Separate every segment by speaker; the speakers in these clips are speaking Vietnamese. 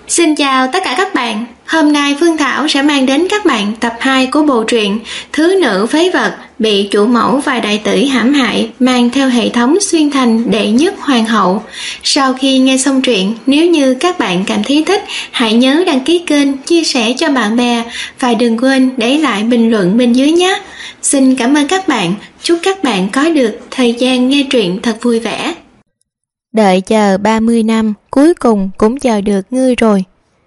Speaker 1: Xin chào tất cả các bạn. Hôm nay Phương Thảo sẽ mang đến các bạn tập 2 của bộ truyện Thứ nữ phế vật bị chủ mẫu và đại tử hãm hại mang theo hệ thống xuyên thành đệ nhất hoàng hậu. Sau khi nghe xong truyện, nếu như các bạn cảm thấy thích, hãy nhớ đăng ký kênh, chia sẻ cho bạn bè và đừng quên để lại bình luận bên dưới nhé. Xin cảm ơn các bạn. Chúc các bạn có được thời gian nghe truyện thật vui vẻ.
Speaker 2: Đợi chờ 30 năm, cuối cùng cũng chờ được ngươi rồi.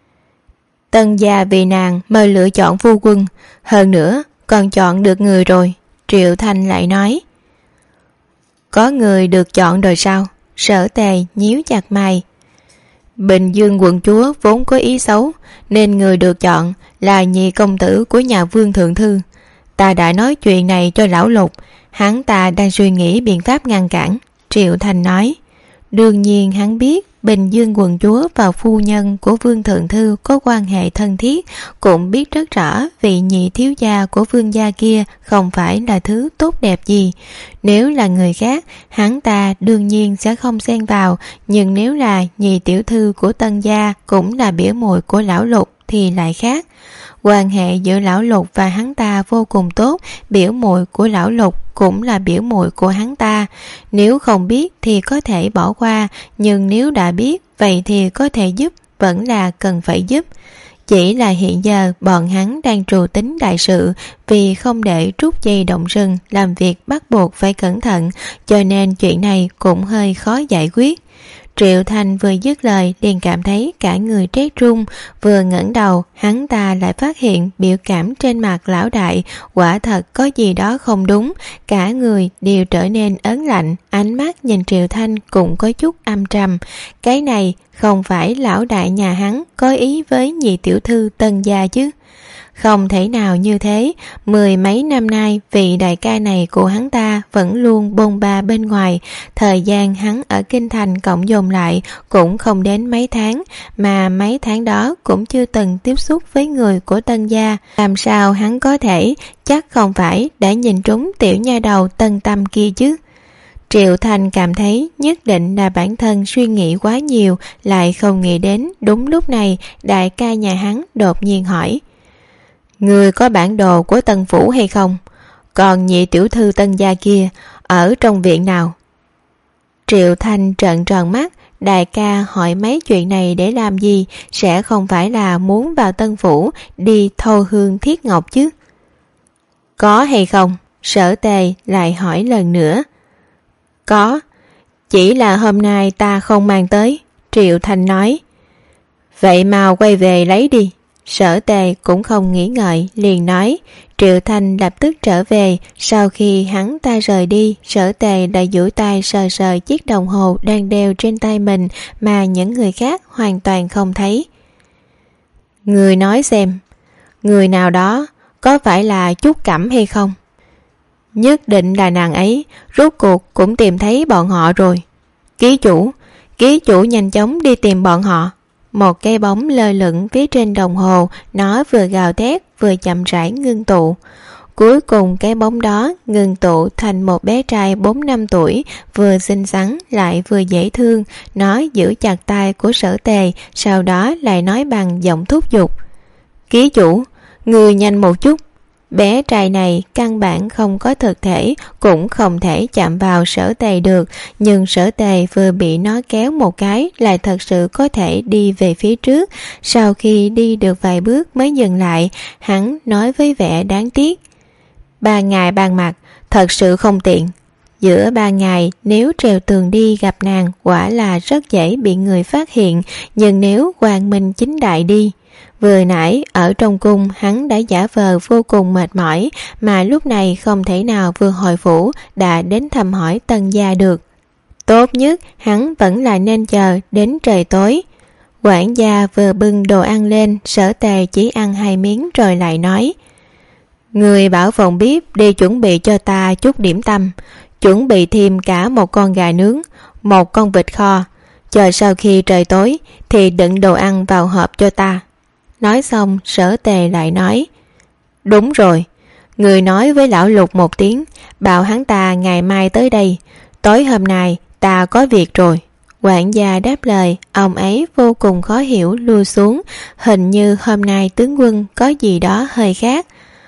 Speaker 2: Tân gia vì nàng mời lựa chọn phu quân, hơn nữa còn chọn được người rồi. Triệu Thanh lại nói. Có người được chọn rồi sao? Sở Tề nhíu chặt mày. Bình Dương quận chúa vốn có ý xấu, nên người được chọn là nhị công tử của nhà Vương Thượng Thư. Ta đã nói chuyện này cho lão Lục, hắn ta đang suy nghĩ biện pháp ngăn cản. Triệu Thanh nói. Đương nhiên hắn biết Bình Dương quận chúa và phu nhân của Vương Thượng Thư có quan hệ thân thiết, cũng biết rất rõ vị nhị thiếu gia của Vương gia kia không phải là thứ tốt đẹp gì. Nếu là người khác, hắn ta đương nhiên sẽ không xen vào, nhưng nếu là nhị tiểu thư của Tân gia cũng là biểu muội của lão Lục thì lại khác. Quan hệ giữa lão Lục và hắn ta vô cùng tốt, biểu muội của lão Lục cũng là biểu muội của hắn ta. Nếu không biết thì có thể bỏ qua, nhưng nếu đã biết vậy thì có thể giúp, vẫn là cần phải giúp. Chỉ là hiện giờ bọn hắn đang trù tính đại sự, vì không để rút dây động rừng, làm việc bắt buộc phải cẩn thận, cho nên chuyện này cũng hơi khó giải quyết. Triệu Thanh vừa dứt lời liền cảm thấy cả người rét run, vừa ngẩng đầu hắn ta lại phát hiện biểu cảm trên mặt lão đại quả thật có gì đó không đúng, cả người đều trở nên ớn lạnh, ánh mắt nhìn Triệu Thanh cũng có chút âm trầm. Cái này không phải lão đại nhà hắn có ý với nhị tiểu thư Tân gia chứ? Không thể nào như thế, 10 mấy năm nay vị đại ca này của hắn ta vẫn luôn bôn ba bên ngoài. Thời gian hắn ở Kinh Thành cộng dồn lại cũng không đến mấy tháng, mà mấy tháng đó cũng chưa từng tiếp xúc với người của Tân gia. Làm sao hắn có thể, chắc không phải đã nhìn trúng tiểu nha đầu Tân Tâm kia chứ? Triệu Thanh cảm thấy nhất định là bản thân suy nghĩ quá nhiều, lại không nghĩ đến đúng lúc này đại ca nhà hắn đột nhiên hỏi. Người có bản đồ của Tân Phủ hay không? Còn nhị tiểu thư Tân gia kia ở trong viện nào? Triệu Thanh trợn tròn mắt. Đại ca hỏi mấy chuyện này để làm gì? Sẽ không phải là muốn vào Tân Phủ đi thâu hương thiết ngọc chứ? Có hay không? Sở Tề lại hỏi lần nữa. Có, chỉ là hôm nay ta không mang tới. Triệu Thanh nói. Vậy mau quay về lấy đi. Sở Tề cũng không nghĩ ngợi liền nói. Triệu Thanh lập tức trở về. Sau khi hắn ta rời đi, Sở Tề đã duỗi tay sờ sờ chiếc đồng hồ đang đeo trên tay mình mà những người khác hoàn toàn không thấy. Người nói xem, người nào đó có phải là Trúc Cẩm hay không? Nhất định là nàng ấy, rốt cuộc cũng tìm thấy bọn họ rồi. Ký chủ nhanh chóng đi tìm bọn họ. Một cái bóng lơ lửng phía trên đồng hồ, nó vừa gào thét vừa chậm rãi ngưng tụ. Cuối cùng cái bóng đó ngưng tụ thành một bé trai 4 năm tuổi, vừa xinh xắn lại vừa dễ thương. Nó giữ chặt tay của Sở Tề, sau đó lại nói bằng giọng thúc giục. Ký chủ, người nhanh một chút. Bé trai này căn bản không có thực thể, cũng không thể chạm vào Sở Tề được, nhưng Sở Tề vừa bị nó kéo một cái lại thật sự có thể đi về phía trước. Sau khi đi được vài bước mới dừng lại, hắn nói với vẻ đáng tiếc. 3 ngày 3 mặt, thật sự không tiện. Giữa 3 ngày nếu trèo tường đi gặp nàng quả là rất dễ bị người phát hiện, nhưng nếu quang minh chính đại đi. Vừa nãy ở trong cung hắn đã giả vờ vô cùng mệt mỏi, mà lúc này không thể nào vừa hồi phủ đã đến thăm hỏi Tân gia được. Tốt nhất hắn vẫn là nên chờ đến trời tối. Quản gia vừa bưng đồ ăn lên, Sở Tề chỉ ăn 2 miếng rồi lại nói. Người bảo phòng bếp đi chuẩn bị cho ta chút điểm tâm, chuẩn bị thêm cả một con gà nướng, một con vịt kho. Chờ sau khi trời tối thì đựng đồ ăn vào hộp cho ta. Nói xong Sở Tề lại nói. Đúng rồi, người nói với lão Lục một tiếng, bảo hắn ta ngày mai tới đây. Tối hôm nay ta có việc rồi. Quản gia đáp lời, ông ấy vô cùng khó hiểu lui xuống, hình như hôm nay tướng quân có gì đó hơi khác.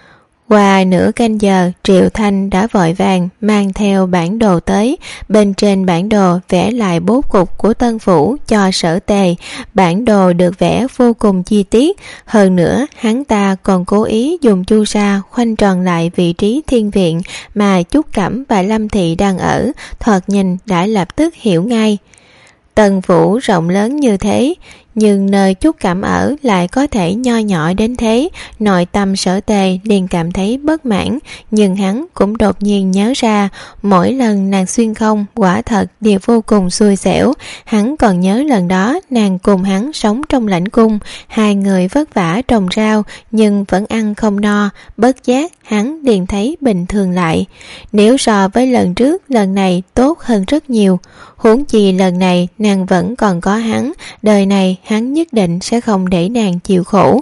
Speaker 2: Qua nửa canh giờ, Triệu Thanh đã vội vàng mang theo bản đồ tới. Bên trên bản đồ vẽ lại bố cục của Tân Phủ cho Sở Tề. Bản đồ được vẽ vô cùng chi tiết. Hơn nữa, hắn ta còn cố ý dùng chu sa khoanh tròn lại vị trí thiên viện mà Trúc Cẩm và Lâm Thị đang ở. Thoạt nhìn đã lập tức hiểu ngay. Tân Phủ rộng lớn như thế, nhưng nơi Trúc Cẩm ở lại có thể nho nhỏ đến thế. Nội tâm Sở Tề liền cảm thấy bất mãn, nhưng hắn cũng đột nhiên nhớ ra mỗi lần nàng xuyên không quả thật đều vô cùng xui xẻo. Hắn còn nhớ lần đó nàng cùng hắn sống trong lãnh cung, hai người vất vả trồng rau nhưng vẫn ăn không no. Bất giác hắn liền thấy bình thường lại. Nếu so với lần trước, lần này tốt hơn rất nhiều. Huống chi lần này nàng vẫn còn có hắn, đời này hắn nhất định sẽ không để nàng chịu khổ.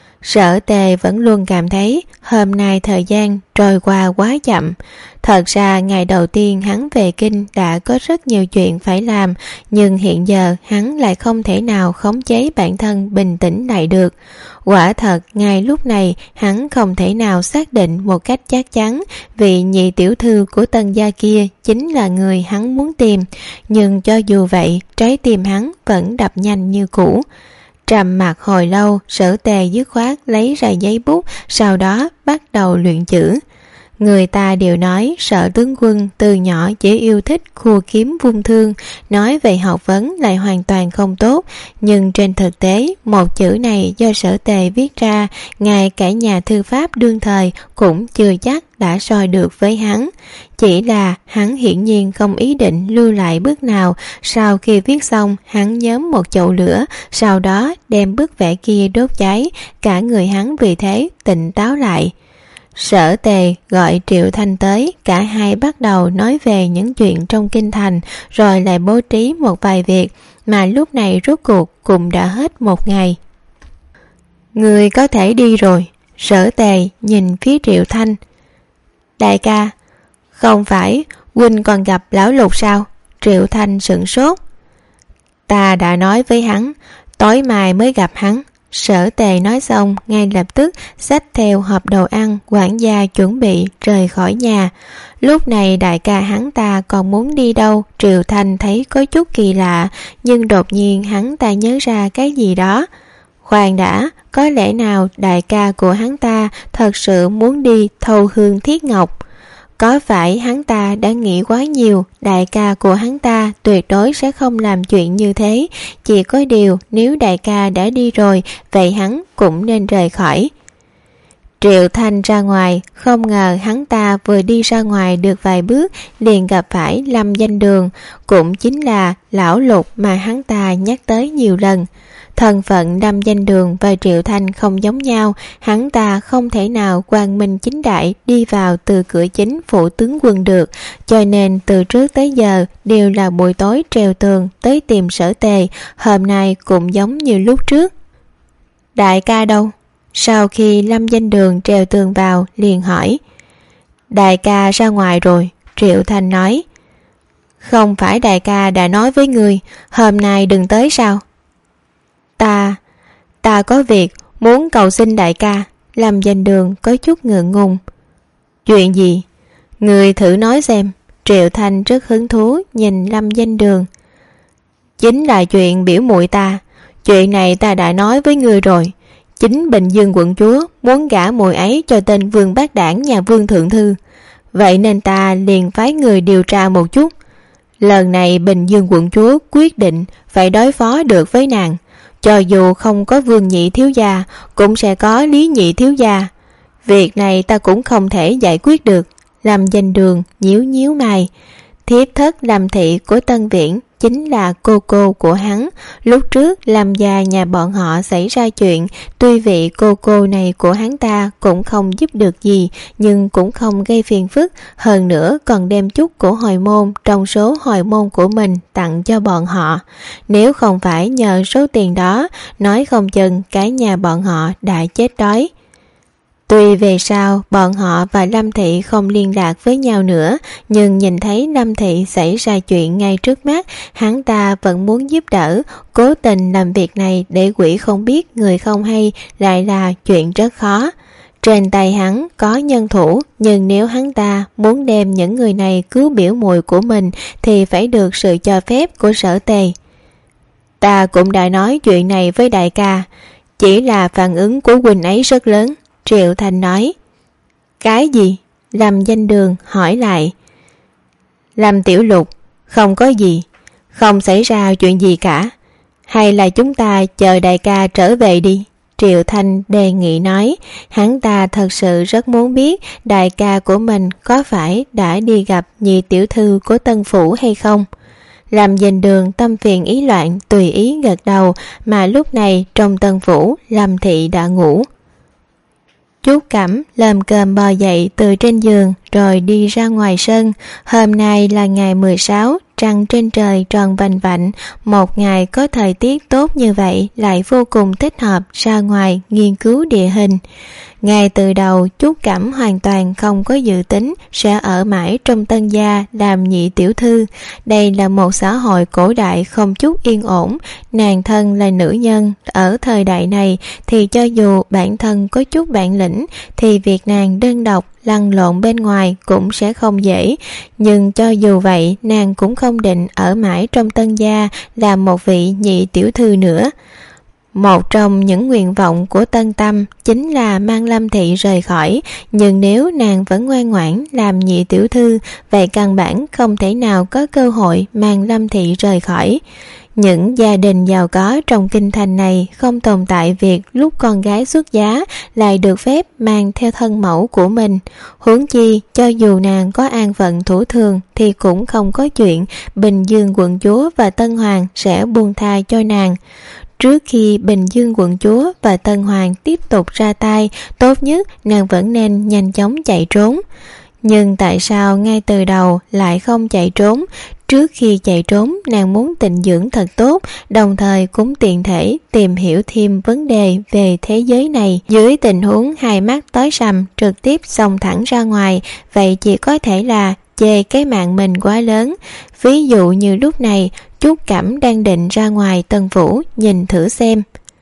Speaker 2: Sở Tề vẫn luôn cảm thấy hôm nay thời gian trôi qua quá chậm. Thật ra ngày đầu tiên hắn về kinh đã có rất nhiều chuyện phải làm, nhưng hiện giờ hắn lại không thể nào khống chế bản thân bình tĩnh lại được. Quả thật ngay lúc này hắn không thể nào xác định một cách chắc chắn vị nhị tiểu thư của Tân gia kia chính là người hắn muốn tìm, nhưng cho dù vậy trái tim hắn vẫn đập nhanh như cũ. Trầm mặc hồi lâu, Sở Tề dứt khoát lấy ra giấy bút, sau đó bắt đầu luyện chữ. Người ta đều nói Sở tướng quân từ nhỏ chỉ yêu thích khua kiếm vung thương, nói về học vấn lại hoàn toàn không tốt, nhưng trên thực tế một chữ này do Sở Tề viết ra, ngay cả nhà thư pháp đương thời cũng chưa chắc đã soi được với hắn. Chỉ là hắn hiển nhiên không ý định lưu lại bước nào. Sau khi viết xong, hắn nhóm một chậu lửa, sau đó đem bức vẽ kia đốt cháy. Cả người hắn vì thế tỉnh táo lại. Sở Tề gọi Triệu Thanh tới, cả hai bắt đầu nói về những chuyện trong kinh thành, rồi lại bố trí một vài việc, mà lúc này rốt cuộc cũng đã hết một ngày. Người có thể đi rồi. Sở Tề nhìn phía Triệu Thanh. Đại ca, không phải huynh còn gặp lão Lục sao? Triệu Thanh sửng sốt. Ta đã nói với hắn, tối mai mới gặp hắn. Sở Tề nói xong ngay lập tức xách theo hộp đồ ăn, quản gia chuẩn bị rời khỏi nhà. Lúc này đại ca hắn ta còn muốn đi đâu? Triệu Thanh thấy có chút kỳ lạ, nhưng đột nhiên hắn ta nhớ ra cái gì đó. Khoan đã, có lẽ nào đại ca của hắn ta thật sự muốn đi thâu hương thiết ngọc? Có phải hắn ta đã nghĩ quá nhiều? Đại ca của hắn ta tuyệt đối sẽ không làm chuyện như thế. Chỉ có điều nếu đại ca đã đi rồi, vậy hắn cũng nên rời khỏi. Triệu Thanh ra ngoài, không ngờ hắn ta vừa đi ra ngoài được vài bước liền gặp phải Lâm Danh Đường, cũng chính là lão Lục mà hắn ta nhắc tới nhiều lần. Thân phận Lâm Danh Đường và Triệu Thanh không giống nhau, hắn ta không thể nào quang minh chính đại đi vào từ cửa chính phủ tướng quân được, cho nên từ trước tới giờ đều là buổi tối trèo tường tới tìm Sở Tề, hôm nay cũng giống như lúc trước. Đại ca đâu? Sau khi Lâm Danh Đường trèo tường vào liền hỏi. Đại ca ra ngoài rồi, Triệu Thanh nói. Không phải đại ca đã nói với người hôm nay đừng tới sao? Ta có việc muốn cầu xin đại ca. Lâm Danh Đường có chút ngượng ngùng. Chuyện gì? Người thử nói xem. Triệu Thanh rất hứng thú nhìn Lâm Danh Đường. Chính là chuyện biểu muội ta. Chuyện này ta đã nói với người rồi. Chính Bình Dương quận chúa muốn gả muội ấy cho tên Vương Bác Đảng nhà Vương Thượng Thư. Vậy nên ta liền phái người điều tra một chút. Lần này Bình Dương quận chúa quyết định phải đối phó được với nàng. Cho dù không có Vương nhị thiếu gia, cũng sẽ có Lý nhị thiếu gia. Việc này ta cũng không thể giải quyết được. Lâm Danh Đường nhíu nhíu mày. Thiếp thất Lâm thị của Tân Viễn chính là cô của hắn. Lúc trước Lâm gia nhà bọn họ xảy ra chuyện, tuy vị cô này của hắn ta cũng không giúp được gì, nhưng cũng không gây phiền phức, hơn nữa còn đem chút của hồi môn trong số hồi môn của mình tặng cho bọn họ. Nếu không phải nhờ số tiền đó, nói không chừng cái nhà bọn họ đã chết đói. Tuy về sau bọn họ và Lâm Thị không liên lạc với nhau nữa, nhưng nhìn thấy Lâm Thị xảy ra chuyện ngay trước mắt, hắn ta vẫn muốn giúp đỡ, cố tình làm việc này để quỷ không biết người không hay lại là chuyện rất khó. Trên tay hắn có nhân thủ, nhưng nếu hắn ta muốn đem những người này cứu biểu muội của mình thì phải được sự cho phép của Sở Tề. Ta cũng đã nói chuyện này với đại ca, chỉ là phản ứng của huynh ấy rất lớn, Triệu Thành nói. Cái gì? Lâm Danh Đường hỏi lại. Lâm Tiểu Lục, không có gì, không xảy ra chuyện gì cả. Hay là chúng ta chờ đại ca trở về đi, Triệu Thành đề nghị nói. Hắn ta thật sự rất muốn biết đại ca của mình có phải đã đi gặp nhị tiểu thư của Tân Phủ hay không. Lâm Danh Đường tâm phiền ý loạn tùy ý gật đầu, mà lúc này trong Tân Phủ Lâm Thị đã ngủ. Chú Cẩm lồm cồm bò dậy từ trên giường rồi đi ra ngoài sân. Hôm nay là ngày 16, trăng trên trời tròn vành vạnh. Một ngày có thời tiết tốt như vậy lại vô cùng thích hợp ra ngoài nghiên cứu địa hình. Ngay từ đầu chú Cẩm hoàn toàn không có dự tính sẽ ở mãi trong Tân gia làm nhị tiểu thư. Đây là một xã hội cổ đại không chút yên ổn. Nàng thân là nữ nhân ở thời đại này thì cho dù bản thân có chút bản lĩnh thì việc nàng đơn độc lăn lộn bên ngoài cũng sẽ không dễ. Nhưng cho dù vậy nàng cũng không định ở mãi trong Tân gia làm một vị nhị tiểu thư nữa. Một trong những nguyện vọng của Tân Tâm chính là mang Lâm Thị rời khỏi, nhưng nếu nàng vẫn ngoan ngoãn làm nhị tiểu thư, vậy căn bản không thể nào có cơ hội mang Lâm Thị rời khỏi. Những gia đình giàu có trong kinh thành này không tồn tại việc lúc con gái xuất giá lại được phép mang theo thân mẫu của mình. Huống chi, cho dù nàng có an phận thủ thường thì cũng không có chuyện Bình Dương quận chúa và Tân Hoàng sẽ buông tha cho nàng. Trước khi Bình Dương quận chúa và Tân Hoàng tiếp tục ra tay, tốt nhất nàng vẫn nên nhanh chóng chạy trốn. Nhưng tại sao ngay từ đầu lại không chạy trốn? Trước khi chạy trốn, nàng muốn tịnh dưỡng thật tốt, đồng thời cũng tiện thể tìm hiểu thêm vấn đề về thế giới này. Dưới tình huống hai mắt tối sầm trực tiếp xông thẳng ra ngoài, vậy chỉ có thể là chê cái mạng mình quá lớn. Ví dụ như lúc này, Trúc Cẩm đang định ra ngoài Tân Phủ nhìn thử xem.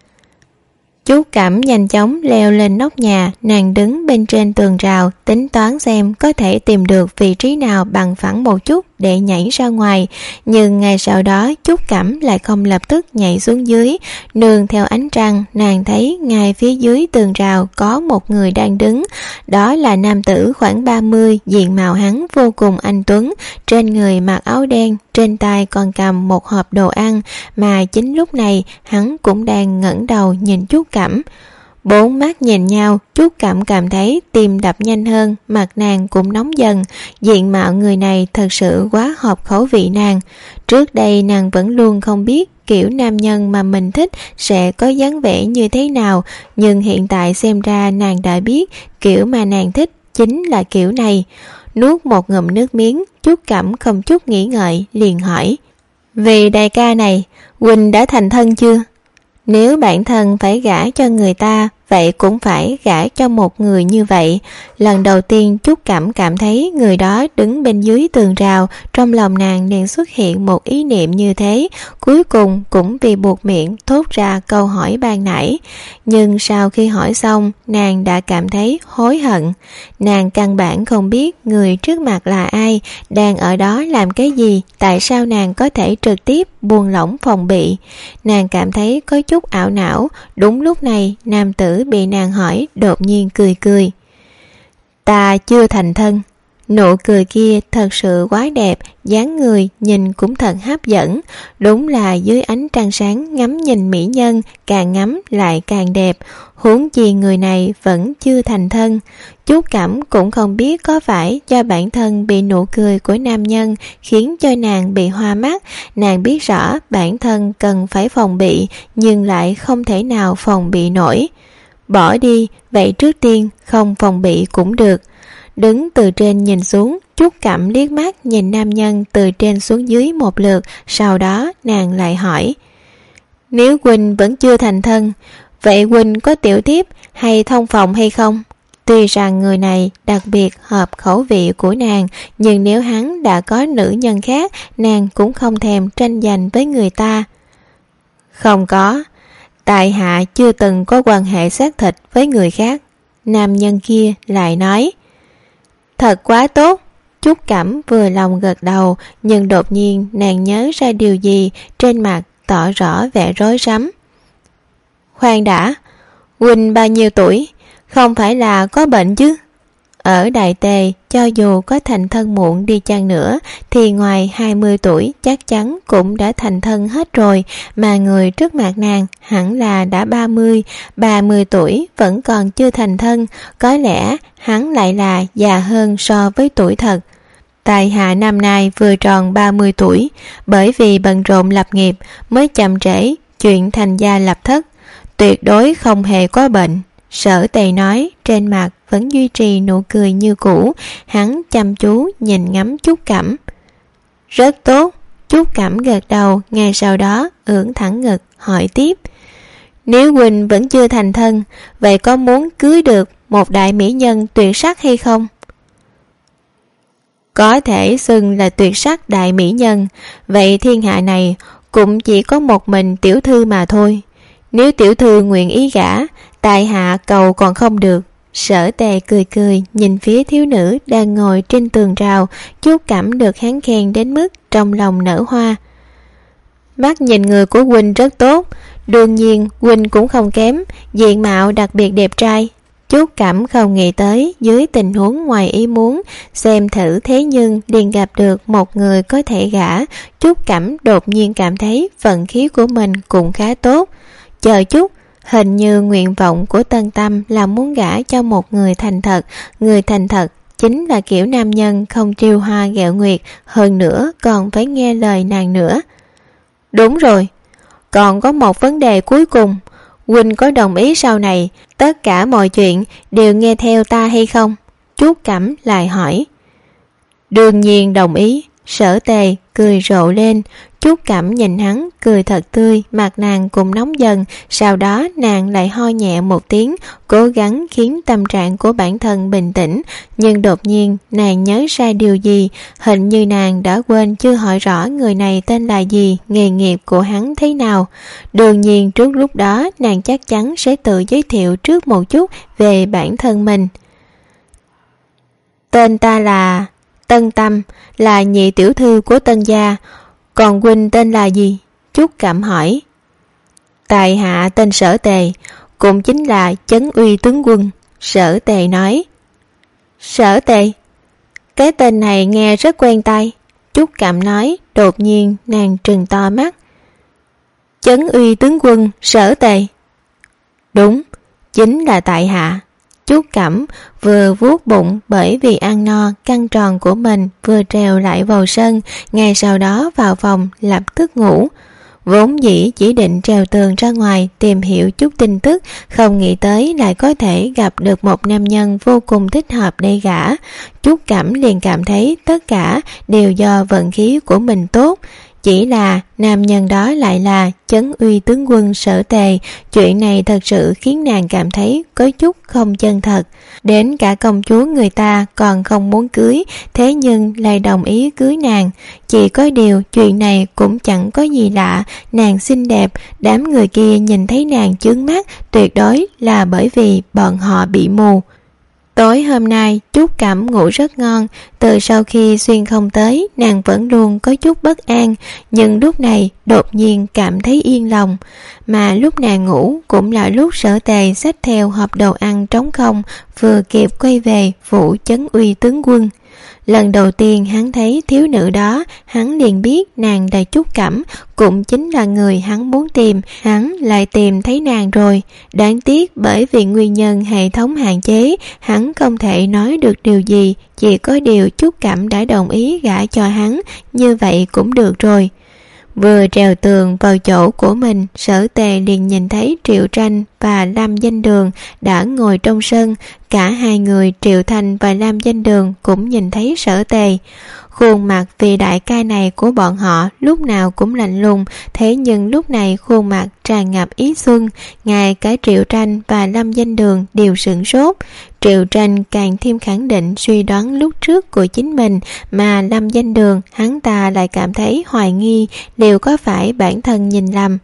Speaker 2: Trúc Cẩm nhanh chóng leo lên nóc nhà, nàng đứng bên trên tường rào, tính toán xem có thể tìm được vị trí nào bằng phẳng một chút để nhảy ra ngoài. Nhưng ngay sau đó Trúc Cẩm lại không lập tức nhảy xuống dưới. Nương theo ánh trăng, nàng thấy ngay phía dưới tường rào có một người đang đứng. Đó là nam tử khoảng 30, diện mạo hắn vô cùng anh tuấn, trên người mặc áo đen, trên tay còn cầm một hộp đồ ăn, mà chính lúc này hắn cũng đang ngẩng đầu nhìn Trúc Cẩm. Bốn mắt nhìn nhau, Trúc Cẩm cảm thấy tim đập nhanh hơn, mặt nàng cũng nóng dần. Diện mạo người này thật sự quá hợp khẩu vị nàng. Trước đây nàng vẫn luôn không biết kiểu nam nhân mà mình thích sẽ có dáng vẻ như thế nào, nhưng hiện tại xem ra nàng đã biết kiểu mà nàng thích chính là kiểu này. Nuốt một ngụm nước miếng, Trúc Cẩm không chút nghĩ ngợi liền hỏi: Vì đại ca này, huynh đã thành thân chưa? Nếu bản thân phải gả cho người ta, vậy cũng phải gả cho một người như vậy. Lần đầu tiên Trúc Cẩm cảm thấy người đó đứng bên dưới tường rào, trong lòng nàng liền xuất hiện một ý niệm như thế, cuối cùng cũng vì buộc miệng thốt ra câu hỏi ban nãy. Nhưng sau khi hỏi xong, nàng đã cảm thấy hối hận. Nàng căn bản không biết người trước mặt là ai, đang ở đó làm cái gì, tại sao nàng có thể trực tiếp buông lỏng phòng bị. Nàng cảm thấy có chút ảo não. Đúng lúc này, nam tử bị nàng hỏi đột nhiên cười cười. Ta chưa thành thân. Nụ cười kia thật sự quá đẹp, dáng người nhìn cũng thật hấp dẫn. Đúng là dưới ánh trăng sáng ngắm nhìn mỹ nhân, càng ngắm lại càng đẹp. Huống chi người này vẫn chưa thành thân. Trúc Cẩm cũng không biết có phải do bản thân bị nụ cười của nam nhân khiến cho nàng bị hoa mắt. Nàng biết rõ bản thân cần phải phòng bị, nhưng lại không thể nào phòng bị nổi. Bỏ đi, vậy trước tiên không phòng bị cũng được. Đứng từ trên nhìn xuống, Trúc Cẩm liếc mắt nhìn nam nhân từ trên xuống dưới một lượt, sau đó nàng lại hỏi: Nếu huynh vẫn chưa thành thân, vậy huynh có tiểu thiếp hay thông phòng hay không? Tuy rằng người này đặc biệt hợp khẩu vị của nàng, nhưng nếu hắn đã có nữ nhân khác, nàng cũng không thèm tranh giành với người ta. Không có, tại hạ chưa từng có quan hệ xác thịt với người khác. Nam nhân kia lại nói. Thật quá tốt. Trúc Cẩm vừa lòng gật đầu, nhưng đột nhiên nàng nhớ ra điều gì, trên mặt tỏ rõ vẻ rối rắm. Khoan đã, huynh bao nhiêu tuổi? Không phải là có bệnh chứ? Ở Đại Tề, cho dù có thành thân muộn đi chăng nữa, thì ngoài 20 tuổi chắc chắn cũng đã thành thân hết rồi, mà người trước mặt nàng hẳn là đã 30 tuổi vẫn còn chưa thành thân, có lẽ hắn lại là già hơn so với tuổi thật. Tại hạ năm nay vừa tròn 30 tuổi, bởi vì bận rộn lập nghiệp mới chậm trễ chuyện thành gia lập thất, tuyệt đối không hề có bệnh. Sở Tề nói, trên mặt vẫn duy trì nụ cười như cũ. Hắn chăm chú nhìn ngắm Trúc Cẩm. Rất tốt. Trúc Cẩm gật đầu, ngay sau đó ưỡn thẳng ngực hỏi tiếp. Nếu huynh vẫn chưa thành thân, vậy có muốn cưới được một đại mỹ nhân tuyệt sắc hay không? Có thể xưng là tuyệt sắc đại mỹ nhân, vậy thiên hạ này cũng chỉ có một mình tiểu thư mà thôi. Nếu tiểu thư nguyện ý gả, tại hạ cầu còn không được. Sở Tề cười cười nhìn phía thiếu nữ đang ngồi trên tường rào. Trúc Cẩm được hắn khen đến mức trong lòng nở hoa. Mắt nhìn người của huynh rất tốt, đương nhiên huynh cũng không kém, diện mạo đặc biệt đẹp trai. Trúc Cẩm không nghĩ tới dưới tình huống ngoài ý muốn, xem thử thế nhưng liền gặp được một người có thể gả. Trúc Cẩm đột nhiên cảm thấy vận khí của mình cũng khá tốt. Chờ chút, hình như nguyện vọng của Tân Tâm là muốn gả cho một người thành thật. Người thành thật chính là kiểu nam nhân không trêu hoa ghẹo nguyệt, hơn nữa còn phải nghe lời nàng nữa. Đúng rồi, còn có một vấn đề cuối cùng. Huynh có đồng ý sau này tất cả mọi chuyện đều nghe theo ta hay không? Trúc Cẩm lại hỏi. Đương nhiên đồng ý. Sở Tề cười rộ lên. Trúc Cẩm nhìn hắn cười thật tươi, mặt nàng cũng nóng dần. Sau đó nàng lại ho nhẹ một tiếng, cố gắng khiến tâm trạng của bản thân bình tĩnh. Nhưng đột nhiên nàng nhớ ra điều gì, hình như nàng đã quên chưa hỏi rõ người này tên là gì, nghề nghiệp của hắn thế nào. Đương nhiên trước lúc đó nàng chắc chắn sẽ tự giới thiệu trước một chút về bản thân mình. Tên ta là Tân Tâm, là nhị tiểu thư của Tân gia. Còn huynh tên là gì? Trúc Cẩm hỏi. Tại hạ tên Sở Tề, cũng chính là Chấn Uy tướng quân. Sở Tề nói. Sở Tề? Cái tên này nghe rất quen tai. Trúc Cẩm nói. Đột nhiên nàng trừng to mắt. Chấn Uy tướng quân Sở Tề? Đúng, chính là tại hạ. Trúc Cẩm vừa vuốt bụng bởi vì ăn no căng tròn của mình, vừa trèo lại vào sân, ngay sau đó vào phòng lập tức ngủ. Vốn dĩ chỉ định trèo tường ra ngoài tìm hiểu chút tin tức, không nghĩ tới lại có thể gặp được một nam nhân vô cùng thích hợp để gả. Trúc Cẩm liền cảm thấy tất cả đều do vận khí của mình tốt. Chỉ là nam nhân đó lại là Chấn Uy tướng quân Sở Tề. Chuyện này thật sự khiến nàng cảm thấy có chút không chân thật. Đến cả công chúa người ta còn không muốn cưới, thế nhưng lại đồng ý cưới nàng. Chỉ có điều chuyện này cũng chẳng có gì lạ. Nàng xinh đẹp, đám người kia nhìn thấy nàng chướng mắt, tuyệt đối là bởi vì bọn họ bị mù. Tối hôm nay Trúc Cẩm ngủ rất ngon. Từ sau khi Xuyên không tới, nàng vẫn luôn có chút bất an, nhưng lúc này đột nhiên cảm thấy yên lòng. Mà lúc nàng ngủ cũng là lúc Sở Tề xách theo hộp đồ ăn trống không, vừa kịp quay về phủ Chấn Uy tướng quân. Lần đầu tiên hắn thấy thiếu nữ đó, hắn liền biết nàng là Trúc Cẩm, cũng chính là người hắn muốn tìm. Hắn lại tìm thấy nàng rồi. Đáng tiếc bởi vì nguyên nhân hệ thống hạn chế, hắn không thể nói được điều gì. Chỉ có điều Trúc Cẩm đã đồng ý gả cho hắn, như vậy cũng được rồi. Vừa trèo tường vào chỗ của mình, Sở Tề liền nhìn thấy Triệu Tranh và Lâm Danh Đường đã ngồi trong sân. cả hai người Triệu Thành và Lam Danh Đường cũng nhìn thấy Sở Tề. Khuôn mặt vị đại ca này của bọn họ lúc nào cũng lạnh lùng, thế nhưng lúc này khuôn mặt tràn ngập ý xuân. Ngay cả Triệu Tranh và Lam Danh Đường đều sửng sốt. Triệu Tranh càng thêm khẳng định suy đoán lúc trước của chính mình, mà Lam Danh Đường hắn ta lại cảm thấy hoài nghi liệu có phải bản thân nhìn lầm.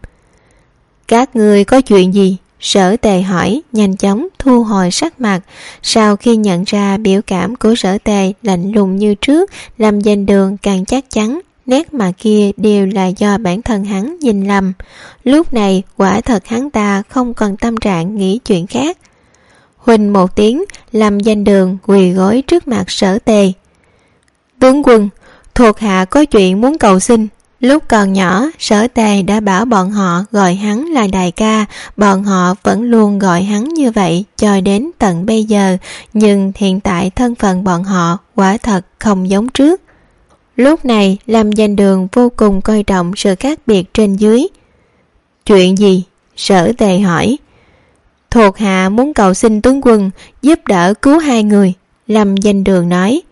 Speaker 2: Các người có chuyện gì? Sở Tề hỏi, nhanh chóng thu hồi sắc mặt. Sau khi nhận ra biểu cảm của Sở Tề lạnh lùng như trước, Lam Danh Đường càng chắc chắn nét mặt kia đều là do bản thân hắn nhìn lầm. Lúc này quả thật hắn ta không còn tâm trạng nghĩ chuyện khác. Huỳnh một tiếng, Lam Danh Đường quỳ gối trước mặt Sở Tề. Tướng quân, thuộc hạ có chuyện muốn cầu xin. Lúc còn nhỏ, Sở Tề đã bảo bọn họ gọi hắn là đại ca, bọn họ vẫn luôn gọi hắn như vậy cho đến tận bây giờ, nhưng hiện tại thân phận bọn họ quả thật không giống trước. Lúc này, Lam Danh Đường vô cùng coi trọng sự khác biệt trên dưới. Chuyện gì? Sở Tề hỏi. Thuộc hạ muốn cầu xin tướng quân giúp đỡ cứu hai người. Lam Danh Đường nói.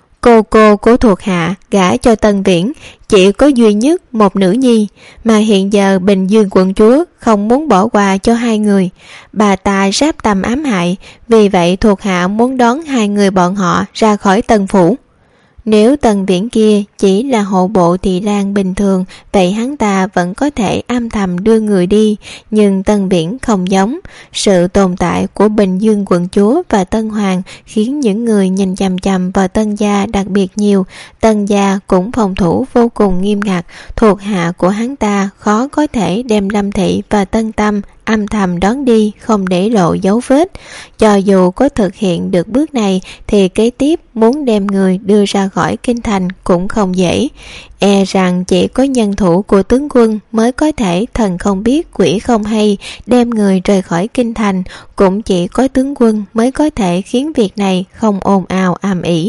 Speaker 2: Cô của thuộc hạ gả cho Tân Viễn chỉ có duy nhất một nữ nhi, mà hiện giờ Bình Dương quận chúa không muốn bỏ qua cho hai người. Bà ta sắp tầm ám hại, vì vậy thuộc hạ muốn đón hai người bọn họ ra khỏi Tân phủ. Nếu Tân Viễn kia chỉ là hộ bộ thị lang bình thường, vậy hắn ta vẫn có thể âm thầm đưa người đi, nhưng Tân Viễn không giống. Sự tồn tại của Bình Dương quận chúa và Tân Hoàng khiến những người nhìn chằm chằm vào Tân gia đặc biệt nhiều. Tân gia cũng phòng thủ vô cùng nghiêm ngặt, thuộc hạ của hắn ta khó có thể đem Lâm Thị và Tân Tâm âm thầm đón đi không để lộ dấu vết. Cho dù có thực hiện được bước này thì kế tiếp muốn đem người đưa ra khỏi kinh thành cũng không dễ. E rằng chỉ có nhân thủ của tướng quân mới có thể thần không biết quỷ không hay đem người rời khỏi kinh thành, cũng chỉ có tướng quân mới có thể khiến việc này không ồn ào ầm ĩ.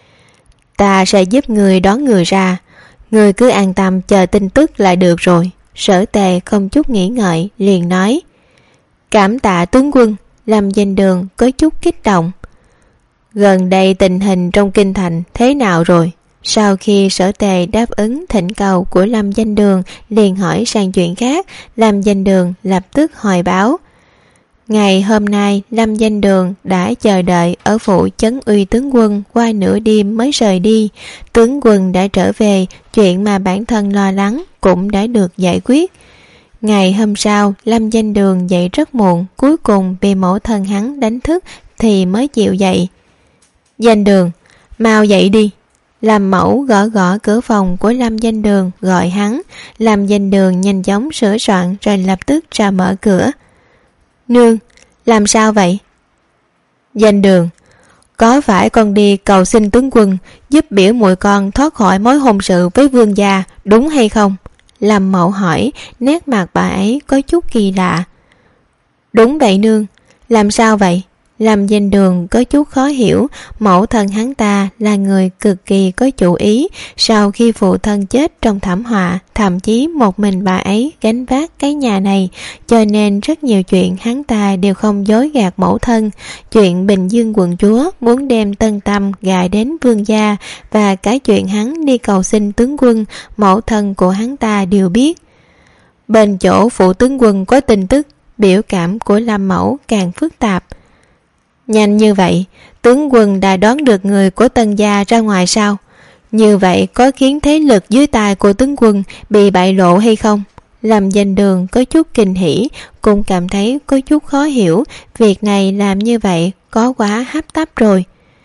Speaker 2: Ta sẽ giúp người đón người ra, người cứ an tâm chờ tin tức là được rồi. Sở Tề không chút nghĩ ngợi liền nói. Cảm tạ tướng quân. Lam Danh Đường có chút kích động. Gần đây tình hình trong kinh thành thế nào rồi? Sau khi Sở Tề đáp ứng thỉnh cầu của Lam Danh Đường liền hỏi sang chuyện khác. Lam Danh Đường lập tức hồi báo. Ngày hôm nay Lam Danh Đường đã chờ đợi ở phủ Chấn Uy tướng quân qua nửa đêm mới rời đi. Tướng quân đã trở về, chuyện mà bản thân lo lắng cũng đã được giải quyết. Ngày hôm sau, Lam Danh Đường dậy rất muộn, cuối cùng bị mẫu thân hắn đánh thức thì mới chịu dậy. Danh Đường, mau dậy đi. Làm mẫu gõ gõ cửa phòng của Lam Danh Đường gọi hắn. Lam Danh Đường nhanh chóng sửa soạn rồi lập tức ra mở cửa. Nương, làm sao vậy? Danh Đường, có phải con đi cầu xin tướng quân giúp biểu muội con thoát khỏi mối hôn sự với vương gia, đúng hay không? Lâm mẫu hỏi, nét mặt bà ấy có chút kỳ lạ. Đúng vậy nương. Làm sao vậy? Lam Danh Đường có chút khó hiểu. Mẫu thân hắn ta là người cực kỳ có chủ ý. Sau khi phụ thân chết trong thảm họa, thậm chí một mình bà ấy gánh vác cái nhà này, cho nên rất nhiều chuyện hắn ta đều không dối gạt mẫu thân. Chuyện Bình Dương quận chúa muốn đem Tân Tâm gả đến vương gia, và cái chuyện hắn đi cầu xin tướng quân, mẫu thân của hắn ta đều biết. Bên chỗ phụ tướng quân có tin tức, biểu cảm của Lâm mẫu càng phức tạp. Nhanh như vậy, tướng quân đã đón được người của Tân gia ra ngoài sao? Như vậy có khiến thế lực dưới tay của tướng quân bị bại lộ hay không? Lam Danh Đường có chút kinh hỉ, cũng cảm thấy có chút khó hiểu. Việc này làm như vậy có quá hấp tấp rồi.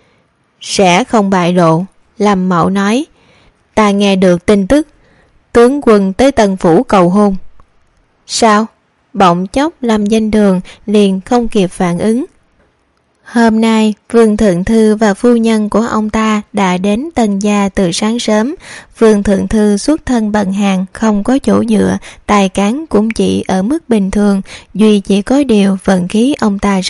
Speaker 2: Sẽ không bại lộ. Lâm mẫu nói. Ta nghe được tin tức tướng quân tới Tân phủ cầu hôn. Sao? Bỗng chốc Lam Danh Đường liền không kịp phản ứng. Hôm nay, Vương Thượng Thư và phu nhân của ông ta đã đến Tân gia từ sáng sớm. Vương Thượng Thư xuất thân bần hàn, không có chỗ dựa, tài cán cũng chỉ ở mức bình thường, duy chỉ có điều vận khí ông ta rất tốt.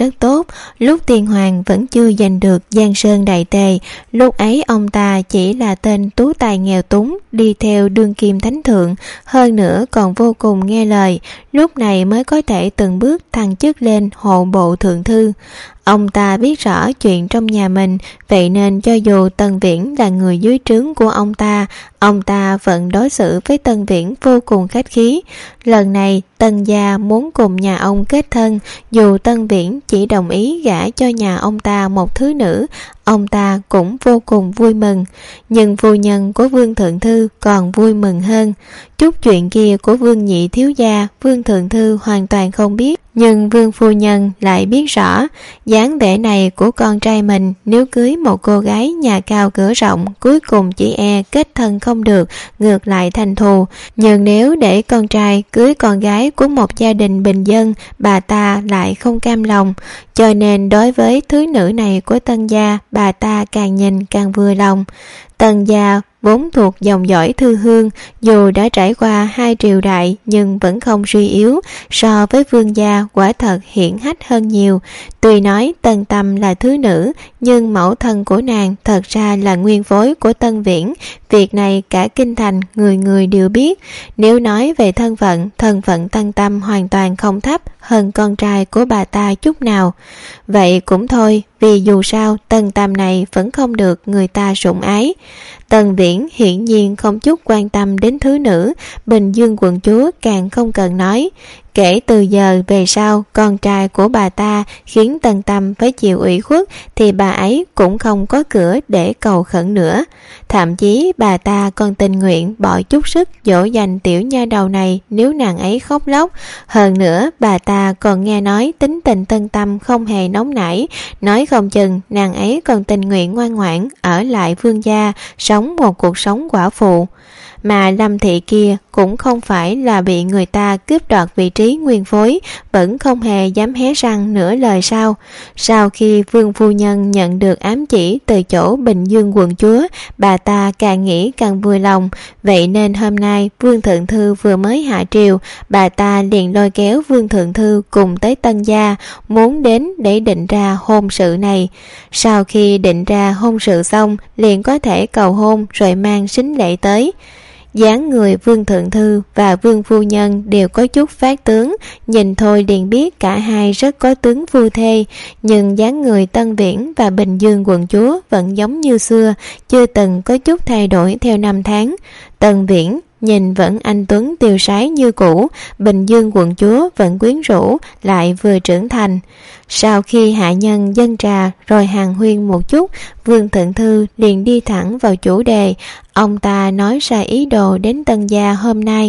Speaker 2: tốt. Lúc tiên hoàng vẫn chưa giành được Giang Sơn Đại Tề, lúc ấy ông ta chỉ là tên tú tài nghèo túng đi theo đương kim thánh thượng, hơn nữa còn vô cùng nghe lời, lúc này mới có thể từng bước thăng chức lên hộ bộ thượng thư. Ông ta biết rõ chuyện trong nhà mình, vậy nên cho dù Tân Viễn là người dưới trướng của ông ta vẫn đối xử với Tân Viễn vô cùng khách khí. Lần này Tân gia muốn cùng nhà ông kết thân, dù Tân Viễn chỉ đồng ý gả cho nhà ông ta một thứ nữ, ông ta cũng vô cùng vui mừng. Nhưng phu nhân của Vương Thượng Thư còn vui mừng hơn. Chút chuyện kia của Vương nhị thiếu gia, Vương Thượng Thư hoàn toàn không biết, nhưng Vương phu nhân lại biết rõ. Dáng vẻ này của con trai mình nếu cưới một cô gái nhà cao cửa rộng, cuối cùng chỉ kết thân không được, ngược lại thành thù. Nhưng nếu để con trai cưới con gái của một gia đình bình dân, bà ta lại không cam lòng. Cho nên đối với thứ nữ này của Tân gia, bà ta càng nhìn càng vừa lòng. Tân gia vốn thuộc dòng dõi thư hương, dù đã trải qua 2 triều đại nhưng vẫn không suy yếu, so với Vương gia quả thật hiển hách hơn nhiều. Tuy nói Tân Tâm là thứ nữ, nhưng mẫu thân của nàng thật ra là nguyên phối của Tân Viễn. Việc này cả kinh thành người người đều biết. Nếu nói về thân phận Tân Tâm hoàn toàn không thấp hơn con trai của bà ta chút nào. Vậy cũng thôi, vì dù sao Tân Tâm này vẫn không được người ta sủng ái. Tân Viễn hiển nhiên không chút quan tâm đến thứ nữ, Bình Dương quận chúa càng không cần nói. Kể từ giờ về sau, con trai của bà ta khiến Tân Tâm phải chịu ủy khuất thì bà ấy cũng không có cửa để cầu khẩn nữa. Thậm chí bà ta còn tình nguyện bỏ chút sức dỗ dành tiểu nha đầu này nếu nàng ấy khóc lóc. Hơn nữa bà ta còn nghe nói tính tình Tân Tâm không hề nóng nảy, nói không chừng nàng ấy còn tình nguyện ngoan ngoãn ở lại Vương gia, sống một cuộc sống quả phụ. Mà Lâm thị kia cũng không phải là bị người ta cướp đoạt vị trí nguyên phối, vẫn không hề dám hé răng nửa lời sao. Sau khi Vương phu nhân nhận được ám chỉ từ chỗ Bình Dương quận chúa, bà ta càng nghĩ càng vui lòng. Vậy nên hôm nay Vương Thượng Thư vừa mới hạ triều, bà ta liền lôi kéo Vương Thượng Thư cùng tới Tân gia, muốn đến để định ra hôn sự này. Sau khi định ra hôn sự xong, liền có thể cầu hôn rồi mang sính lễ tới. Dáng người Vương Thượng Thư và Vương phu nhân đều có chút phát tướng, nhìn thôi liền biết cả hai rất có tướng phu thê. Nhưng dáng người Tân Viễn và Bình Dương quận chúa vẫn giống như xưa, chưa từng có chút thay đổi theo năm tháng. Tân Viễn nhìn vẫn anh tuấn tiêu sái như cũ, Bình Dương quận chúa vẫn quyến rũ lại vừa trưởng thành. Sau khi hạ nhân dâng trà rồi hàn huyên một chút, Vương Thượng Thư liền đi thẳng vào chủ đề. Ông ta nói ra ý đồ đến Tân gia hôm nay.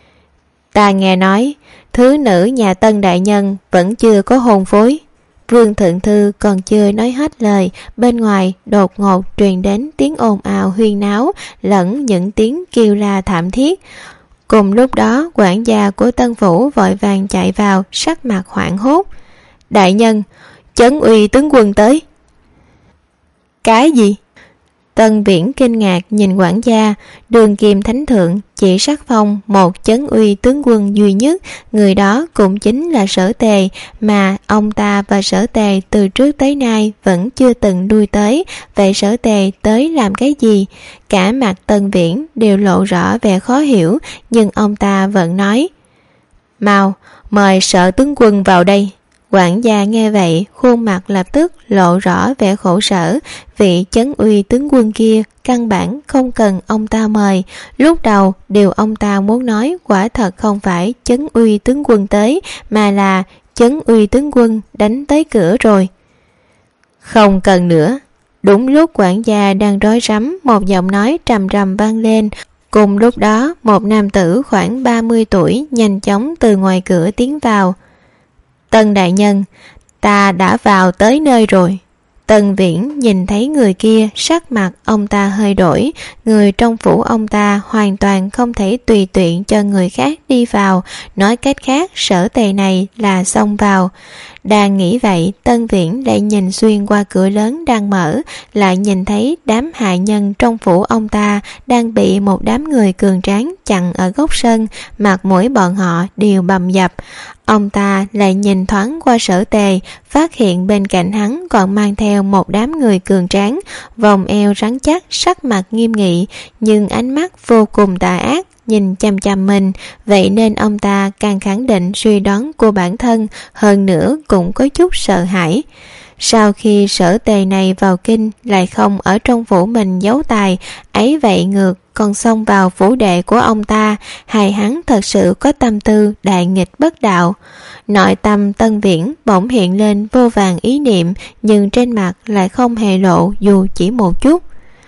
Speaker 2: Ta nghe nói thứ nữ nhà Tân đại nhân vẫn chưa có hôn phối. Vương Thượng Thư còn chưa nói hết lời, bên ngoài đột ngột truyền đến tiếng ồn ào huyên náo lẫn những tiếng kêu la thảm thiết. Cùng lúc đó quản gia của Tân phủ vội vàng chạy vào, sắc mặt hoảng hốt. Đại nhân, Chấn Uy tướng quân tới. Cái gì? Tân Viễn kinh ngạc nhìn quản gia. Đường kim thánh thượng chỉ sắc phong một Chấn Uy tướng quân duy nhất, người đó cũng chính là Sở Tề, mà ông ta và Sở Tề từ trước tới nay vẫn chưa từng lui tới. Vậy Sở Tề tới làm cái gì? Cả mặt Tân Viễn đều lộ rõ vẻ khó hiểu, nhưng ông ta vẫn nói: Mau mời Sở tướng quân vào đây. Quản gia nghe vậy, khuôn mặt lập tức lộ rõ vẻ khổ sở. Vị Chấn Uy tướng quân kia căn bản không cần ông ta mời. Lúc đầu điều ông ta muốn nói quả thật không phải Chấn Uy tướng quân tới, mà là Chấn Uy tướng quân đánh tới cửa rồi. Không cần nữa. Đúng lúc quản gia đang rối rắm, một giọng nói trầm trầm vang lên. Cùng lúc đó một nam tử khoảng 30 tuổi nhanh chóng từ ngoài cửa tiến vào. Tân đại nhân, ta đã vào tới nơi rồi. Tân Viễn nhìn thấy người kia, sắc mặt ông ta hơi đổi. Người trong phủ ông ta hoàn toàn không thể tùy tiện cho người khác đi vào. Nói cách khác, Sở Tề này là xông vào. Đang nghĩ vậy, Tân Viễn lại nhìn xuyên qua cửa lớn đang mở, lại nhìn thấy đám hạ nhân trong phủ ông ta đang bị một đám người cường tráng chặn ở góc sân, mặt mũi bọn họ đều bầm dập. Ông ta lại nhìn thoáng qua Sở Tề, phát hiện bên cạnh hắn còn mang theo một đám người cường tráng, vòng eo rắn chắc, sắc mặt nghiêm nghị, nhưng ánh mắt vô cùng tà ác, nhìn chăm chăm mình. Vậy nên ông ta càng khẳng định suy đoán của bản thân, hơn nữa cũng có chút sợ hãi. Sau khi Sở Tề này vào kinh lại không ở trong phủ mình giấu tài, ấy vậy ngược còn xông vào phủ đệ của ông ta, hay hắn thật sự có tâm tư đại nghịch bất đạo. Nội tâm Tân Viễn bỗng hiện lên vô vàn ý niệm, nhưng trên mặt lại không hề lộ dù chỉ một chút.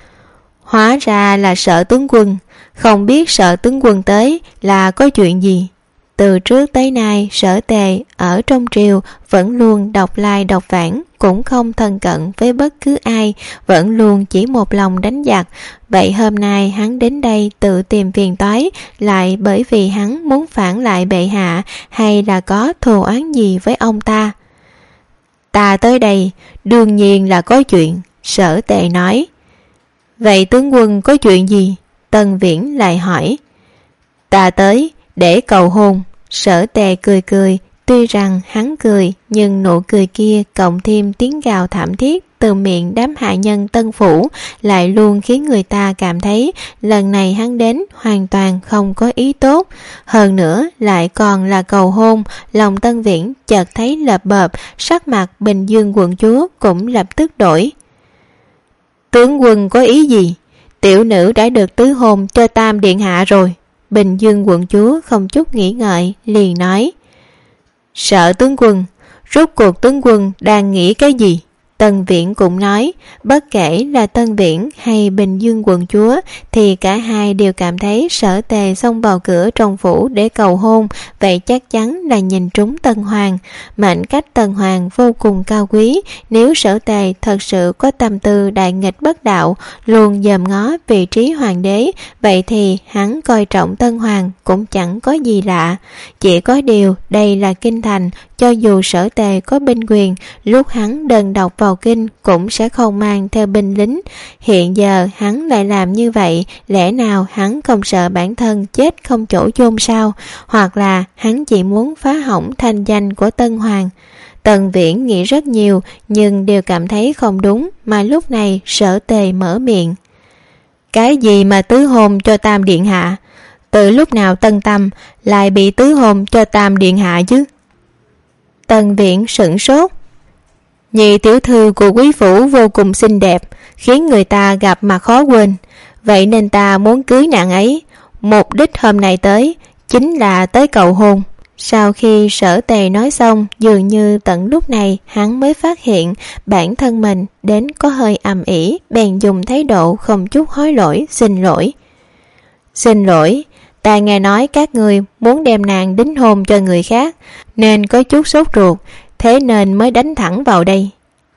Speaker 2: Hóa ra là Sở tướng quân, không biết Sở tướng quân tới là có chuyện gì. Từ trước tới nay, Sở Tề ở trong triều vẫn luôn độc lai độc vãng, cũng không thân cận với bất cứ ai, vẫn luôn chỉ một lòng đánh giặc. Vậy hôm nay hắn đến đây tự tìm phiền toái, lại bởi vì hắn muốn phản lại bệ hạ, hay là có thù oán gì với ông ta? Ta tới đây đương nhiên là có chuyện, Sở Tề nói. Vậy tướng quân có chuyện gì? Tân Viễn lại hỏi. Ta tới để cầu hôn. Sở Tề cười cười, tuy rằng hắn cười nhưng nụ cười kia cộng thêm tiếng gào thảm thiết từ miệng đám hạ nhân Tân phủ lại luôn khiến người ta cảm thấy lần này hắn đến hoàn toàn không có ý tốt. Hơn nữa lại còn là cầu hôn, lòng Tân Viễn chợt thấy lợp bợp, sắc mặt Bình Dương quận chúa cũng lập tức đổi. Tướng quân có ý gì? Tiểu nữ đã được tứ hôn cho Tam điện hạ rồi. Bình Dương quận chúa không chút nghĩ ngợi liền nói. Sở tướng quân, rốt cuộc tướng quân đang nghĩ cái gì? Tân Viễn cũng nói. Bất kể là Tân Viễn hay Bình Dương quận chúa thì cả hai đều cảm thấy Sở Tề xông vào cửa trong phủ để cầu hôn, vậy chắc chắn là nhìn trúng Tân Hoàng. Mệnh cách Tân Hoàng vô cùng cao quý, nếu Sở Tề thật sự có tâm tư đại nghịch bất đạo, luôn dòm ngó vị trí hoàng đế, vậy thì hắn coi trọng Tân Hoàng cũng chẳng có gì lạ. Chỉ có điều đây là kinh thành, cho dù Sở Tề có binh quyền, lúc hắn đơn độc vào kinh cũng sẽ không mang theo binh lính. Hiện giờ hắn lại làm như vậy, lẽ nào hắn không sợ bản thân chết không chỗ chôn sao? Hoặc là hắn chỉ muốn phá hỏng thanh danh của Tân Hoàng? Tần Viễn nghĩ rất nhiều nhưng đều cảm thấy không đúng, mà lúc này Sở Tề mở miệng. Cái gì mà tứ hôn cho Tam điện hạ? Từ lúc nào Tân Tâm lại bị tứ hôn cho Tam điện hạ chứ? Tần Viễn sửng sốt. Nhị tiểu thư của quý phủ vô cùng xinh đẹp, khiến người ta gặp mà khó quên. Vậy nên ta muốn cưới nàng ấy. Mục đích hôm nay tới chính là tới cầu hôn. Sau khi Sở Tề nói xong, dường như tận lúc này hắn mới phát hiện bản thân mình đến có hơi ầm ĩ, bèn dùng thái độ không chút hối lỗi xin lỗi. Xin lỗi, ta nghe nói các người muốn đem nàng đính hôn cho người khác, nên có chút sốt ruột, thế nên mới đánh thẳng vào đây.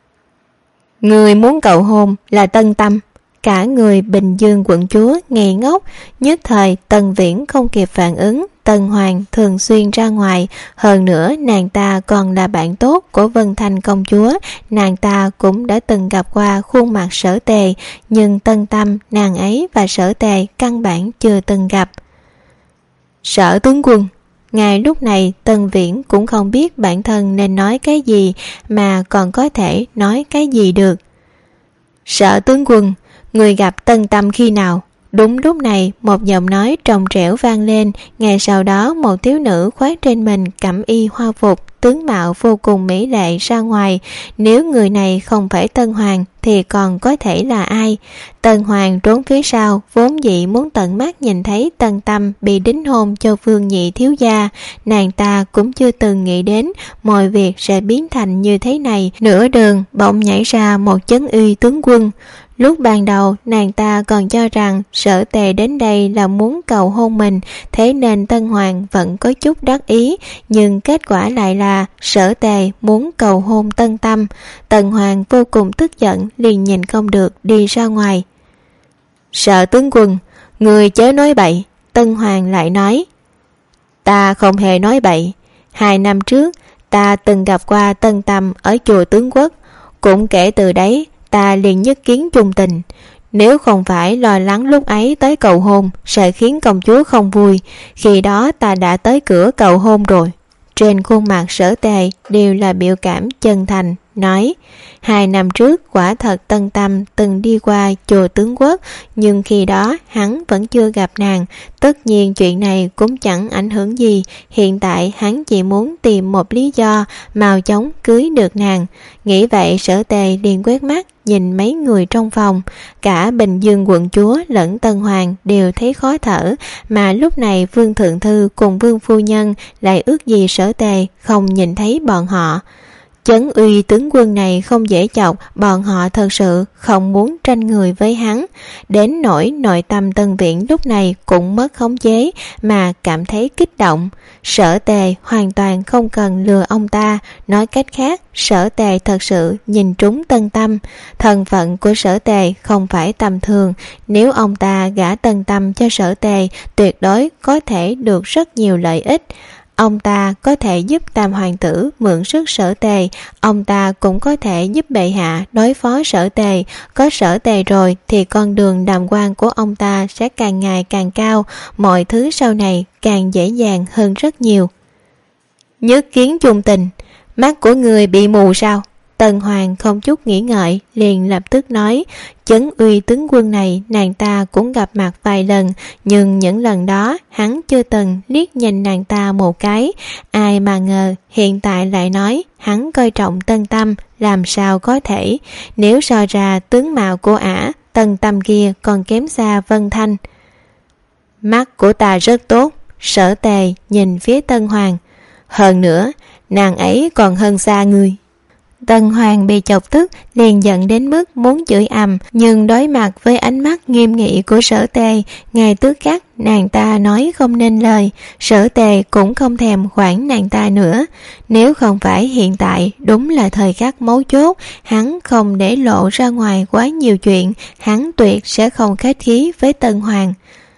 Speaker 2: Người muốn cầu hôn là Tân Tâm. Cả người Bình Dương quận chúa ngây ngốc, nhất thời Tần Viễn không kịp phản ứng. Tân Hoàng thường xuyên ra ngoài, hơn nữa nàng ta còn là bạn tốt của Vân Thanh công chúa, nàng ta cũng đã từng gặp qua khuôn mặt Sở Tề, nhưng Tân Tâm nàng ấy và Sở Tề căn bản chưa từng gặp. Sở tướng quân. Ngay lúc này Tân Viễn cũng không biết bản thân nên nói cái gì, mà còn có thể nói cái gì được. Sở tướng quân, người gặp Tân Tâm khi nào? Đúng lúc này một giọng nói trong trẻo vang lên, ngay sau đó một thiếu nữ khoác trên mình cẩm y hoa phục, tướng mạo vô cùng mỹ lệ ra ngoài. Nếu người này không phải Tân Hoàng thì còn có thể là ai? Tân Hoàng trốn phía sau, vốn dĩ muốn tận mắt nhìn thấy Tân Tâm bị đính hôn cho Vương nhị thiếu gia. Nàng ta cũng chưa từng nghĩ đến mọi việc sẽ biến thành như thế này. Nửa đường bỗng nhảy ra một chấn uy tướng quân. Lúc ban đầu nàng ta còn cho rằng Sở Tề đến đây là muốn cầu hôn mình, thế nên Tân Hoàng vẫn có chút đắc ý, nhưng kết quả lại là Sở Tề muốn cầu hôn Tân Tâm. Tân Hoàng vô cùng tức giận, liền nhìn không được đi ra ngoài. Sở tướng quân, người chớ nói bậy. Tân Hoàng lại nói. Ta không hề nói bậy. 2 năm trước ta từng gặp qua Tân Tâm ở chùa Tướng Quốc, cũng kể từ đấy ta liền nhất kiến chung tình. Nếu không phải lo lắng lúc ấy tới cầu hôn sẽ khiến công chúa không vui, khi đó ta đã tới cửa cầu hôn rồi. Trên khuôn mặt Sở Tề đều là biểu cảm chân thành, nói 2 năm trước quả thật Tân Tâm từng đi qua chùa Tướng Quốc, nhưng khi đó hắn vẫn chưa gặp nàng. Tất nhiên chuyện này cũng chẳng ảnh hưởng gì, hiện tại hắn chỉ muốn tìm một lý do mau chóng cưới được nàng. Nghĩ vậy Sở Tề liền quét mắt nhìn mấy người trong phòng, cả Bình Dương quận chúa lẫn Tân Hoàng đều thấy khó thở, mà lúc này Vương Thượng Thư cùng Vương Phu Nhân lại ước gì Sở Tề không nhìn thấy bọn họ. Chấn Uy tướng quân này không dễ chọc, bọn họ thật sự không muốn tranh người với hắn. Đến nỗi nội tâm Tân Viễn lúc này cũng mất khống chế mà cảm thấy kích động. Sở Tề hoàn toàn không cần lừa ông ta, nói cách khác Sở Tề thật sự nhìn trúng Tân Tâm. Thân phận của Sở Tề không phải tầm thường, nếu ông ta gả Tân Tâm cho Sở Tề tuyệt đối có thể được rất nhiều lợi ích. Ông ta có thể giúp Tam hoàng tử mượn sức Sở Tề, ông ta cũng có thể giúp bệ hạ đối phó Sở Tề. Có Sở Tề rồi thì con đường đàm quan của ông ta sẽ càng ngày càng cao, mọi thứ sau này càng dễ dàng hơn rất nhiều. Nhất kiến chung tình, mắt của người bị mù sao? Tần Hoàng không chút nghĩ ngợi liền lập tức nói, Chấn Uy tướng quân này nàng ta cũng gặp mặt vài lần, nhưng những lần đó hắn chưa từng liếc nhìn nàng ta một cái. Ai mà ngờ hiện tại lại nói hắn coi trọng Tân Tâm, làm sao có thể. Nếu so ra tướng mạo của ả, Tân Tâm kia còn kém xa Vân Thanh. Mắt của ta rất tốt. Sở Tề nhìn phía Tân Hoàng, hơn nữa nàng ấy còn hơn xa ngươi. Tân Hoàng bị chọc tức liền giận đến mức muốn chửi ầm, nhưng đối mặt với ánh mắt nghiêm nghị của Sở Tề, ngay tức khắc nàng ta nói không nên lời. Sở Tề cũng không thèm quản nàng ta nữa. Nếu không phải hiện tại đúng là thời khắc mấu chốt, hắn không để lộ ra ngoài quá nhiều chuyện, hắn tuyệt sẽ không khách khí với Tân Hoàng.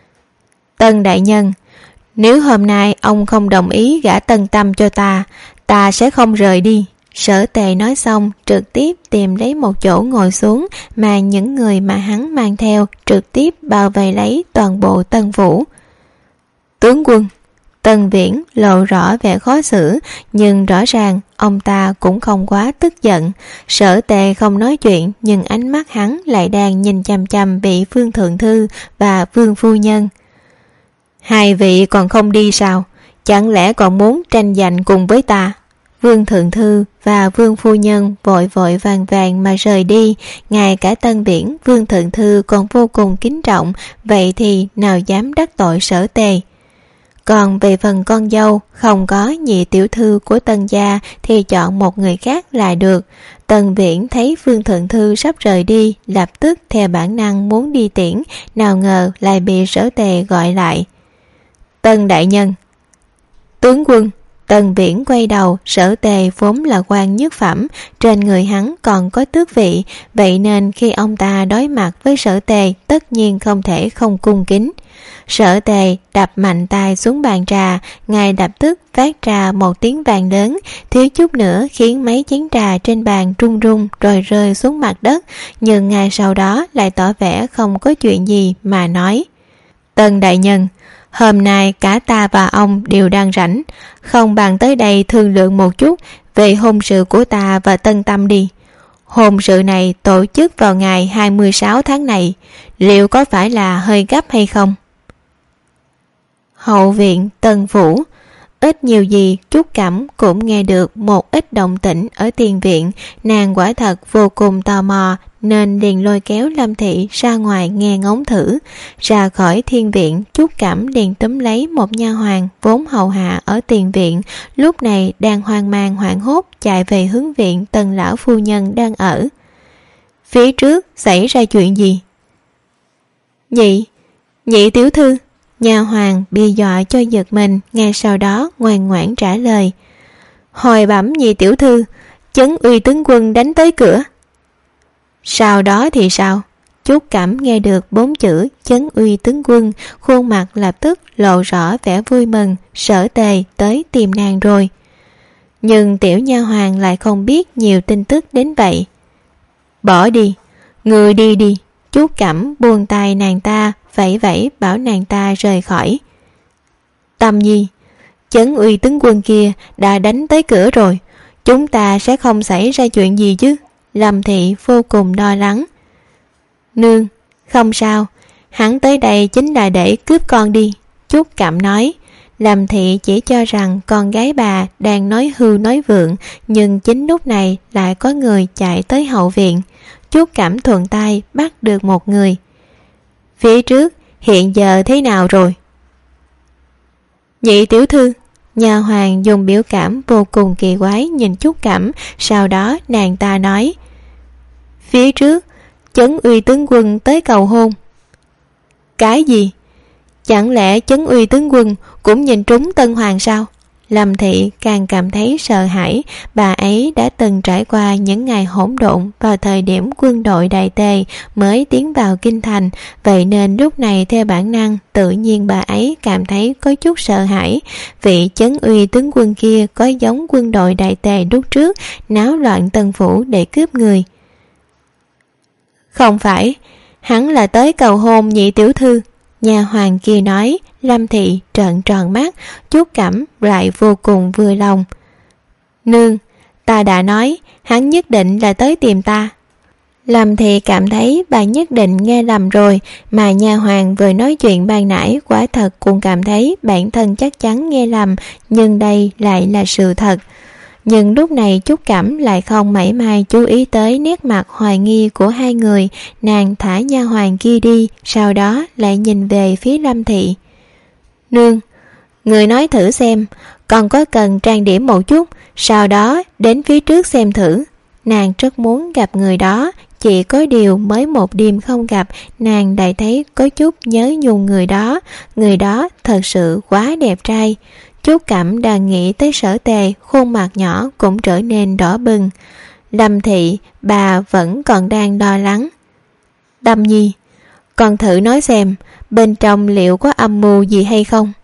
Speaker 2: Tân đại nhân, nếu hôm nay ông không đồng ý gả Tân Tâm cho ta, ta sẽ không rời đi. Sở Tề nói xong trực tiếp tìm lấy một chỗ ngồi xuống, mà những người mà hắn mang theo trực tiếp bao vây lấy toàn bộ Tân Vũ. Tướng quân, Tân Viễn lộ rõ vẻ khó xử, nhưng rõ ràng ông ta cũng không quá tức giận. Sở Tề không nói chuyện, nhưng ánh mắt hắn lại đang nhìn chằm chằm vị Vương Thượng Thư và Vương Phu Nhân. Hai vị còn không đi sao? Chẳng lẽ còn muốn tranh giành cùng với ta? Vương Thượng Thư và Vương Phu Nhân vội vội vàng vàng mà rời đi. Ngay cả Tân Viễn, Vương Thượng Thư còn vô cùng kính trọng, vậy thì nào dám đắc tội Sở Tề. Còn về phần con dâu, không có nhị tiểu thư của Tân gia thì chọn một người khác là được. Tân Viễn thấy Vương Thượng Thư sắp rời đi, lập tức theo bản năng muốn đi tiễn, nào ngờ lại bị Sở Tề gọi lại. Tân đại nhân. Tướng quân. Tân Viễn quay đầu, Sở Tề vốn là quan nhất phẩm, trên người hắn còn có tước vị, vậy nên khi ông ta đối mặt với Sở Tề tất nhiên không thể không cung kính. Sở Tề đập mạnh tay xuống bàn trà, ngay lập tức phát ra một tiếng vang lớn, thiếu chút nữa khiến mấy chén trà trên bàn rung rung rồi rơi xuống mặt đất, nhưng ngay sau đó lại tỏ vẻ không có chuyện gì mà nói. Tân đại nhân, hôm nay cả ta và ông đều đang rảnh, không bằng tới đây thương lượng một chút về hôn sự của ta và Tân Tâm đi. Hôn sự này tổ chức vào ngày 26 tháng này, liệu có phải là hơi gấp hay không? Hậu viện Tân Phủ. Ít nhiều gì Trúc Cẩm cũng nghe được một ít động tĩnh ở tiền viện, nàng quả thật vô cùng tò mò nên liền lôi kéo Lâm Thị ra ngoài nghe ngóng thử. Ra khỏi thiên viện, Trúc Cẩm liền túm lấy một nha hoàn vốn hầu hạ ở tiền viện, lúc này đang hoang mang hoảng hốt chạy về hướng viện Tần lão phu nhân đang ở. Phía trước xảy ra chuyện gì? Nhị tiểu thư. Nhà hoàng bị dọa cho giật mình, ngay sau đó ngoan ngoãn trả lời. Hồi bẩm nhị tiểu thư, Chấn Uy tướng quân đánh tới cửa. Sau đó thì sao? Trúc Cẩm nghe được 4 chữ Chấn Uy tướng quân, khuôn mặt lập tức lộ rõ vẻ vui mừng. Sở Tề tới tìm nàng rồi. nhưng tiểu nha hoàn lại không biết nhiều tin tức đến vậy. Bỏ đi, người đi đi. Chú Cẩm buông tay nàng ta, vẫy vẫy bảo nàng ta rời khỏi. Tâm Nhi, Chấn Uy tướng quân kia đã đánh tới cửa rồi, chúng ta sẽ không xảy ra chuyện gì chứ? Lâm Thị vô cùng lo lắng. Nương, không sao, hắn tới đây chính là để cướp con đi, Chú Cẩm nói. Lâm Thị chỉ cho rằng con gái bà đang nói hư nói vượng, nhưng chính lúc này lại có người chạy tới hậu viện. Chú Cẩm thuận tay bắt được một người. Phía trước hiện giờ thế nào rồi? Nhị tiểu thư. Nha hoàn dùng biểu cảm vô cùng kỳ quái nhìn Chú Cẩm, sau đó nàng ta nói: Phía trước Chấn Uy tướng quân tới cầu hôn. Cái gì? Chẳng lẽ Chấn Uy tướng quân cũng nhìn trúng Tân Hoàng sao? Lâm Thị càng cảm thấy sợ hãi, bà ấy đã từng trải qua những ngày hỗn độn vào thời điểm quân đội Đại Tề mới tiến vào kinh thành, vậy nên lúc này theo bản năng tự nhiên bà ấy cảm thấy có chút sợ hãi. Vị Chấn Uy tướng quân kia có giống quân đội Đại Tề lúc trước náo loạn Tân Phủ để cướp người? Không phải, hắn là tới cầu hôn nhị tiểu thư, nhà hoàng kia nói. Lâm Thị trợn tròn mắt, Chú Cẩm lại vô cùng vừa lòng. Nương, ta đã nói hắn nhất định là tới tìm ta. Lâm Thị cảm thấy bà nhất định nghe lầm rồi, mà nha hoàng vừa nói chuyện ban nãy quả thật cũng cảm thấy bản thân chắc chắn nghe lầm, nhưng đây lại là sự thật. Nhưng lúc này Chú Cẩm lại không mảy may chú ý tới nét mặt hoài nghi của hai người. Nàng thả nha hoàn kia đi, sau đó lại nhìn về phía Lâm Thị. Nương, người nói thử xem, còn có cần trang điểm một chút, sau đó đến phía trước xem thử. Nàng rất muốn gặp người đó, chỉ có điều mới một đêm không gặp, nàng đã thấy có chút nhớ nhung người đó thật sự quá đẹp trai. Chú Cẩm đang nghĩ tới Sở Tề, khuôn mặt nhỏ cũng trở nên đỏ bừng. Lâm Thị, bà vẫn còn đang lo lắng. Tâm Nhi, con thử nói xem, bên trong liệu có âm mưu gì hay không?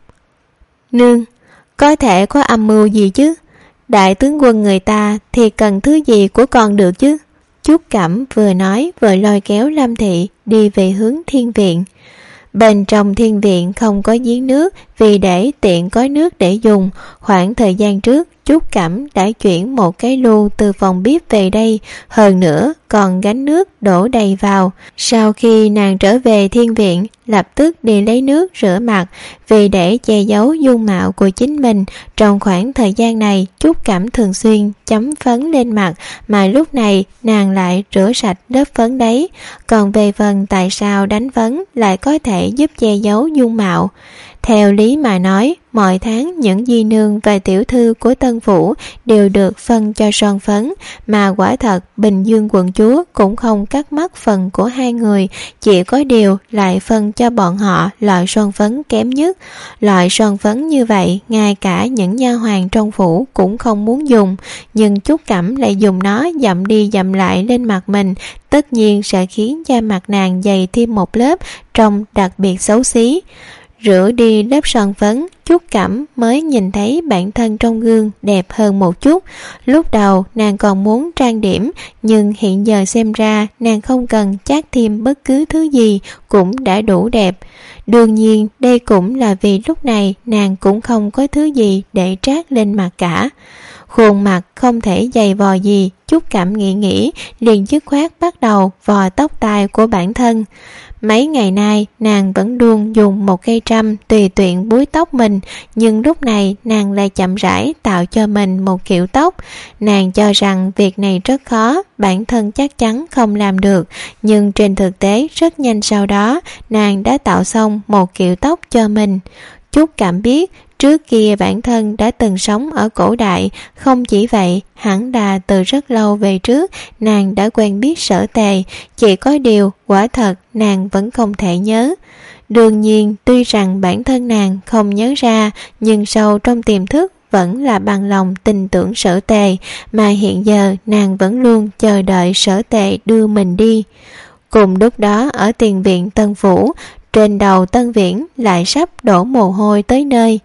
Speaker 2: Nương, có thể có âm mưu gì chứ? Đại tướng quân người ta thì cần thứ gì của con được chứ? Chú Cẩm vừa nói vừa lôi kéo Lâm Thị đi về hướng thiên viện. Bên trong thiên viện không có giếng nước, vì để tiện có nước để dùng. Khoảng thời gian trước, Chú Cẩm đã chuyển một cái lu từ phòng bếp về đây, hơn nữa còn gánh nước đổ đầy vào. Sau khi nàng trở về thiên viện, lập tức đi lấy nước rửa mặt, vì để che giấu dung mạo của chính mình. Trong khoảng thời gian này, Chú Cẩm thường xuyên chấm phấn lên mặt, mà lúc này nàng lại rửa sạch lớp phấn đấy. Còn về phần tại sao đánh phấn lại có thể giúp che giấu dung mạo, theo lý mà nói, mọi tháng những di nương và tiểu thư của Tân Phủ đều được phân cho son phấn, mà quả thật Bình Dương quận chúa cũng không cắt mất phần của hai người, chỉ có điều lại phân cho bọn họ loại son phấn kém nhất. Loại son phấn như vậy, ngay cả những nha hoàn trong phủ cũng không muốn dùng, nhưng Chú Cẩm lại dùng nó dặm đi dặm lại lên mặt mình, tất nhiên sẽ khiến da mặt nàng dày thêm một lớp, trông đặc biệt xấu xí. Rửa đi lớp son phấn, Chú Cẩm mới nhìn thấy bản thân trong gương đẹp hơn một chút. Lúc đầu nàng còn muốn trang điểm, nhưng hiện giờ xem ra nàng không cần chát thêm bất cứ thứ gì, cũng đã đủ đẹp. Đương nhiên đây cũng là vì lúc này nàng cũng không có thứ gì để trát lên mặt cả. Khuôn mặt không thể dày vò gì, Chú Cẩm nghĩ liền dứt khoát bắt đầu vò tóc tai của bản thân. Mấy ngày nay nàng vẫn luôn dùng một cây trâm tùy tiện búi tóc mình, nhưng lúc này nàng lại chậm rãi tạo cho mình một kiểu tóc. Nàng cho rằng việc này rất khó, bản thân chắc chắn không làm được, nhưng trên thực tế rất nhanh sau đó nàng đã tạo xong một kiểu tóc cho mình. Chú Cẩm biết trước kia bản thân đã từng sống ở cổ đại, không chỉ vậy, hẳn là từ rất lâu về trước nàng đã quen biết Sở Tề, chỉ có điều quả thật nàng vẫn không thể nhớ. Đương nhiên tuy rằng bản thân nàng không nhớ ra, nhưng sâu trong tiềm thức vẫn là bằng lòng tin tưởng Sở Tề, mà hiện giờ nàng vẫn luôn chờ đợi Sở Tề đưa mình đi. Cùng lúc đó ở tiền viện Tân Phủ, trên đầu Tân Viễn lại sắp đổ mồ hôi tới nơi.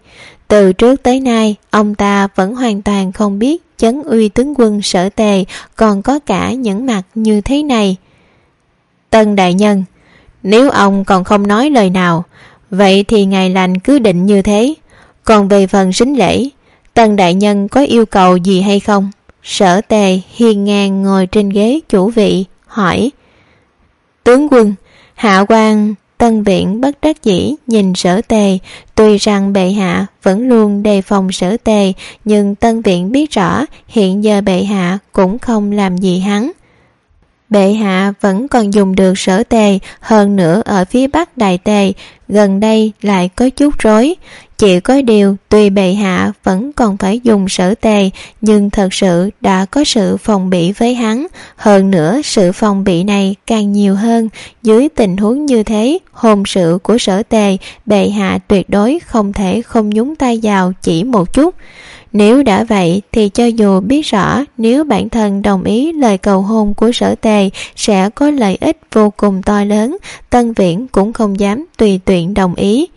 Speaker 2: Từ trước tới nay, ông ta vẫn hoàn toàn không biết Chấn Uy tướng quân Sở Tề còn có cả những mặt như thế này. Tân đại nhân, nếu ông còn không nói lời nào, vậy thì ngày lành cứ định như thế. Còn về phần sính lễ, Tân đại nhân có yêu cầu gì hay không? Sở Tề hiên ngang ngồi trên ghế chủ vị, hỏi. Tướng quân, hạ quan. Tân Viễn bất đắc dĩ nhìn Sở Tề. Tuy rằng bệ hạ vẫn luôn đề phòng Sở Tề, nhưng Tân Viễn biết rõ hiện giờ bệ hạ cũng không làm gì hắn. Bệ hạ vẫn còn dùng được Sở Tề, hơn nữa ở phía bắc Đại Tề gần đây lại có chút rối. Chỉ có điều tuy bệ hạ vẫn còn phải dùng Sở Tề, nhưng thật sự đã có sự phòng bị với hắn. Hơn nữa sự phòng bị này càng nhiều hơn. Dưới tình huống như thế, hôn sự của Sở Tề, bệ hạ tuyệt đối không thể không nhúng tay vào chỉ một chút. Nếu đã vậy thì cho dù biết rõ nếu bản thân đồng ý lời cầu hôn của Sở Tề sẽ có lợi ích vô cùng to lớn, Tân Viễn cũng không dám tùy tiện đồng ý.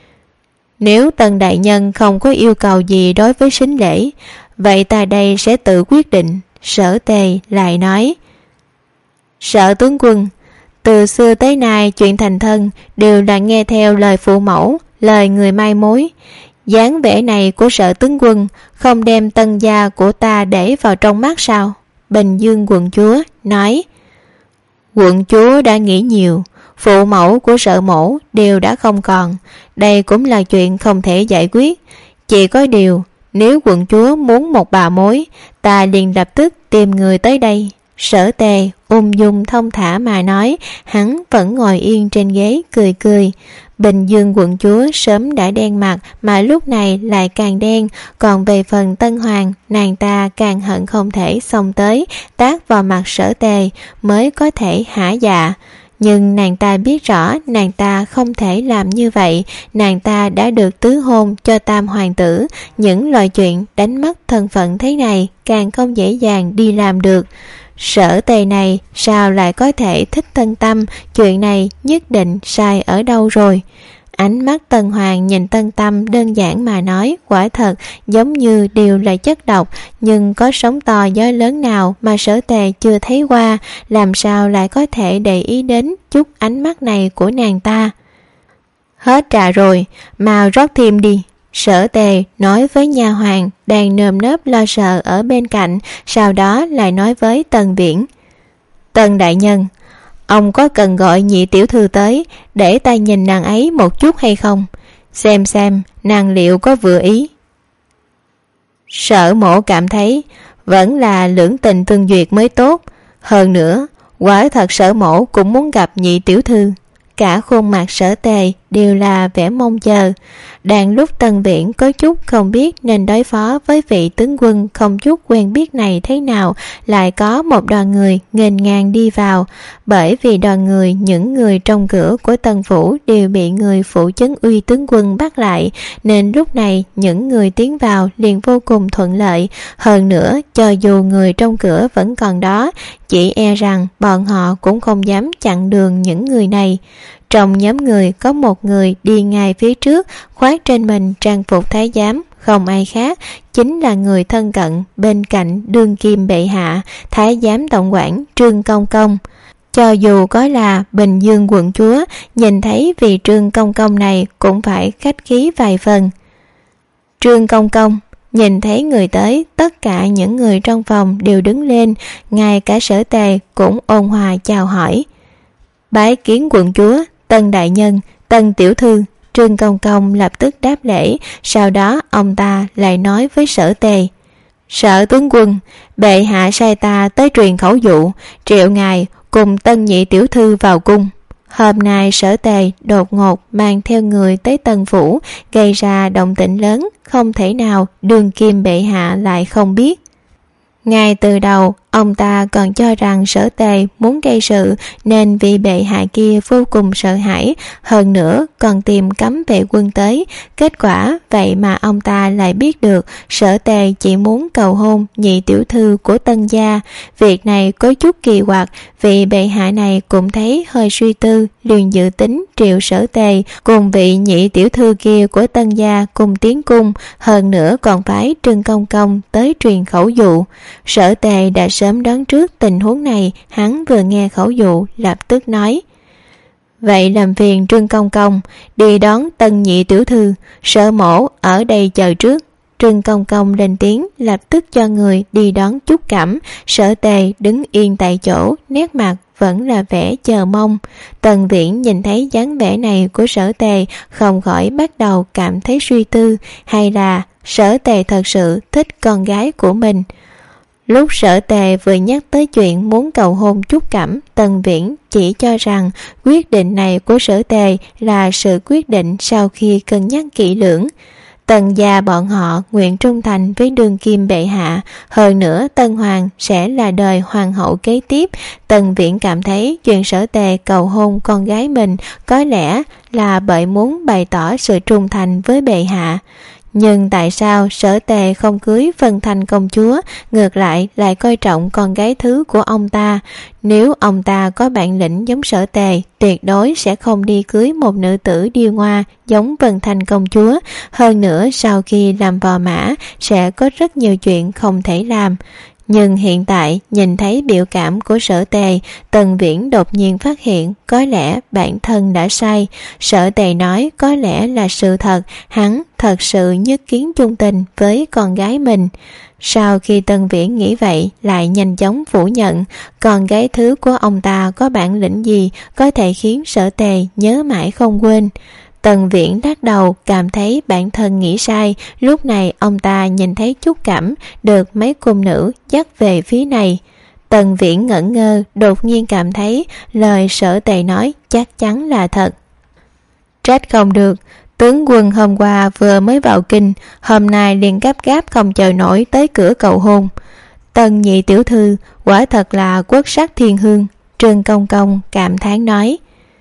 Speaker 2: Nếu Tân đại nhân không có yêu cầu gì đối với sính lễ, vậy ta đây sẽ tự quyết định. Sở Tề lại nói. Sở tướng quân, từ xưa tới nay chuyện thành thân đều là nghe theo lời phụ mẫu, lời người mai mối. Dáng vẻ này của Sở tướng quân không đem tân gia của ta để vào trong mắt sao? Bình Dương quận chúa nói. Quận chúa đã nghĩ nhiều, phụ mẫu của Sở mẫu đều đã không còn, đây cũng là chuyện không thể giải quyết. Chỉ có điều, nếu quận chúa muốn một bà mối, ta liền lập tức tìm người tới đây. Sở Tề ung dung thông thả mà nói, hắn vẫn ngồi yên trên ghế cười cười. Bình Dương quận chúa sớm đã đen mặt mà lúc này lại càng đen. Còn về phần Tân Hoàng, nàng ta càng hận không thể xông tới tát vào mặt Sở Tề mới có thể hả dạ. Nhưng nàng ta biết rõ nàng ta không thể làm như vậy. Nàng ta đã được tứ hôn cho tam hoàng tử. Những loại chuyện đánh mất thân phận thế này càng không dễ dàng đi làm được. Sở Tề này sao lại có thể thích Tân Tâm? Chuyện này nhất định sai ở đâu rồi? Ánh mắt Tân Hoàng nhìn Tân Tâm đơn giản mà nói, quả thật giống như đều là chất độc. Nhưng có sóng to gió lớn nào mà Sở Tề chưa thấy qua, làm sao lại có thể để ý đến chút ánh mắt này của nàng ta? Hết trà rồi, mau rót thêm đi. Sở Tề nói với nha hoàn đang nơm nớp lo sợ ở bên cạnh, sau đó lại nói với Tần Viễn. Tần đại nhân, ông có cần gọi nhị tiểu thư tới để ta nhìn nàng ấy một chút hay không? Xem nàng liệu có vừa ý. Sở mổ cảm thấy vẫn là lưỡng tình tương duyệt mới tốt. Hơn nữa, quả thật Sở mổ cũng muốn gặp nhị tiểu thư. Cả khuôn mặt Sở Tề đều là vẻ mong chờ. Đang lúc Tần Viễn có chút không biết nên đối phó với vị tướng quân không chút quen biết này thế nào, lại có một đoàn người nghênh ngang đi vào. Bởi vì đoàn người, những người trong cửa của Tần phủ đều bị người phụ Chấn Uy tướng quân bắt lại, nên lúc này những người tiến vào liền vô cùng thuận lợi. Hơn nữa, cho dù người trong cửa vẫn còn đó, chỉ e rằng bọn họ cũng không dám chặn đường những người này. Trong nhóm người có một người đi ngay phía trước, khoác trên mình trang phục thái giám, không ai khác chính là người thân cận bên cạnh đương kim bệ hạ, thái giám tổng quản Trương Công Công. Cho dù có là Bình Dương quận chúa, nhìn thấy vị Trương Công Công này cũng phải khách khí vài phần. Trương Công Công nhìn thấy người tới, tất cả những người trong phòng đều đứng lên, ngay cả Sở Tề cũng ôn hòa chào hỏi. Bái kiến quận chúa, Tân đại nhân, Tân tiểu thư. Trương Công Công lập tức đáp lễ, sau đó ông ta lại nói với Sở Tề. Sở tướng quân, bệ hạ sai ta tới truyền khẩu dụ, triệu ngài cùng Tân nhị tiểu thư vào cung. Hôm nay Sở Tề đột ngột mang theo người tới Tân phủ, gây ra động tĩnh lớn, không thể nào đương kim bệ hạ lại không biết. Ngay từ đầu, ông ta còn cho rằng Sở Tề muốn gây sự nên vị bệ hạ kia vô cùng sợ hãi, hơn nữa còn tìm cấm vệ quân tới. Kết quả vậy mà ông ta lại biết được Sở Tề chỉ muốn cầu hôn nhị tiểu thư của Tân gia. Việc này có chút kỳ quặc, vị bệ hạ này cũng thấy hơi suy tư, liền dự tính triệu Sở Tề cùng vị nhị tiểu thư kia của Tân gia cùng tiến cung, hơn nữa còn phái Trương Công Công tới truyền khẩu dụ. Sở Tề đã sớm đoán trước tình huống này, hắn vừa nghe khẩu dụ lập tức nói: vậy làm phiền Trương Công Công đi đón Tân nhị tiểu thư, Sở mổ ở đây chờ trước. Trương Công Công lên tiếng, lập tức cho người đi đón Trúc Cẩm. Sở Tề đứng yên tại chỗ, nét mặt vẫn là vẻ chờ mong. Tần Viễn nhìn thấy dáng vẻ này của Sở Tề, không khỏi bắt đầu cảm thấy suy tư, hay là Sở Tề thật sự thích con gái của mình. Lúc Sở Tề vừa nhắc tới chuyện muốn cầu hôn Trúc Cẩm, Tần Viễn chỉ cho rằng quyết định này của Sở Tề là sự quyết định sau khi cân nhắc kỹ lưỡng. Tần gia bọn họ nguyện trung thành với đương kim bệ hạ, hơn nữa Tân Hoàng sẽ là đời hoàng hậu kế tiếp. Tần Viễn cảm thấy chuyện Sở Tề cầu hôn con gái mình có lẽ là bởi muốn bày tỏ sự trung thành với bệ hạ. Nhưng tại sao Sở Tề không cưới Vân Thành công chúa, ngược lại coi trọng con gái thứ của ông ta? Nếu ông ta có bản lĩnh giống Sở Tề, tuyệt đối sẽ không đi cưới một nữ tử điêu ngoa giống Vân Thành công chúa. Hơn nữa sau khi làm vò mã sẽ có rất nhiều chuyện không thể làm. Nhưng hiện tại nhìn thấy biểu cảm của Sở Tề, Tần Viễn đột nhiên phát hiện có lẽ bản thân đã sai. Sở Tề nói có lẽ là sự thật, hắn thật sự nhất kiến chung tình với con gái mình. Sau khi Tần Viễn nghĩ vậy, lại nhanh chóng phủ nhận con gái thứ của ông ta có bản lĩnh gì có thể khiến Sở Tề nhớ mãi không quên. Tần Viễn lắc đầu, cảm thấy bản thân nghĩ sai. Lúc này ông ta nhìn thấy Trúc Cẩm được mấy cung nữ dắt về phía này. Tần Viễn ngẩn ngơ, đột nhiên cảm thấy lời Sở Tề nói chắc chắn là thật. Trách không được, tướng quân hôm qua vừa mới vào kinh, hôm nay liền gấp gáp không chờ nổi tới cửa cầu hôn. Tần nhị tiểu thư quả thật là quốc sắc thiên hương. Trương Công Công cảm thán nói: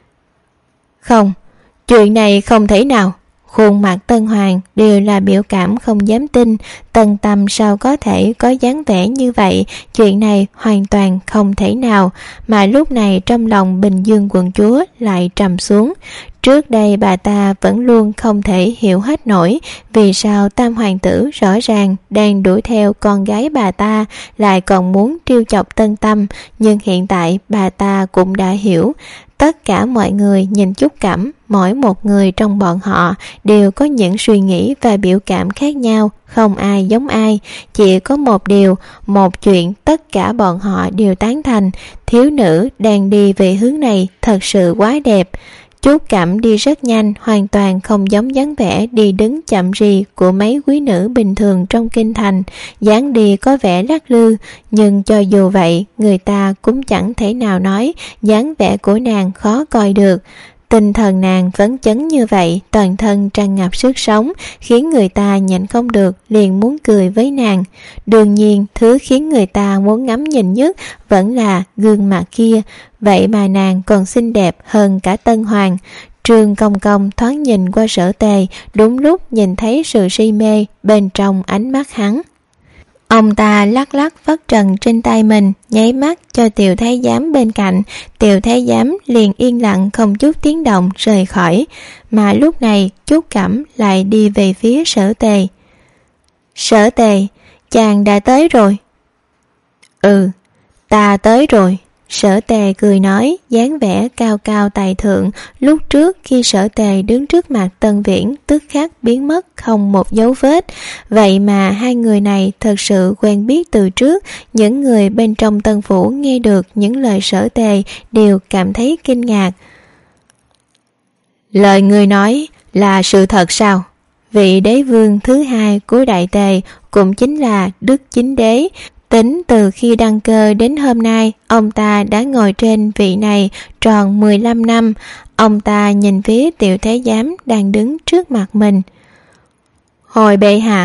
Speaker 2: không, chuyện này không thể nào. Khuôn mặt Tân Hoàng đều là biểu cảm không dám tin. Tần Tâm sao có thể có dáng vẻ như vậy? Chuyện này hoàn toàn không thể nào. Mà lúc này trong lòng Bình Dương quận chúa lại trầm xuống. Trước đây bà ta vẫn luôn không thể hiểu hết nổi vì sao tam hoàng tử rõ ràng đang đuổi theo con gái bà ta lại còn muốn trêu chọc Tân Tâm. Nhưng hiện tại bà ta cũng đã hiểu. Tất cả mọi người nhìn Trúc Cẩm, mỗi một người trong bọn họ đều có những suy nghĩ và biểu cảm khác nhau, không ai giống ai. Chỉ có một điều, một chuyện tất cả bọn họ đều tán thành, thiếu nữ đang đi về hướng này thật sự quá đẹp. Trúc Cẩm đi rất nhanh, hoàn toàn không giống dáng vẻ đi đứng chậm rì của mấy quý nữ bình thường trong kinh thành. Dáng đi có vẻ lắc lư, nhưng cho dù vậy, người ta cũng chẳng thể nào nói dáng vẻ của nàng khó coi được. Tinh thần nàng phấn chấn như vậy, toàn thân tràn ngập sức sống, khiến người ta nhịn không được liền muốn cười với nàng. Đương nhiên, thứ khiến người ta muốn ngắm nhìn nhất vẫn là gương mặt kia, vậy mà nàng còn xinh đẹp hơn cả Tân Hoàng. Trương Công Công thoáng nhìn qua Sở Tề, đúng lúc nhìn thấy sự si mê bên trong ánh mắt hắn. Ông ta lắc lắc phất trần trên tay mình, nháy mắt cho Tiều Thái Giám bên cạnh. Tiều Thái Giám liền yên lặng không chút tiếng động rời khỏi. Mà lúc này Trúc Cẩm lại đi về phía Sở Tề. Sở Tề, chàng đã tới rồi. Ừ, ta tới rồi. Sở Tề cười nói, dáng vẻ cao cao tài thượng. Lúc trước khi Sở Tề đứng trước mặt Tân Viễn tức khắc biến mất không một dấu vết. Vậy mà hai người này thật sự quen biết từ trước. Những người bên trong Tân Phủ nghe được những lời Sở Tề đều cảm thấy kinh ngạc. Lời người nói là sự thật sao? Vị đế vương thứ hai của Đại Tề cũng chính là Đức Chính Đế. Tính từ khi đăng cơ đến hôm nay, ông ta đã ngồi trên vị này tròn 15 năm. Ông ta nhìn phía Tiểu Thái Giám đang đứng trước mặt mình. Hồi bệ hạ,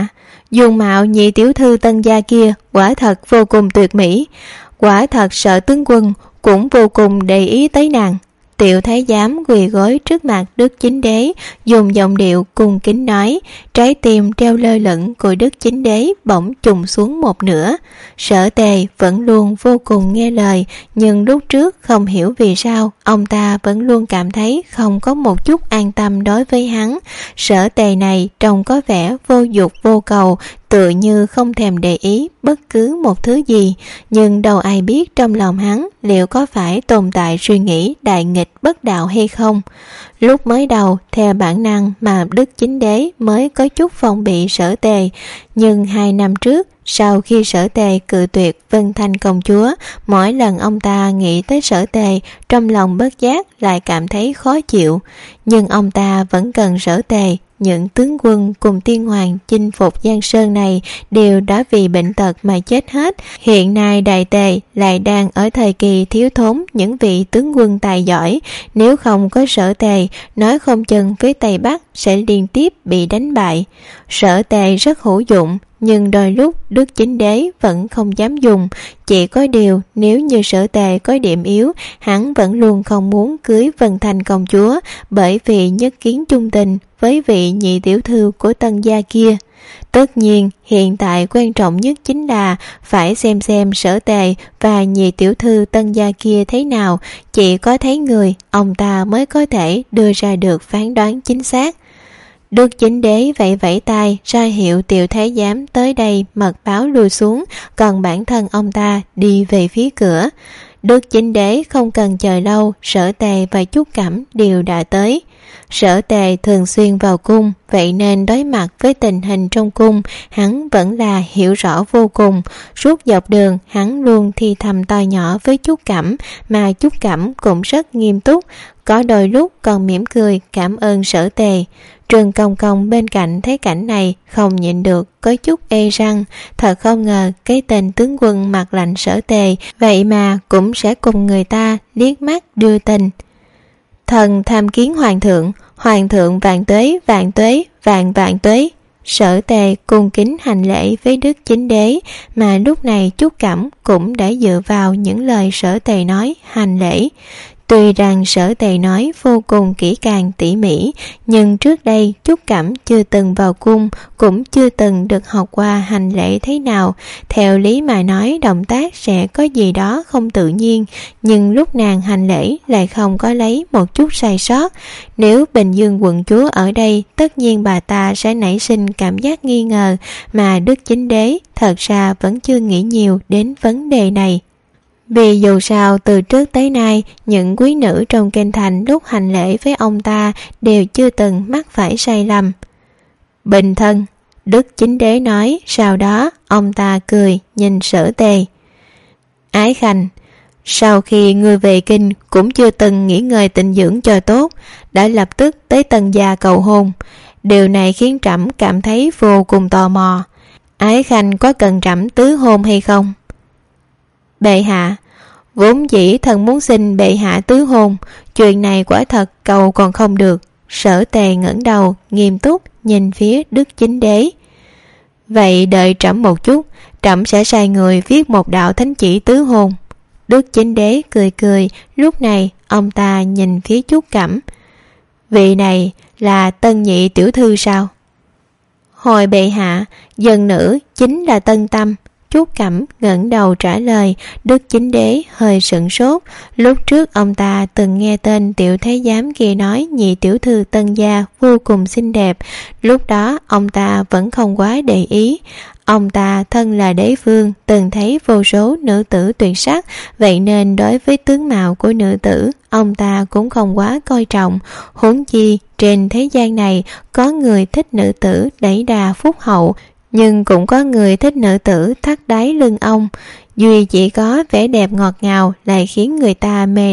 Speaker 2: Dung mạo nhị tiểu thư Tân gia kia quả thật vô cùng tuyệt mỹ, quả thật Sở tướng quân cũng vô cùng để ý tới nàng. Tiểu thái giám quỳ gối trước mặt Đức Chính Đế, dùng giọng điệu cung kính nói. Trái tim treo lơ lửng của Đức Chính Đế bỗng trùng xuống một nửa. Sở Tề vẫn luôn vô cùng nghe lời, nhưng lúc trước không hiểu vì sao ông ta vẫn luôn cảm thấy không có một chút an tâm đối với hắn. Sở Tề này trông có vẻ vô dục vô cầu, tựa như không thèm để ý bất cứ một thứ gì, nhưng đâu ai biết trong lòng hắn liệu có phải tồn tại suy nghĩ đại nghịch bất đạo hay không. Lúc mới đầu theo bản năng mà Đức Chính Đế mới có chút phòng bị Sở Tề, nhưng 2 năm trước sau khi Sở Tề cự tuyệt Vân Thanh công chúa, mỗi lần ông ta nghĩ tới Sở Tề, trong lòng bất giác lại cảm thấy khó chịu. Nhưng ông ta vẫn cần Sở Tề. Những tướng quân cùng tiên hoàng chinh phục Giang Sơn này đều đã vì bệnh tật mà chết hết. Hiện nay Đại Tề lại đang ở thời kỳ thiếu thốn những vị tướng quân tài giỏi. Nếu không có Sở Tề, nói không chừng phía Tây Bắc sẽ liên tiếp bị đánh bại. Sở Tề rất hữu dụng, nhưng đôi lúc Đức Chính Đế vẫn không dám dùng. Chỉ có điều nếu như Sở Tề có điểm yếu, hắn vẫn luôn không muốn cưới Vân Thanh công chúa, bởi vì nhất kiến chung tình với vị nhị tiểu thư của Tân gia kia. Tất nhiên hiện tại quan trọng nhất chính là phải xem Sở Tề và nhị tiểu thư Tân gia kia thế nào. Chỉ có thấy người, ông ta mới có thể đưa ra được phán đoán chính xác. Đức Chính Đế vẫy vẫy tay ra hiệu tiểu thái giám tới đây mật báo lui xuống, còn bản thân ông ta đi về phía cửa. Đức Chính Đế không cần chờ lâu, Sở Tề và Trúc Cẩm đều đã tới. Sở Tề thường xuyên vào cung, vậy nên đối mặt với tình hình trong cung, hắn vẫn là hiểu rõ vô cùng. Suốt dọc đường, hắn luôn thi thầm to nhỏ với Trúc Cẩm, mà Trúc Cẩm cũng rất nghiêm túc, có đôi lúc còn mỉm cười cảm ơn Sở Tề. Trương Công Công bên cạnh thấy cảnh này không nhịn được có chút ê răng, thật không ngờ cái tên tướng quân mặt lạnh Sở Tề vậy mà cũng sẽ cùng người ta liếc mắt đưa tình. Thần tham kiến hoàng thượng vạn tuế, vạn tuế. Sở Tề cung kính hành lễ với Đức Chính Đế, mà lúc này Trúc Cẩm cũng đã dựa vào những lời Sở Tề nói hành lễ. Tuy rằng Sở Tề nói vô cùng kỹ càng tỉ mỉ, nhưng trước đây Trúc Cẩm chưa từng vào cung, cũng chưa từng được học qua hành lễ thế nào. Theo lý mà nói động tác sẽ có gì đó không tự nhiên, nhưng lúc nàng hành lễ lại không có lấy một chút sai sót. Nếu Bình Dương quận chúa ở đây, tất nhiên bà ta sẽ nảy sinh cảm giác nghi ngờ, mà Đức Chính Đế thật ra vẫn chưa nghĩ nhiều đến vấn đề này. Vì dù sao từ trước tới nay, những quý nữ trong kinh thành lúc hành lễ với ông ta đều chưa từng mắc phải sai lầm. Bình thân, Đức Chính Đế nói, sau đó ông ta cười nhìn Sở Tề. Ái Khanh, sau khi ngươi về kinh cũng chưa từng nghỉ ngơi tịnh dưỡng cho tốt, đã lập tức tới Tân gia cầu hôn. Điều này khiến trẫm cảm thấy vô cùng tò mò. Ái Khanh có cần trẫm tứ hôn hay không? Bệ hạ, vốn dĩ thần muốn xin bệ hạ tứ hôn, chuyện này quả thật cầu còn không được. Sở Tề ngẩng đầu nghiêm túc nhìn phía Đức Chính Đế. Vậy đợi trẫm một chút, trẫm sẽ sai người viết một đạo thánh chỉ tứ hôn. Đức Chính Đế cười cười, lúc này ông ta nhìn phía Trúc Cẩm. Vị này là Tân nhị tiểu thư sao? Hồi bệ hạ, dân nữ chính là Tân Tâm. Trúc Cẩm ngẩng đầu trả lời. Đức Chính Đế hơi sửng sốt. Lúc trước ông ta từng nghe tên tiểu thái giám kia nói nhị tiểu thư Tân gia vô cùng xinh đẹp. Lúc đó ông ta vẫn không quá để ý. Ông ta thân là đế vương, từng thấy vô số nữ tử tuyệt sắc, vậy nên đối với tướng mạo của nữ tử, ông ta cũng không quá coi trọng. Huống chi trên thế gian này có người thích nữ tử đẩy đà phúc hậu, nhưng cũng có người thích nữ tử thắt đáy lưng ông. Duy chỉ có vẻ đẹp ngọt ngào lại khiến người ta mê đắm.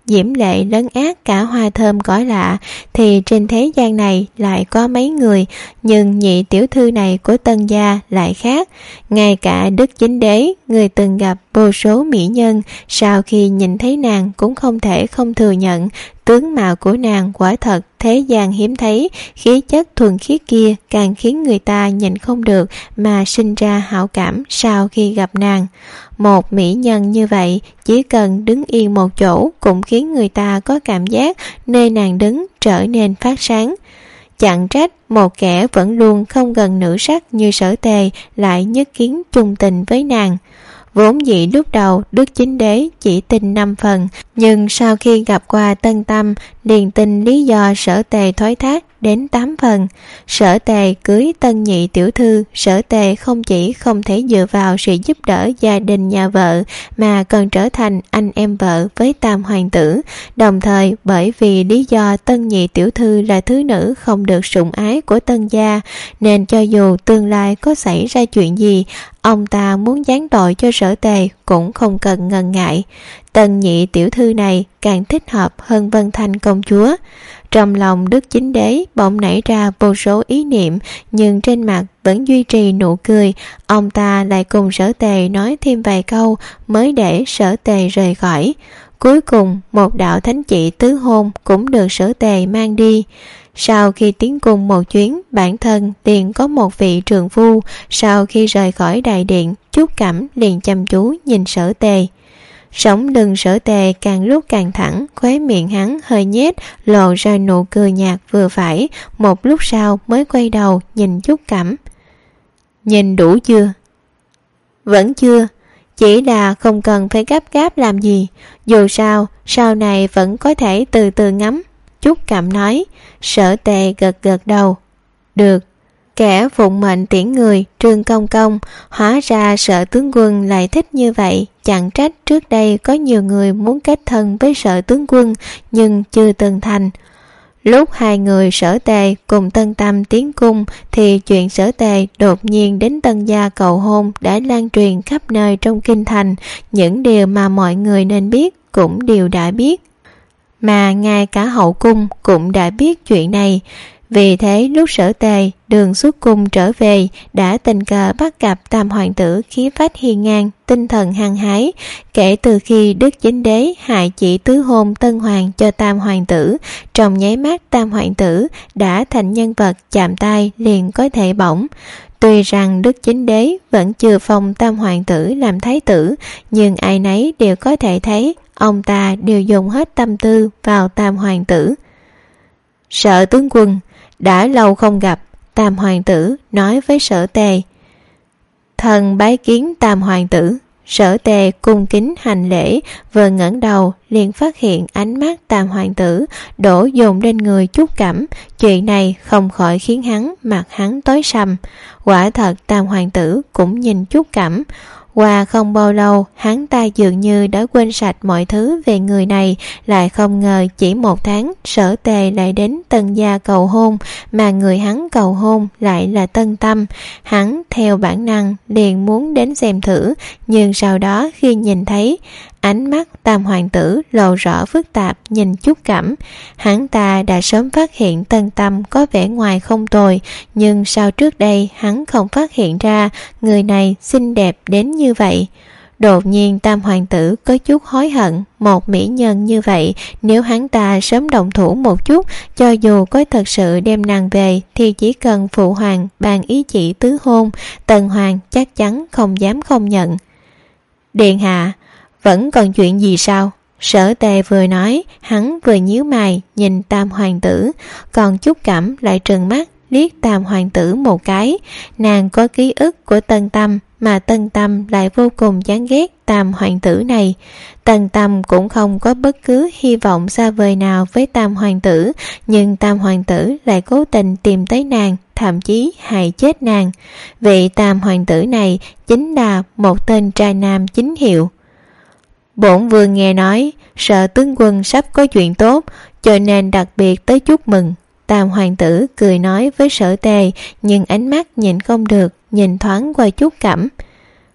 Speaker 2: diễm lệ lấn át cả hoa thơm cỏ lạ, thì trên thế gian này lại có mấy người. Nhưng nhị tiểu thư này của Tân gia lại khác. Ngay cả Đức Chính Đế, người từng gặp vô số mỹ nhân, sau khi nhìn thấy nàng cũng không thể không thừa nhận tướng mạo của nàng quả thật thế gian hiếm thấy. Khí chất thuần khiết kia càng khiến người ta nhìn không được mà sinh ra hảo cảm sau khi gặp nàng. Một mỹ nhân như vậy chỉ cần đứng yên một chỗ cũng khiến người ta có cảm giác nơi nàng đứng trở nên phát sáng. Chẳng trách một kẻ vẫn luôn không gần nữ sắc như Sở Tề lại nhất kiến chung tình với nàng. Vốn dĩ lúc đầu Đức Chính Đế chỉ tin 5 phần, nhưng sau khi gặp qua Tân Tâm liền tin lý do Sở Tề thoái thác đến 8 phần. Sở Tề cưới Tân nhị tiểu thư, Sở Tề không chỉ không thể dựa vào sự giúp đỡ gia đình nhà vợ mà còn trở thành anh em vợ với Tam hoàng tử. Đồng thời bởi vì lý do Tân nhị tiểu thư là thứ nữ không được sủng ái của Tân gia, nên cho dù tương lai có xảy ra chuyện gì, ông ta muốn giáng tội cho Sở Tề cũng không cần ngần ngại. Tân nhị tiểu thư này càng thích hợp hơn Vân Thanh công chúa. Trong lòng Đức Chính Đế bỗng nảy ra vô số ý niệm, nhưng trên mặt vẫn duy trì nụ cười. Ông ta lại cùng Sở Tề nói thêm vài câu mới để Sở Tề rời khỏi. Cuối cùng một đạo thánh chỉ tứ hôn cũng được Sở Tề mang đi. Sau khi tiến cung một chuyến, bản thân liền có một vị trượng phu. Sau khi rời khỏi đại điện, Trúc Cẩm liền chăm chú nhìn Sở Tề. Sống lưng Sở Tề càng lúc càng thẳng, khóe miệng hắn hơi nhếch, lộ ra nụ cười nhạt vừa phải. Một lúc sau mới quay đầu nhìn Trúc Cẩm. Nhìn đủ chưa? Vẫn chưa, chỉ là không cần phải gấp gáp làm gì, dù sao sau này vẫn có thể từ từ ngắm. Trúc Cẩm nói. Sở Tề gật gật đầu. Được. Kẻ phụng mệnh tiễn người, Trương Công Công, hóa ra Sở tướng quân lại thích như vậy. Chẳng trách trước đây có nhiều người muốn kết thân với Sở tướng quân nhưng chưa từng thành. Lúc hai người Sở Tề cùng Tân Tâm tiến cung thì chuyện Sở Tề đột nhiên đến Tân gia cầu hôn đã lan truyền khắp nơi trong kinh thành. Những điều mà mọi người nên biết cũng đều đã biết, mà ngay cả hậu cung cũng đã biết chuyện này. Vì thế lúc Sở Tề đường xuất cung trở về đã tình cờ bắt gặp Tam hoàng tử khí phách hiên ngang, tinh thần hăng hái. Kể từ khi Đức Chính Đế hạ chỉ tứ hôn Tân hoàng cho Tam hoàng tử, trong nháy mắt Tam hoàng tử đã thành nhân vật chạm tay liền có thể bỏng. Tuy rằng Đức Chính Đế vẫn chưa phong Tam hoàng tử làm thái tử, nhưng ai nấy đều có thể thấy ông ta đều dùng hết tâm tư vào Tam hoàng tử. Sở tướng quân, đã lâu không gặp. Tam hoàng tử nói với Sở Tề. Thần bái kiến Tam hoàng tử. Sở Tề cung kính hành lễ, vừa ngẩng đầu liền phát hiện ánh mắt Tam hoàng tử đổ dồn lên người Trúc Cẩm. Chuyện này không khỏi khiến mặt hắn tối sầm. Quả thật Tam hoàng tử cũng nhìn Trúc Cẩm. Qua không bao lâu, hắn ta dường như đã quên sạch mọi thứ về người này. Lại không ngờ chỉ 1 tháng, Sở Tề lại đến Tân gia cầu hôn, mà người hắn cầu hôn lại là Tân Tâm. Hắn theo bản năng liền muốn đến xem thử, nhưng sau đó khi nhìn thấy ánh mắt Tam hoàng tử lộ rõ phức tạp nhìn Trúc Cẩm, hắn ta đã sớm phát hiện Tân Tâm có vẻ ngoài không tồi, nhưng sao trước đây hắn không phát hiện ra người này xinh đẹp đến như vậy. Đột nhiên Tam hoàng tử có chút hối hận, một mỹ nhân như vậy nếu hắn ta sớm động thủ một chút, cho dù có thật sự đem nàng về thì chỉ cần phụ hoàng ban ý chỉ tứ hôn, Tần hoàng chắc chắn không dám không nhận. Điện hạ, vẫn còn chuyện gì sao? Sở Tề vừa nói, hắn vừa nhíu mày nhìn Tam hoàng tử, còn Trúc Cẩm lại trừng mắt liếc Tam hoàng tử một cái. Nàng có ký ức của Tân Tâm, mà Tân Tâm lại vô cùng chán ghét Tam hoàng tử này. Tân Tâm cũng không có bất cứ hy vọng xa vời nào với Tam hoàng tử, nhưng Tam hoàng tử lại cố tình tìm tới nàng, thậm chí hại chết nàng. Vị Tam hoàng tử này chính là một tên trai nam chính hiệu. Bổn vương nghe nói Sở tướng quân sắp có chuyện tốt, cho nên đặc biệt tới chúc mừng. Tam hoàng tử cười nói với Sở Tề, nhưng ánh mắt nhìn không được nhìn thoáng qua Trúc Cẩm.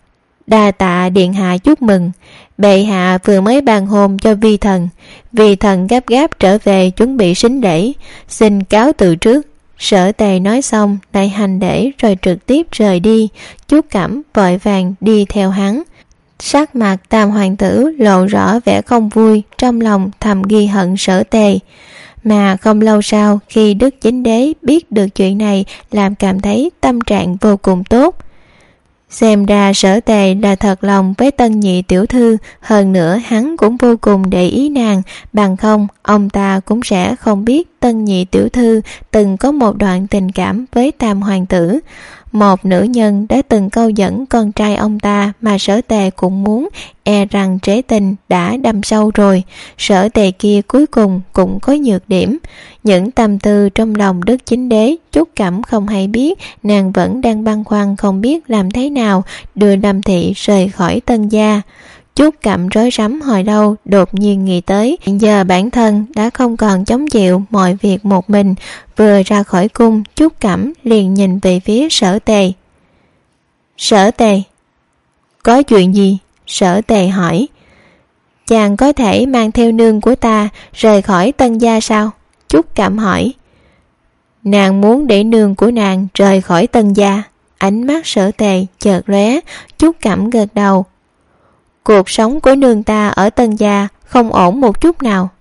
Speaker 2: Đa tạ điện hạ chúc mừng. Bệ hạ vừa mới ban hôn cho vi thần gấp gáp trở về chuẩn bị sính lễ, xin cáo từ trước. Sở Tề nói xong lại hành lễ rồi trực tiếp rời đi. Trúc Cẩm vội vàng đi theo hắn. Sắc mặt Tam hoàng tử lộ rõ vẻ không vui, trong lòng thầm ghi hận Sở Tề. Mà không lâu sau, khi Đức Chính Đế biết được chuyện này, làm cảm thấy tâm trạng vô cùng tốt. Xem ra Sở Tề là thật lòng với Tân nhị tiểu thư, hơn nữa hắn cũng vô cùng để ý nàng, bằng không ông ta cũng sẽ không biết Tân nhị tiểu thư từng có một đoạn tình cảm với Tam hoàng tử. Một nữ nhân đã từng câu dẫn con trai ông ta mà Sở Tề cũng muốn, e rằng trễ tình đã đâm sâu rồi. Sở Tề kia cuối cùng cũng có nhược điểm. Những tâm tư trong lòng Đức Chính Đế, Trúc Cẩm không hay biết, nàng vẫn đang băn khoăn không biết làm thế nào đưa Lâm Thị rời khỏi Tân gia. Trúc Cẩm rối rắm hồi lâu, đột nhiên nghĩ tới hiện giờ bản thân đã không còn chống chịu mọi việc một mình. Vừa ra khỏi cung, Trúc Cẩm liền nhìn về phía Sở Tề. Sở Tề, có chuyện gì? Sở Tề hỏi. Chàng có thể mang theo nương của ta rời khỏi Tân gia sao? Trúc Cẩm hỏi. Nàng muốn để nương của nàng rời khỏi Tân gia? Ánh mắt Sở Tề chợt lóe. Trúc Cẩm gật đầu. Cuộc sống của nương ta ở Tân gia không ổn một chút nào.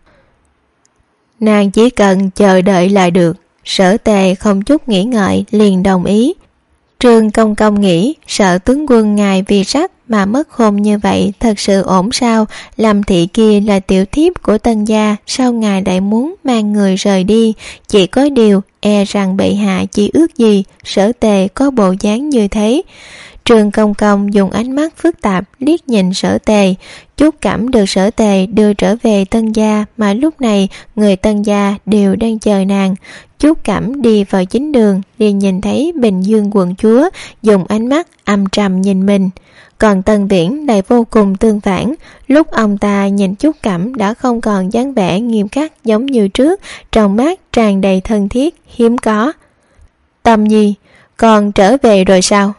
Speaker 2: Nàng chỉ cần chờ đợi là được. Sở Tề không chút nghĩ ngợi liền đồng ý. Trương Công Công nghĩ sợ tướng quân ngài vì sắc mà mất hôn như vậy thật sự ổn sao? Lâm Thị kia là tiểu thiếp của Tân gia, sao ngài lại muốn mang người rời đi? Chỉ có điều e rằng bệ hạ chỉ ước gì Sở Tề có bộ dáng như thế. Trương Công Công dùng ánh mắt phức tạp liếc nhìn Sở Tề. Trúc Cẩm được Sở Tề đưa trở về Tân gia, mà lúc này người Tân gia đều đang chờ nàng. Trúc Cẩm đi vào chính đường liền nhìn thấy Bình Dương quận chúa dùng ánh mắt âm trầm nhìn mình. Còn Tân Viễn lại vô cùng tương phản. Lúc ông ta nhìn Trúc Cẩm đã không còn dáng vẻ nghiêm khắc giống như trước, trong mắt tràn đầy thân thiết hiếm có. Tâm Nhi, con trở về rồi sao?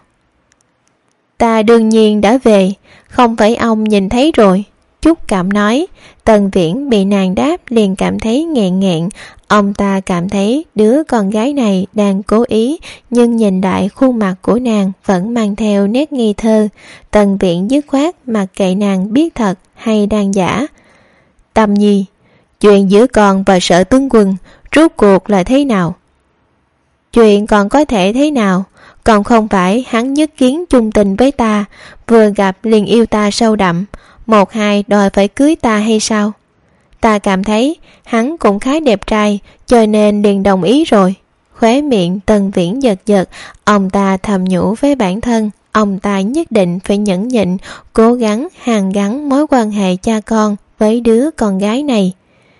Speaker 2: Ta đương nhiên đã về, không phải ông nhìn thấy rồi. Trúc Cẩm nói. Tần Viễn bị nàng đáp liền cảm thấy nghẹn nghẹn. Ông ta cảm thấy đứa con gái này đang cố ý, nhưng nhìn lại khuôn mặt của nàng vẫn mang theo nét nghi thơ. Tần Viễn dứt khoát mặc kệ nàng biết thật hay đang giả. Tâm Nhi, chuyện giữa con và Sở tướng quân rốt cuộc là thế nào? Chuyện còn có thể thế nào? Còn không phải hắn nhất kiến chung tình với ta, vừa gặp liền yêu ta sâu đậm, một hai đòi phải cưới ta hay sao? Ta cảm thấy hắn cũng khá đẹp trai, cho nên liền đồng ý rồi. Khóe miệng Tần Viễn giật giật, ông ta thầm nhủ với bản thân, ông ta nhất định phải nhẫn nhịn, cố gắng hàn gắn mối quan hệ cha con với đứa con gái này.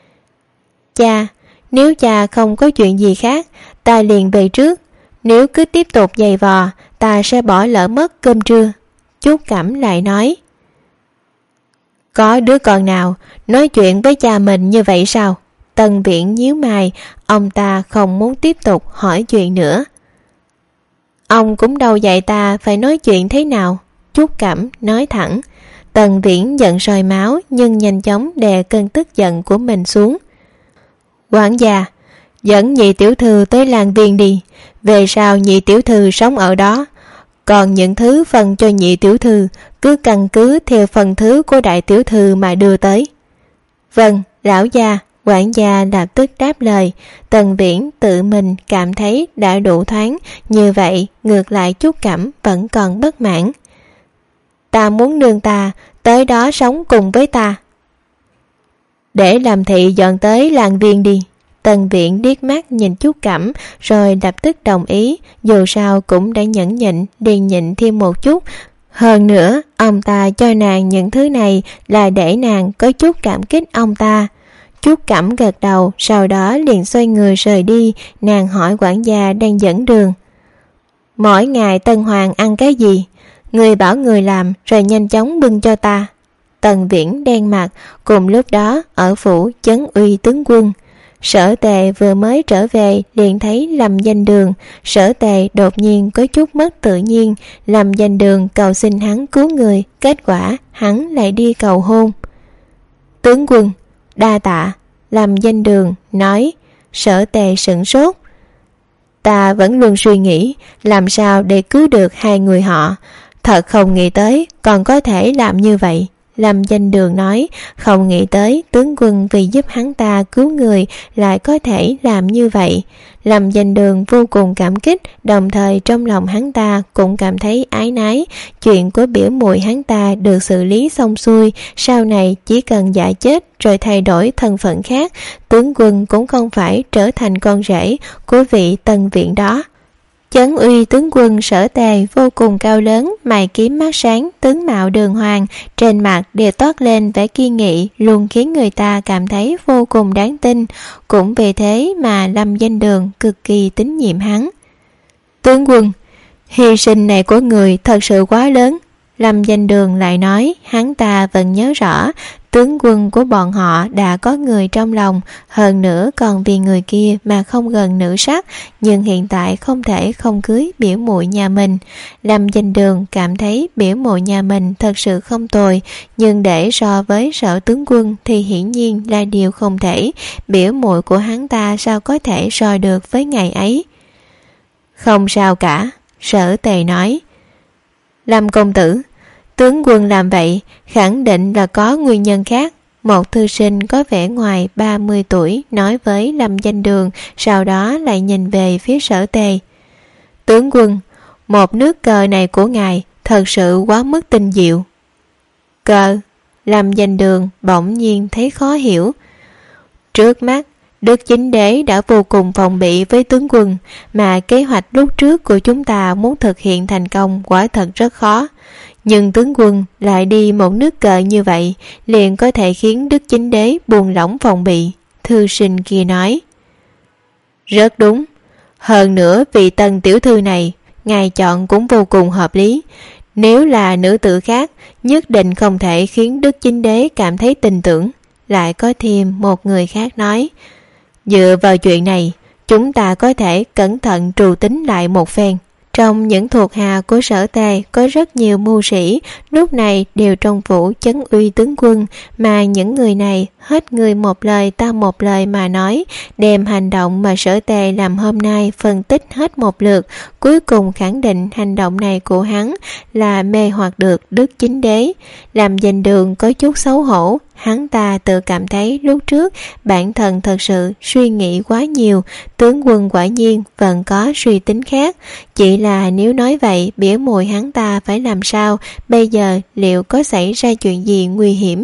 Speaker 2: Cha, nếu cha không có chuyện gì khác, ta liền về trước. Nếu cứ tiếp tục giày vò, ta sẽ bỏ lỡ mất cơm trưa. Trúc Cẩm lại nói. Có đứa con nào nói chuyện với cha mình như vậy sao? Tần Viễn nhíu mày, ông ta không muốn tiếp tục hỏi chuyện nữa. Ông cũng đâu dạy ta phải nói chuyện thế nào. Trúc Cẩm nói thẳng. Tần Viễn giận sôi máu nhưng nhanh chóng đè cơn tức giận của mình xuống. Quản gia, dẫn nhị tiểu thư tới làng viên đi. Về sau nhị tiểu thư sống ở đó, còn những thứ phần cho nhị tiểu thư cứ căn cứ theo phần thứ của đại tiểu thư mà đưa tới. Vâng, lão gia. Quản gia lập tức đáp lời. Tần Viễn tự mình cảm thấy đã đủ thoáng, như vậy ngược lại Trúc Cẩm vẫn còn bất mãn. Ta muốn nương ta tới đó sống cùng với ta. Để làm thị dọn tới làng viên đi. Tần Viễn liếc mắt nhìn Trúc Cẩm rồi lập tức đồng ý, dù sao cũng đã nhẫn nhịn, liền nhịn thêm một chút. Hơn nữa, ông ta cho nàng những thứ này là để nàng có chút cảm kích ông ta. Trúc Cẩm gật đầu, sau đó liền xoay người rời đi. Nàng hỏi quản gia đang dẫn đường. Mỗi ngày Tân Hoàng ăn cái gì? Người bảo người làm rồi nhanh chóng bưng cho ta. Tần Viễn đen mặt. Cùng lúc đó ở phủ Chấn Uy tướng quân, Sở Tề vừa mới trở về liền thấy Lâm Danh Đường. Sở Tề đột nhiên có chút mất tự nhiên. Lâm Danh Đường cầu xin hắn cứu người, kết quả hắn lại đi cầu hôn. Tướng quân, đa tạ. Lâm Danh Đường nói. Sở Tề sửng sốt. Ta vẫn luôn suy nghĩ làm sao để cứu được hai người họ, thật không nghĩ tới còn có thể làm như vậy. Lâm Danh Đường nói, không nghĩ tới tướng quân vì giúp hắn ta cứu người lại có thể làm như vậy. Lâm Danh Đường vô cùng cảm kích, đồng thời trong lòng hắn ta cũng cảm thấy ái nái. Chuyện của biểu muội hắn ta được xử lý xong xuôi, sau này chỉ cần giả chết rồi thay đổi thân phận khác, tướng quân cũng không phải trở thành con rể của vị Tân Viện đó. Chấn uy tướng quân Sở Tề vô cùng cao lớn, mày kiếm mắt sáng, tướng mạo đường hoàng, trên mặt đều toát lên vẻ kiên nghị, luôn khiến người ta cảm thấy vô cùng đáng tin. Cũng vì thế mà Lâm Danh Đường cực kỳ tín nhiệm hắn. Tướng quân, hy sinh này của người thật sự quá lớn. Lâm Danh Đường lại nói, hắn ta vẫn nhớ rõ tướng quân của bọn họ đã có người trong lòng, hơn nữa còn vì người kia mà không gần nữ sắc, nhưng hiện tại không thể không cưới biểu muội nhà mình. Lâm Danh Đường cảm thấy biểu muội nhà mình thật sự không tồi, nhưng để so với Sở tướng quân thì hiển nhiên là điều không thể. Biểu muội của hắn ta sao có thể so được với ngày ấy. Không sao cả, Sở Tề nói. Lâm công tử, tướng quân làm vậy khẳng định là có nguyên nhân khác. Một thư sinh có vẻ ngoài 30 tuổi nói với Lâm Danh Đường, sau đó lại nhìn về phía Sở Tề. Tướng quân, một nước cờ này của ngài thật sự quá mức tinh diệu. Cờ? Lâm Danh Đường bỗng nhiên thấy khó hiểu. Trước mắt Đức Chính Đế đã vô cùng phòng bị với tướng quân, mà kế hoạch lúc trước của chúng ta muốn thực hiện thành công quả thật rất khó. Nhưng tướng quân lại đi một nước cờ như vậy, liền có thể khiến Đức Chính Đế buông lỏng phòng bị. Thư sinh kia nói. Rất đúng. Hơn nữa vị Tân tiểu thư này, ngài chọn cũng vô cùng hợp lý. Nếu là nữ tử khác, nhất định không thể khiến Đức Chính Đế cảm thấy tin tưởng. Lại có thêm một người khác nói. Dựa vào chuyện này, chúng ta có thể cẩn thận trù tính lại một phen. Trong những thuộc hạ của Sở Tề có rất nhiều mưu sĩ, lúc này đều trong phủ chấn uy tướng quân, mà những người này hết người một lời ta một lời mà nói, đem hành động mà Sở Tề làm hôm nay phân tích hết một lượt, cuối cùng khẳng định hành động này của hắn là mê hoặc được Đức Chính Đế. Làm Danh Đường có chút xấu hổ, hắn ta tự cảm thấy lúc trước bản thân thật sự suy nghĩ quá nhiều, tướng quân quả nhiên vẫn có suy tính khác. Chỉ là nếu nói vậy, biểu muội hắn ta phải làm sao, bây giờ liệu có xảy ra chuyện gì nguy hiểm?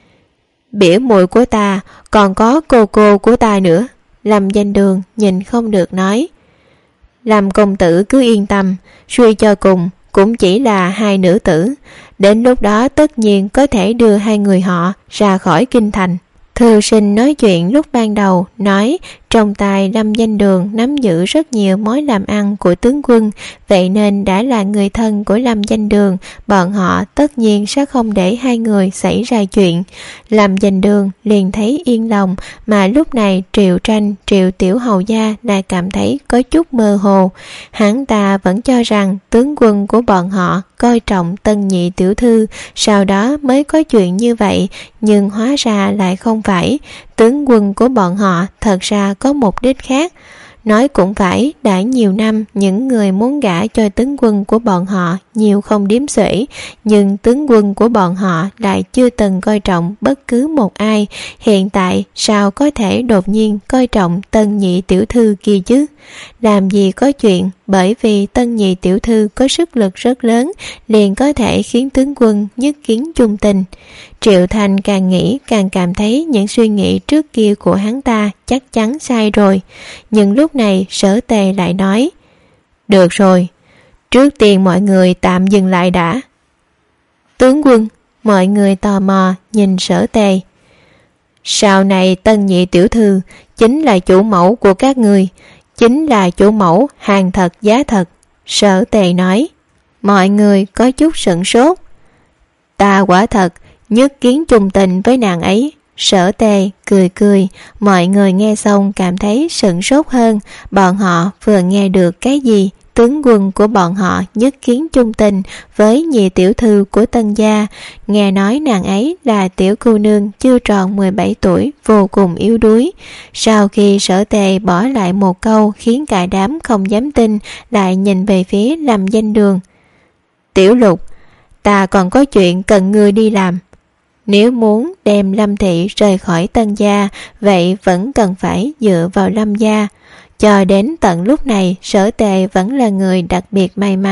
Speaker 2: Biểu muội của ta, còn có cô của ta nữa. Lâm Danh Đường nhìn không được nói. Lâm công tử cứ yên tâm, suy cho cùng cũng chỉ là hai nữ tử, đến lúc đó tất nhiên có thể đưa hai người họ ra khỏi kinh thành. Thư sinh nói chuyện lúc ban đầu nói, trong tay Lâm Danh Đường nắm giữ rất nhiều mối làm ăn của tướng quân, vậy nên đã là người thân của Lâm Danh Đường, bọn họ tất nhiên sẽ không để hai người xảy ra chuyện. Lâm Danh Đường liền thấy yên lòng, mà lúc này Triệu Tranh, Triệu tiểu hầu gia lại cảm thấy có chút mơ hồ. Hắn ta vẫn cho rằng tướng quân của bọn họ coi trọng Tân nhị tiểu thư, sau đó mới có chuyện như vậy, nhưng hóa ra lại không phải. Tướng quân của bọn họ thật ra có mục đích khác. Nói cũng phải, đã nhiều năm những người muốn gả cho tướng quân của bọn họ nhiều không đếm xuể, nhưng tướng quân của bọn họ lại chưa từng coi trọng bất cứ một ai. Hiện tại sao có thể đột nhiên coi trọng Tân nhị tiểu thư kia chứ? Làm gì có chuyện bởi vì Tân nhị tiểu thư có sức lực rất lớn liền có thể khiến tướng quân nhất kiến chung tình. Triệu Thành càng nghĩ càng cảm thấy những suy nghĩ trước kia của hắn ta chắc chắn sai rồi. Nhưng lúc này Sở Tề lại nói, được rồi, trước tiên mọi người tạm dừng lại đã. Tướng quân, mọi người tò mò nhìn Sở Tề. Sau này Tân nhị tiểu thư chính là chủ mẫu của các người, chính là chủ mẫu hàng thật giá thật. Sở Tề nói. Mọi người có chút sửng sốt. Ta quả thật nhất kiến chung tình với nàng ấy. Sở Tề cười cười, mọi người nghe xong cảm thấy sửng sốt hơn. Bọn họ vừa nghe được cái gì? Tướng quân của bọn họ nhất kiến chung tình với nhị tiểu thư của Tân gia. Nghe nói nàng ấy là tiểu cô nương chưa tròn 17 tuổi, vô cùng yếu đuối. Sau khi Sở Tề bỏ lại một câu khiến cả đám không dám tin, lại nhìn về phía Lâm Danh Đường. Tiểu Lục, ta còn có chuyện cần ngươi đi làm. Nếu muốn đem Lâm thị rời khỏi Tân gia, vậy vẫn cần phải dựa vào Lâm gia. Cho đến tận lúc này, Sở Tề vẫn là người đặc biệt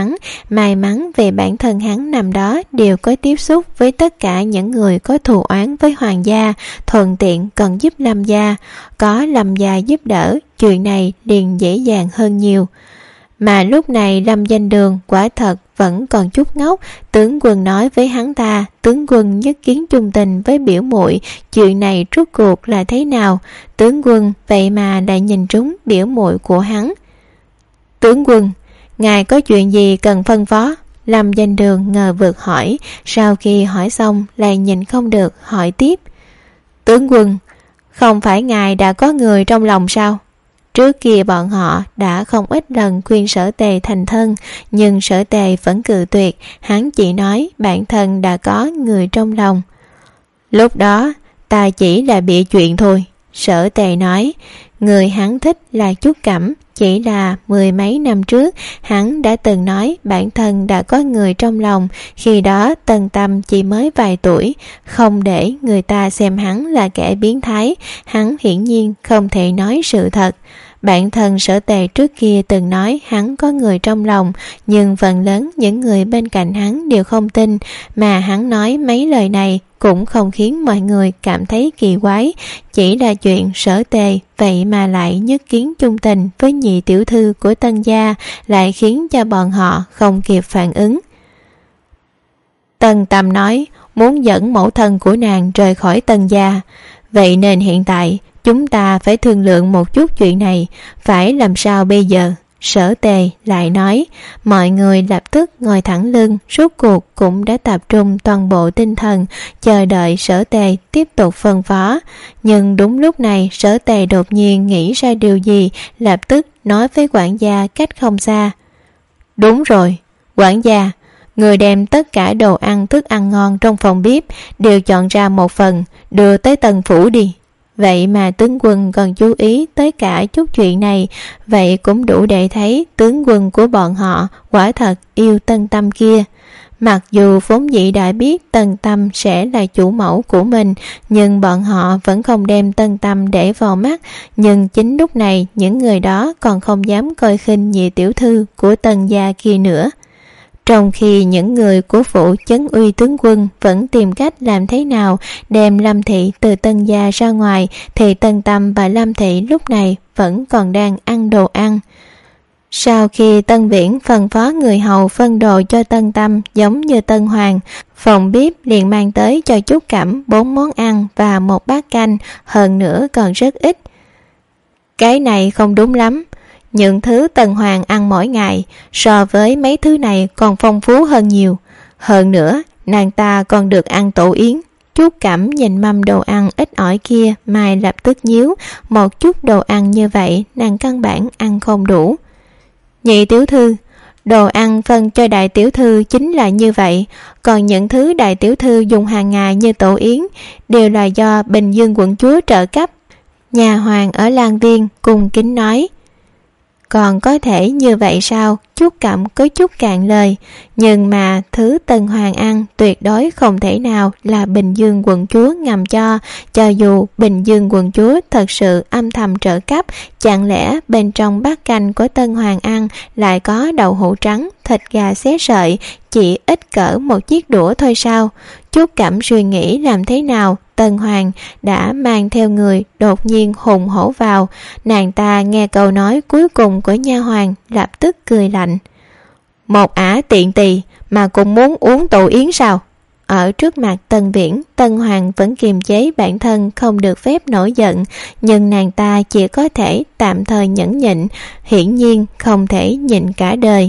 Speaker 2: may mắn về bản thân hắn năm đó đều có tiếp xúc với tất cả những người có thù oán với hoàng gia, thuận tiện còn giúp Lâm gia. Có Lâm gia giúp đỡ, chuyện này liền dễ dàng hơn nhiều. Mà lúc này Lâm Danh Đường quả thật vẫn còn chút ngốc. Tướng quân nói với hắn ta, tướng quân nhất kiến chung tình với biểu muội, chuyện này rốt cuộc là thế nào? Tướng quân vậy mà lại nhìn trúng biểu muội của hắn. Tướng quân, ngài có chuyện gì cần phân phó? Lâm Danh Đường ngờ vực hỏi. Sau khi hỏi xong lại nhìn không được hỏi tiếp. Tướng quân, không phải ngài đã có người trong lòng sao? Trước kia bọn họ đã không ít lần khuyên Sở Tề thành thân, nhưng Sở Tề vẫn cự tuyệt. Hắn chỉ nói bản thân đã có người trong lòng. Lúc đó ta chỉ là bịa chuyện thôi. Sở Tề nói, người hắn thích là Trúc Cẩm. Chỉ là 10 mấy năm trước, hắn đã từng nói bản thân đã có người trong lòng. Khi đó Tần Tâm chỉ mới vài tuổi, không để người ta xem hắn là kẻ biến thái. Hắn hiển nhiên không thể nói sự thật. Bản thân Sở Tề trước kia từng nói hắn có người trong lòng, nhưng phần lớn những người bên cạnh hắn đều không tin, mà hắn nói mấy lời này cũng không khiến mọi người cảm thấy kỳ quái. Chỉ là chuyện Sở Tề vậy mà lại nhất kiến chung tình với nhị tiểu thư của Tân gia, lại khiến cho bọn họ không kịp phản ứng. Tần Tâm nói muốn dẫn mẫu thân của nàng rời khỏi Tân gia, vậy nên hiện tại chúng ta phải thương lượng một chút chuyện này, phải làm sao bây giờ? Sở Tề lại nói. Mọi người lập tức ngồi thẳng lưng, rốt cuộc cũng đã tập trung toàn bộ tinh thần chờ đợi Sở Tề tiếp tục phân phó. Nhưng đúng lúc này Sở Tề đột nhiên nghĩ ra điều gì, lập tức nói với quản gia cách không xa. Đúng rồi, quản gia, người đem tất cả đồ ăn thức ăn ngon trong phòng bếp đều chọn ra một phần, đưa tới Tần phủ đi. Vậy mà tướng quân còn chú ý tới cả chút chuyện này, vậy cũng đủ để thấy tướng quân của bọn họ quả thật yêu Tân Tâm kia. Mặc dù vốn dĩ đã biết Tân Tâm sẽ là chủ mẫu của mình, nhưng bọn họ vẫn không đem Tân Tâm để vào mắt. Nhưng chính lúc này những người đó còn không dám coi khinh nhị tiểu thư của Tân gia kia nữa. Trong khi những người của phủ Chấn Uy tướng quân vẫn tìm cách làm thế nào đem Lâm thị từ Tân gia ra ngoài, thì Tân Tâm và Lâm thị lúc này vẫn còn đang ăn đồ ăn. Sau khi Tân Viễn phân phó người hầu phân đồ cho Tân Tâm giống như Tân Hoàng, phòng bếp liền mang tới cho Trúc Cẩm 4 món ăn và 1 bát canh, hơn nữa còn rất ít. Cái này không đúng lắm. Những thứ Tần Hoàng ăn mỗi ngày so với mấy thứ này còn phong phú hơn nhiều. Hơn nữa, nàng ta còn được ăn tổ yến. Trúc Cẩm nhìn mâm đồ ăn ít ỏi kia, Mai lập tức nhíu. Một chút đồ ăn như vậy, nàng căn bản ăn không đủ. Nhị tiểu thư, đồ ăn phân cho đại tiểu thư chính là như vậy. Còn những thứ đại tiểu thư dùng hàng ngày như tổ yến đều là do Bình Dương quận chúa trợ cấp. Nhà hoàng ở Lan Viên cung kính nói. Còn có thể như vậy sao? Trúc Cẩm có chút cạn lời. Nhưng mà thứ Tần Hoàng ăn tuyệt đối không thể nào là Bình Dương quận chúa ngầm cho dù Bình Dương quận chúa thật sự âm thầm trợ cấp, chẳng lẽ bên trong bát canh của Tân Hoàng ăn lại có đậu hũ trắng, thịt gà xé sợi, chỉ ít cỡ một chiếc đũa thôi sao? Trúc Cẩm suy nghĩ làm thế nào Tần Hoàng đã mang theo người đột nhiên hùng hổ vào. Nàng ta nghe câu nói cuối cùng của nha hoàng lập tức cười lạnh. Một ả tiện tỳ mà cũng muốn uống tổ yến sao? Ở trước mặt Tần Viễn, Tân Hoàng vẫn kiềm chế bản thân không được phép nổi giận, nhưng nàng ta chỉ có thể tạm thời nhẫn nhịn, hiển nhiên không thể nhịn cả đời.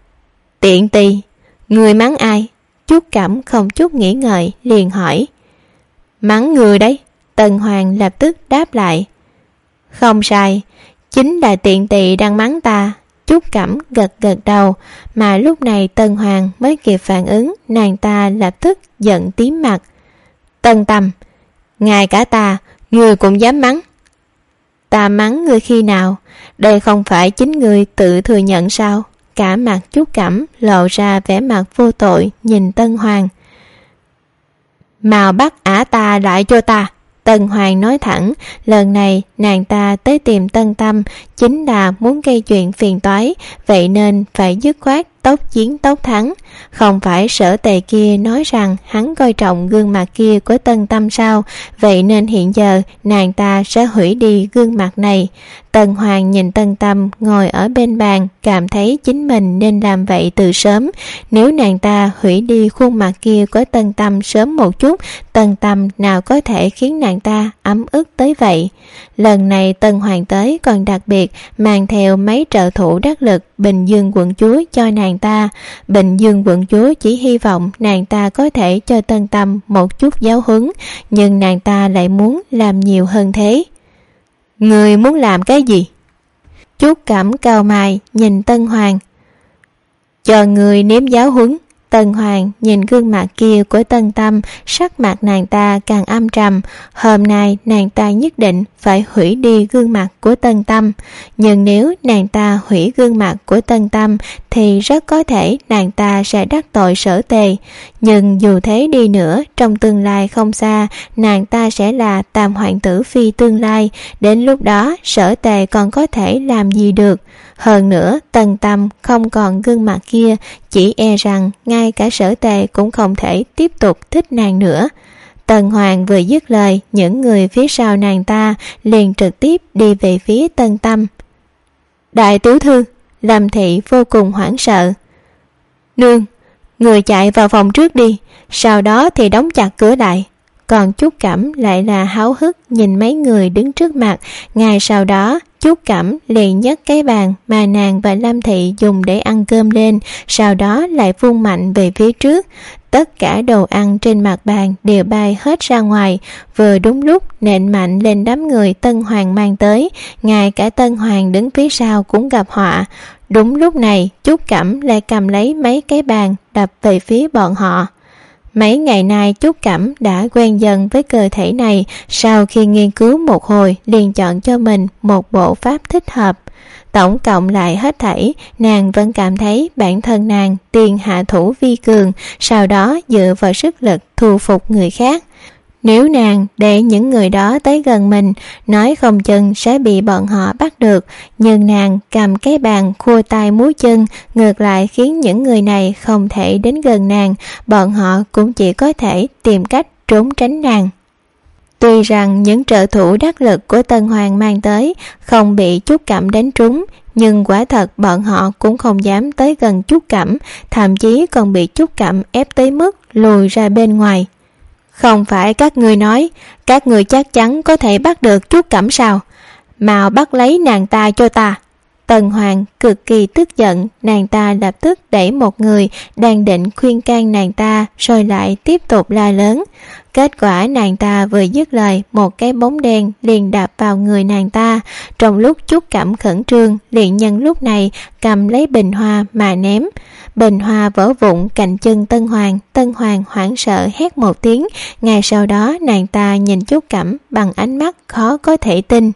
Speaker 2: Tiện tỳ, người mắng ai? Trúc Cẩm không chút nghĩ ngợi liền hỏi. Mắng người đấy. Tần Hoàng lập tức đáp lại: Không sai, chính là tiện tỳ đang mắng ta. Trúc Cẩm gật gật đầu, mà lúc này Tần Hoàng mới kịp phản ứng, nàng ta lập tức giận tím mặt. Tân Tâm, ngay cả ta, ngươi cũng dám mắng? Ta mắng ngươi khi nào? Đây không phải chính ngươi tự thừa nhận sao? Cả mặt Trúc Cẩm lộ ra vẻ mặt vô tội nhìn Tân Hoàng. Mau bắt ả ta lại cho ta. Tân Hoàng nói thẳng, lần này nàng ta tới tìm Tân Tâm chính là muốn gây chuyện phiền toái, vậy nên phải dứt khoát tốc chiến tốc thắng. Không phải Sở Tề kia nói rằng hắn coi trọng gương mặt kia của Tân Tâm sao, vậy nên hiện giờ nàng ta sẽ hủy đi gương mặt này. Tân Hoàng nhìn Tân Tâm ngồi ở bên bàn, cảm thấy chính mình nên làm vậy từ sớm. Nếu nàng ta hủy đi khuôn mặt kia của Tân Tâm sớm một chút, Tân Tâm nào có thể khiến nàng ta ấm ức tới vậy. Lần này Tân Hoàng tới còn đặc biệt mang theo mấy trợ thủ đắc lực Bình Dương quận chúa cho nàng ta. Bình Dương quận chúa chỉ hy vọng nàng ta có thể cho Tân Tâm một chút giáo huấn, nhưng nàng ta lại muốn làm nhiều hơn thế. Người muốn làm cái gì? Trúc Cẩm cau mày nhìn Tân Hoàng. Cho người nếm giáo huấn. Tân Hoàng nhìn gương mặt kia của Tân Tâm, sắc mặt nàng ta càng âm trầm. Hôm nay nàng ta nhất định phải hủy đi gương mặt của Tân Tâm. Nhưng nếu nàng ta hủy gương mặt của Tân Tâm thì rất có thể nàng ta sẽ đắc tội Sở Tề. Nhưng dù thế đi nữa, trong tương lai không xa, nàng ta sẽ là tam hoàng tử phi tương lai. Đến lúc đó Sở Tề còn có thể làm gì được? Hơn nữa Tân Tâm không còn gương mặt kia, chỉ e rằng ngay cả Sở Tề cũng không thể tiếp tục thích nàng nữa. Tần Hoàng vừa dứt lời, những người phía sau nàng ta liền trực tiếp đi về phía Tân Tâm. Đại tiểu thư, Lâm Thị vô cùng hoảng sợ. Nương, người chạy vào phòng trước đi, sau đó thì đóng chặt cửa lại. Còn Trúc Cẩm lại là háo hức nhìn mấy người đứng trước mặt. Ngay sau đó Trúc Cẩm liền nhấc cái bàn mà nàng và Lâm Thị dùng để ăn cơm lên, sau đó lại vung mạnh về phía trước. Tất cả đồ ăn trên mặt bàn đều bay hết ra ngoài, vừa đúng lúc nện mạnh lên đám người Tân Hoàng mang tới. Ngay cả Tân Hoàng đứng phía sau cũng gặp họa. Đúng lúc này Trúc Cẩm lại cầm lấy mấy cái bàn đập về phía bọn họ. Mấy ngày nay Trúc Cẩm đã quen dần với cơ thể này, sau khi nghiên cứu một hồi liền chọn cho mình một bộ pháp thích hợp. Tổng cộng lại hết thảy, nàng vẫn cảm thấy bản thân nàng tiền hạ thủ vi cường, sau đó dựa vào sức lực thu phục người khác. Nếu nàng để những người đó tới gần mình, nói không chừng sẽ bị bọn họ bắt được, nhưng nàng cầm cái bàn khua tay múa chân, ngược lại khiến những người này không thể đến gần nàng, bọn họ cũng chỉ có thể tìm cách trốn tránh nàng. Tuy rằng những trợ thủ đắc lực của Tân Hoàng mang tới không bị Trúc Cẩm đánh trúng, nhưng quả thật bọn họ cũng không dám tới gần Trúc Cẩm, thậm chí còn bị Trúc Cẩm ép tới mức lùi ra bên ngoài. Không phải các ngươi nói các ngươi chắc chắn có thể bắt được Trúc Cẩm sao? Mau bắt lấy nàng ta cho ta. Tần Hoàng cực kỳ tức giận, nàng ta lập tức đẩy một người đang định khuyên can nàng ta, rồi lại tiếp tục la lớn. Kết quả nàng ta vừa dứt lời, một cái bóng đen liền đạp vào người nàng ta. Trong lúc Trúc Cẩm khẩn trương, liền nhân lúc này cầm lấy bình hoa mà ném. Bình hoa vỡ vụn cạnh chân Tân Hoàng. Tân Hoàng hoảng sợ hét một tiếng. Ngay sau đó nàng ta nhìn Trúc Cẩm bằng ánh mắt khó có thể tin.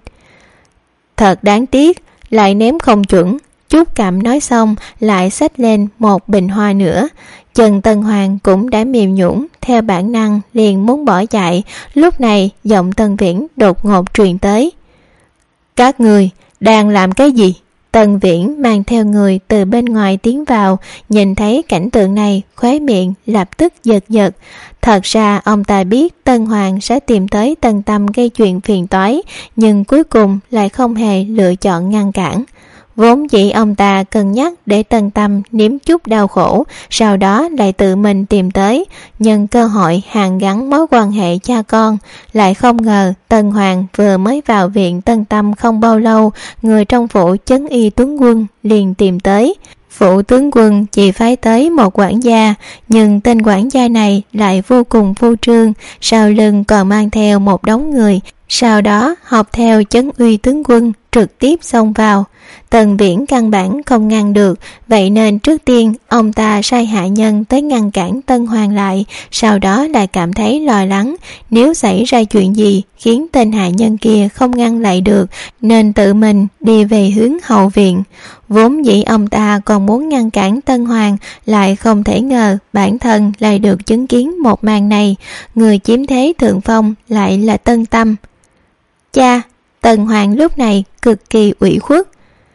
Speaker 2: Thật đáng tiếc, lại ném không chuẩn. Trúc Cẩm nói xong lại xách lên một bình hoa nữa. Chân Tân Hoàng cũng đã mềm nhũn, theo bản năng liền muốn bỏ chạy. Lúc này giọng Tân Viễn đột ngột truyền tới. Các người đang làm cái gì? Tân Viễn mang theo người từ bên ngoài tiến vào, nhìn thấy cảnh tượng này, khóe miệng lập tức giật giật. Thật ra ông ta biết Tân Hoàng sẽ tìm tới Tân Tâm gây chuyện phiền toái, nhưng cuối cùng lại không hề lựa chọn ngăn cản. Vốn dĩ ông ta cân nhắc để Tân Tâm nếm chút đau khổ, sau đó lại tự mình tìm tới, nhân cơ hội hàn gắn mối quan hệ cha con. Lại không ngờ Tân Hoàng vừa mới vào viện Tân Tâm không bao lâu, người trong phủ Chấn Y tướng quân liền tìm tới. Phụ tướng quân chỉ phái tới một quản gia, nhưng tên quản gia này lại vô cùng phô trương, sau lưng còn mang theo một đống người, sau đó học theo trấn uy tướng quân trực tiếp xông vào. Tần Viễn căn bản không ngăn được, vậy nên trước tiên ông ta sai hạ nhân tới ngăn cản Tân Hoàng lại, sau đó lại cảm thấy lo lắng nếu xảy ra chuyện gì khiến tên hạ nhân kia không ngăn lại được, nên tự mình đi về hướng hậu viện. Vốn dĩ ông ta còn muốn ngăn cản Tân Hoàng, lại không thể ngờ bản thân lại được chứng kiến một màn này, người chiếm thế thượng phong lại là Tân Tâm. Cha! Tân Hoàng lúc này cực kỳ ủy khuất.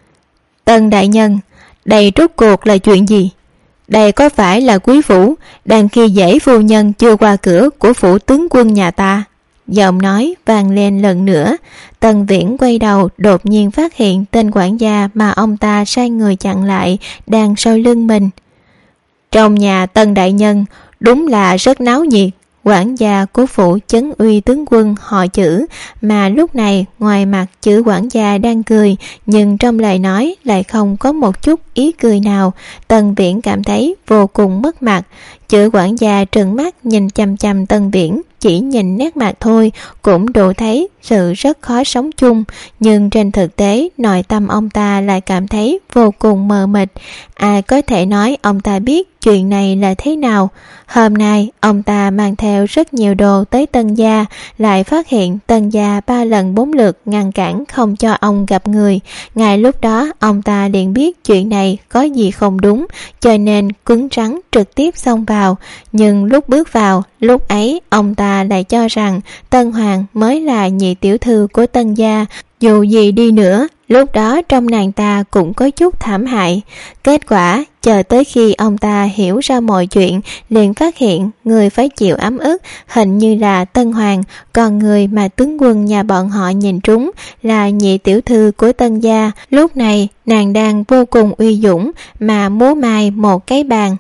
Speaker 2: Tân đại nhân, đây rốt cuộc là chuyện gì? Đây có phải là quý phủ đang khi dễ phu nhân chưa qua cửa của phủ tướng quân nhà ta? Giọng nói vang lên lần nữa. Tần Viễn quay đầu, đột nhiên phát hiện tên quản gia mà ông ta sai người chặn lại đang sau lưng mình. Trong nhà Tân đại nhân đúng là rất náo nhiệt. Quản gia của phủ trấn uy tướng quân họ Chữ, mà lúc này ngoài mặt Chữ quản gia đang cười, nhưng trong lời nói lại không có một chút ý cười nào. Tần Viễn cảm thấy vô cùng mất mặt. Chữ quản gia trừng mắt nhìn chằm chằm Tần Viễn, chỉ nhìn nét mặt thôi cũng đủ thấy sự rất khó sống chung, nhưng trên thực tế nội tâm ông ta lại cảm thấy vô cùng mờ mịt. Ai có thể nói ông ta biết chuyện này là thế nào? Hôm nay ông ta mang theo rất nhiều đồ tới Tân gia, lại phát hiện Tân gia 3 lần 4 lượt ngăn cản không cho ông gặp người. Ngay lúc đó ông ta liền biết chuyện này có gì không đúng, cho nên cứng rắn trực tiếp xông vào. Nhưng lúc bước vào, lúc ấy ông ta lại cho rằng Tân Hoàng mới là nhị tiểu thư của Tân gia. Dù gì đi nữa, lúc đó trong nàng ta cũng có chút thảm hại. Kết quả, chờ tới khi ông ta hiểu ra mọi chuyện, liền phát hiện người phải chịu ấm ức hình như là Tân Hoàng, còn người mà tướng quân nhà bọn họ nhìn trúng là nhị tiểu thư của Tân gia. Lúc này, nàng đang vô cùng uy dũng mà múa mai một cái bàn.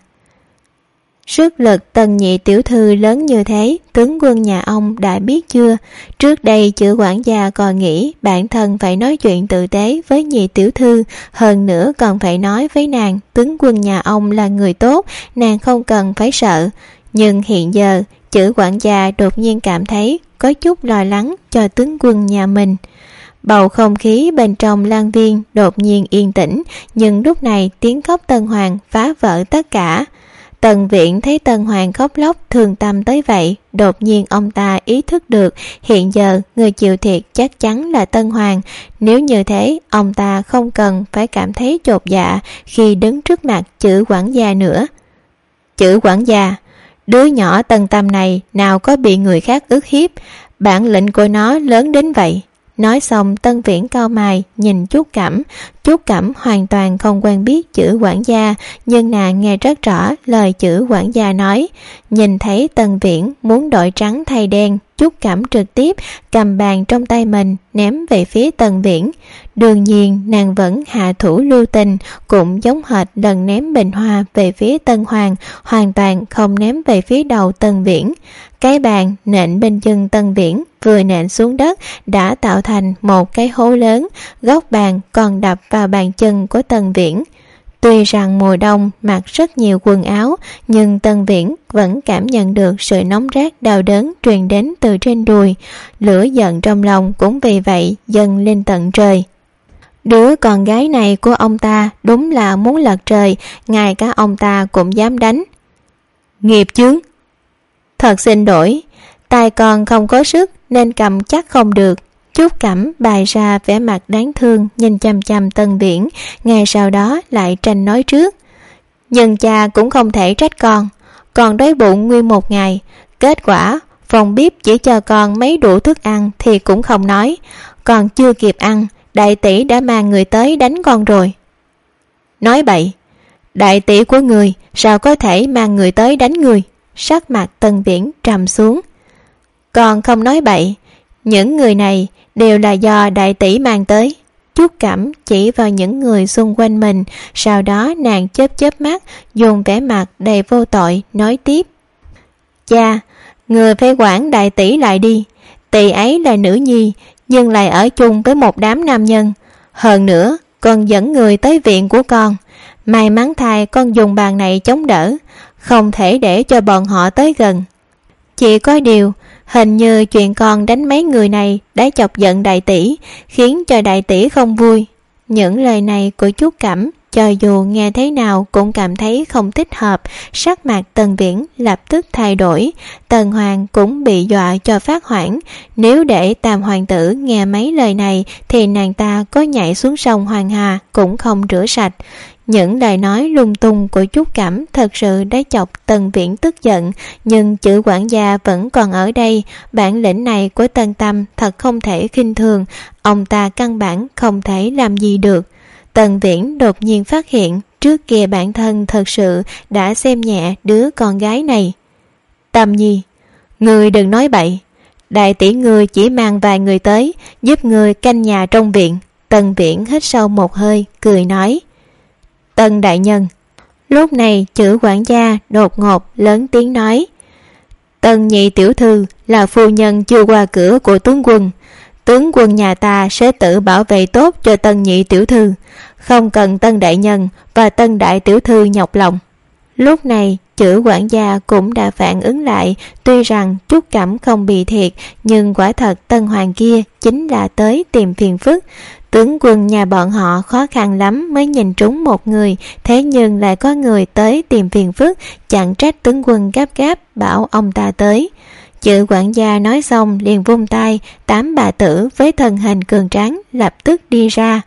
Speaker 2: Sức lực Tần nhị tiểu thư lớn như thế, tướng quân nhà ông đã biết chưa? Trước đây Chữ quản gia còn nghĩ bản thân phải nói chuyện tử tế với nhị tiểu thư, hơn nữa còn phải nói với nàng tướng quân nhà ông là người tốt, nàng không cần phải sợ. Nhưng hiện giờ Chữ quản gia đột nhiên cảm thấy có chút lo lắng cho tướng quân nhà mình. Bầu không khí bên trong lang viên đột nhiên yên tĩnh, nhưng lúc này tiếng khóc Tân Hoàng phá vỡ tất cả. Tần Viễn thấy Tân Hoàng khóc lóc thương tâm tới vậy, đột nhiên ông ta ý thức được hiện giờ người chịu thiệt chắc chắn là Tân Hoàng. Nếu như thế, ông ta không cần phải cảm thấy chột dạ khi đứng trước mặt Chữ quản gia nữa. Chữ quản gia, đứa nhỏ Tân Tâm này nào có bị người khác ức hiếp, bản lĩnh của nó lớn đến vậy. Nói xong Tân Viễn cau mày nhìn Trúc Cẩm. Trúc Cẩm hoàn toàn không quen biết Chữ quản gia, nhưng nàng nghe rất rõ lời Chữ quản gia nói. Nhìn thấy Tân Viễn muốn đổi trắng thay đen, Trúc Cẩm trực tiếp cầm bàn trong tay mình ném về phía Tân Viễn. Đương nhiên nàng vẫn hạ thủ lưu tình, cũng giống hệt lần ném bình hoa về phía Tân Hoàng, hoàn toàn không ném về phía đầu Tân Viễn. Cái bàn nện bên chân Tân Viễn, vừa nện xuống đất đã tạo thành một cái hố lớn, góc bàn còn đập vào bàn chân của Tân Viễn. Tuy rằng mùa đông mặc rất nhiều quần áo, nhưng Tân Viễn vẫn cảm nhận được sự nóng rát đau đớn truyền đến từ trên đùi. Lửa giận trong lòng cũng vì vậy dâng lên tận trời. Đứa con gái này của ông ta đúng là muốn lật trời, ngay cả ông ta cũng dám đánh. Nghiệp chướng! Thật xin lỗi, tay con không có sức nên cầm chắc không được. Trúc Cẩm bày ra vẻ mặt đáng thương nhìn chằm chằm Tân Viễn, ngay sau đó lại tranh nói trước. Nhưng cha cũng không thể trách con đói bụng nguyên một ngày. Kết quả phòng bếp chỉ cho con mấy đũa thức ăn thì cũng không nói. Còn chưa kịp ăn, đại tỷ đã mang người tới đánh con rồi. Nói bậy, đại tỷ của người sao có thể mang người tới đánh người? Sắc mặt Tân Viễn trầm xuống. Con không nói bậy, những người này đều là do đại tỷ mang tới. Trúc Cẩm chỉ vào những người xung quanh mình, sau đó nàng chớp chớp mắt, dùng vẻ mặt đầy vô tội nói tiếp. Cha, người phải quản đại tỷ lại đi. Tỷ ấy là nữ nhi, nhưng lại ở chung với một đám nam nhân. Hơn nữa, còn dẫn người tới viện của con. may mắn thay con dùng bàn này chống đỡ, không thể để cho bọn họ tới gần. Chỉ có điều, hình như chuyện con đánh mấy người này đã chọc giận đại tỷ, khiến cho đại tỷ không vui. Những lời này của chú Cẩm, cho dù nghe thế nào cũng cảm thấy không thích hợp. Sắc mặt Tần Viễn lập tức thay đổi. Tần Hoàng cũng bị dọa cho phát hoảng. Nếu để Tam hoàng tử nghe mấy lời này thì nàng ta có nhảy xuống sông Hoàng Hà cũng không rửa sạch. Những lời nói lung tung của chú Cẩm thật sự đã chọc Tần Viễn tức giận, nhưng chữ quản gia vẫn còn ở đây. Bản lĩnh này của Tần Tâm thật không thể khinh thường, ông ta căn bản không thể làm gì được. Tần Viễn đột nhiên phát hiện trước kia bản thân thật sự đã xem nhẹ đứa con gái này. Tâm Nhi, ngươi đừng nói bậy, đại tỷ ngươi chỉ mang vài người tới giúp ngươi canh nhà trong viện. Tần Viễn hít sâu một hơi, cười nói. Tần đại nhân. Lúc này chữ quản gia đột ngột lớn tiếng nói. Tần nhị tiểu thư là phu nhân chưa qua cửa của tướng quân. Tướng quân nhà ta sẽ tự bảo vệ tốt cho Tần nhị tiểu thư, không cần Tần đại nhân và Tần đại tiểu thư nhọc lòng. Lúc này chữ quản gia cũng đã phản ứng lại. Tuy rằng Trúc Cẩm không bị thiệt, nhưng quả thật Tần Hoàng kia chính là tới tìm phiền phức. Tướng quân nhà bọn họ khó khăn lắm mới nhìn trúng một người, thế nhưng lại có người tới tìm phiền phức, chẳng trách tướng quân gấp gáp bảo ông ta tới. Chữ quản gia nói xong liền vung tay, 8 bà tử với thân hình cường tráng lập tức đi ra.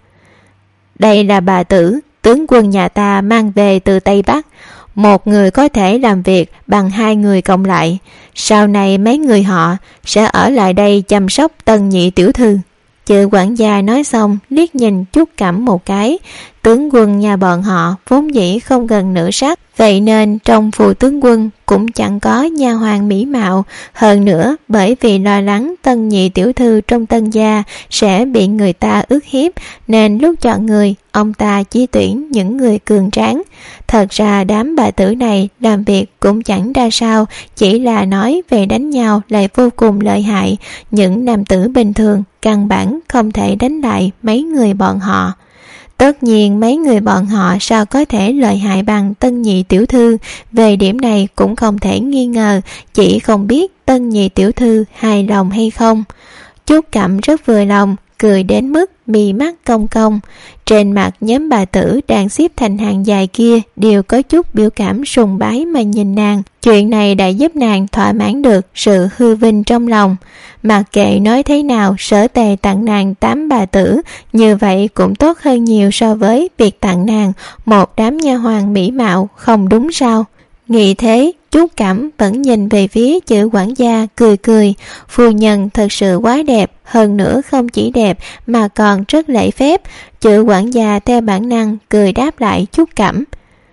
Speaker 2: Đây là bà tử tướng quân nhà ta mang về từ Tây Bắc, một người có thể làm việc bằng 2 người cộng lại. Sau này mấy người họ sẽ ở lại đây chăm sóc Tần nhị tiểu thư. Chữ quản gia nói xong liếc nhìn Trúc Cẩm một cái. Tướng quân nhà bọn họ vốn dĩ không gần nữ sắc, vậy nên trong phủ tướng quân cũng chẳng có nha hoàn mỹ mạo. Hơn nữa bởi vì lo lắng Tần nhị tiểu thư trong Tần gia sẽ bị người ta ức hiếp, nên lúc chọn người ông ta chỉ tuyển những người cường tráng. Thật ra đám bà tử này làm việc cũng chẳng ra sao, chỉ là nói về đánh nhau lại vô cùng lợi hại. Những nam tử bình thường căn bản không thể đánh lại mấy người bọn họ. Tất nhiên mấy người bọn họ sao có thể lợi hại bằng Tần nhị tiểu thư, về điểm này cũng không thể nghi ngờ, chỉ không biết Tần nhị tiểu thư hài lòng hay không. Trúc Cẩm rất vừa lòng, cười đến mức mí mắt cong cong. Trên mặt nhóm bà tử đang xếp thành hàng dài kia đều có chút biểu cảm sùng bái mà nhìn nàng. Chuyện này đã giúp nàng thỏa mãn được sự hư vinh trong lòng. Mặc kệ nói thế nào, Sở Tề tặng nàng 8 bà tử, như vậy cũng tốt hơn nhiều so với việc tặng nàng một đám nha hoàn mỹ mạo, không đúng sao? Nghĩ thế, Trúc Cẩm vẫn nhìn về phía chữ quản gia cười cười. Phu nhân thật sự quá đẹp, hơn nữa không chỉ đẹp mà còn rất lễ phép. Chữ quản gia theo bản năng cười đáp lại Trúc Cẩm.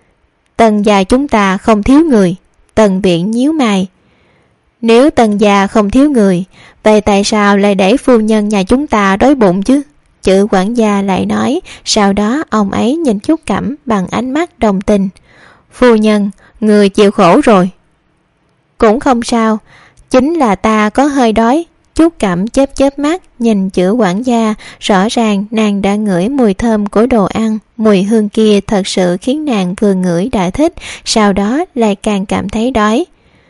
Speaker 2: Tần gia chúng ta không thiếu người. Tần Viễn nhíu mày. Nếu Tần gia không thiếu người, vậy tại sao lại để phu nhân nhà chúng ta đói bụng chứ? Chữ quản gia lại nói. Sau đó ông ấy nhìn Trúc Cẩm bằng ánh mắt đồng tình. Phu nhân, người chịu khổ rồi. Cũng không sao, chính là ta có hơi đói. Trúc Cẩm chớp chớp mắt nhìn chữ quản gia, rõ ràng nàng đã ngửi mùi thơm của đồ ăn. Mùi hương kia thật sự khiến nàng vừa ngửi đã thích, sau đó lại càng cảm thấy đói.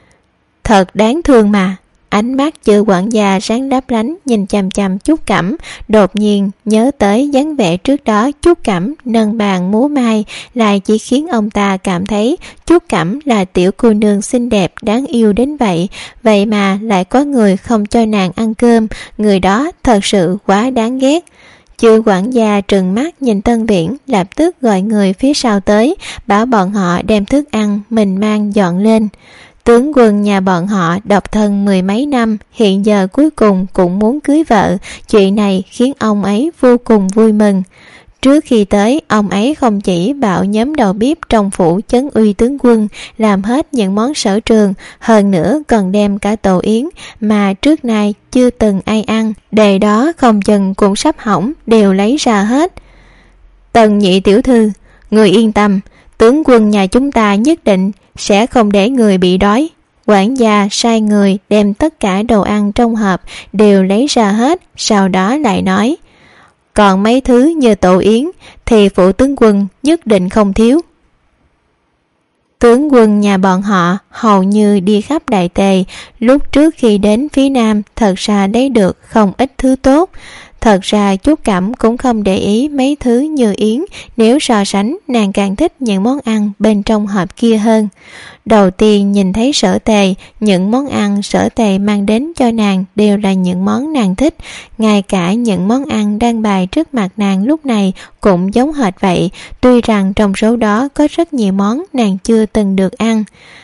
Speaker 2: Thật đáng thương mà. Ánh mắt chữ quản gia sáng lấp lánh nhìn chằm chằm Trúc Cẩm, đột nhiên nhớ tới dáng vẻ trước đó Trúc Cẩm nâng bàn múa mai, lại chỉ khiến ông ta cảm thấy Trúc Cẩm là tiểu cô nương xinh đẹp đáng yêu đến vậy. Vậy mà lại có người không cho nàng ăn cơm, người đó thật sự quá đáng ghét. Chư quản gia trừng mắt nhìn Tân Viễn, lập tức gọi người phía sau tới, bảo bọn họ đem thức ăn mình mang dọn lên. Tướng quân nhà bọn họ độc thân 10 mấy năm, hiện giờ cuối cùng cũng muốn cưới vợ. Chuyện này khiến ông ấy vô cùng vui mừng. Trước khi tới, ông ấy không chỉ bảo nhóm đầu bếp trong phủ trấn uy tướng quân làm hết những món sở trường, hơn nữa còn đem cả tổ yến mà trước nay chưa từng ai ăn, đề đó không chừng cũng sắp hỏng đều lấy ra hết. Tần nhị tiểu thư, người yên tâm, tướng quân nhà chúng ta nhất định sẽ không để người bị đói. Quản gia sai người đem tất cả đồ ăn trong hộp đều lấy ra hết, sau đó lại nói, còn mấy thứ như tổ yến thì phụ tướng quân nhất định không thiếu. Tướng quân nhà bọn họ hầu như đi khắp Đại Tề, lúc trước khi đến phía Nam thật ra lấy được không ít thứ tốt. Thật ra Trúc Cẩm cũng không để ý mấy thứ như yến, nếu so sánh nàng càng thích những món ăn bên trong hộp kia hơn. Đầu tiên nhìn thấy Sở Tề, những món ăn Sở Tề mang đến cho nàng đều là những món nàng thích, ngay cả những món ăn đang bày trước mặt nàng lúc này cũng giống hệt vậy, tuy rằng trong số đó có rất nhiều món nàng chưa từng được ăn.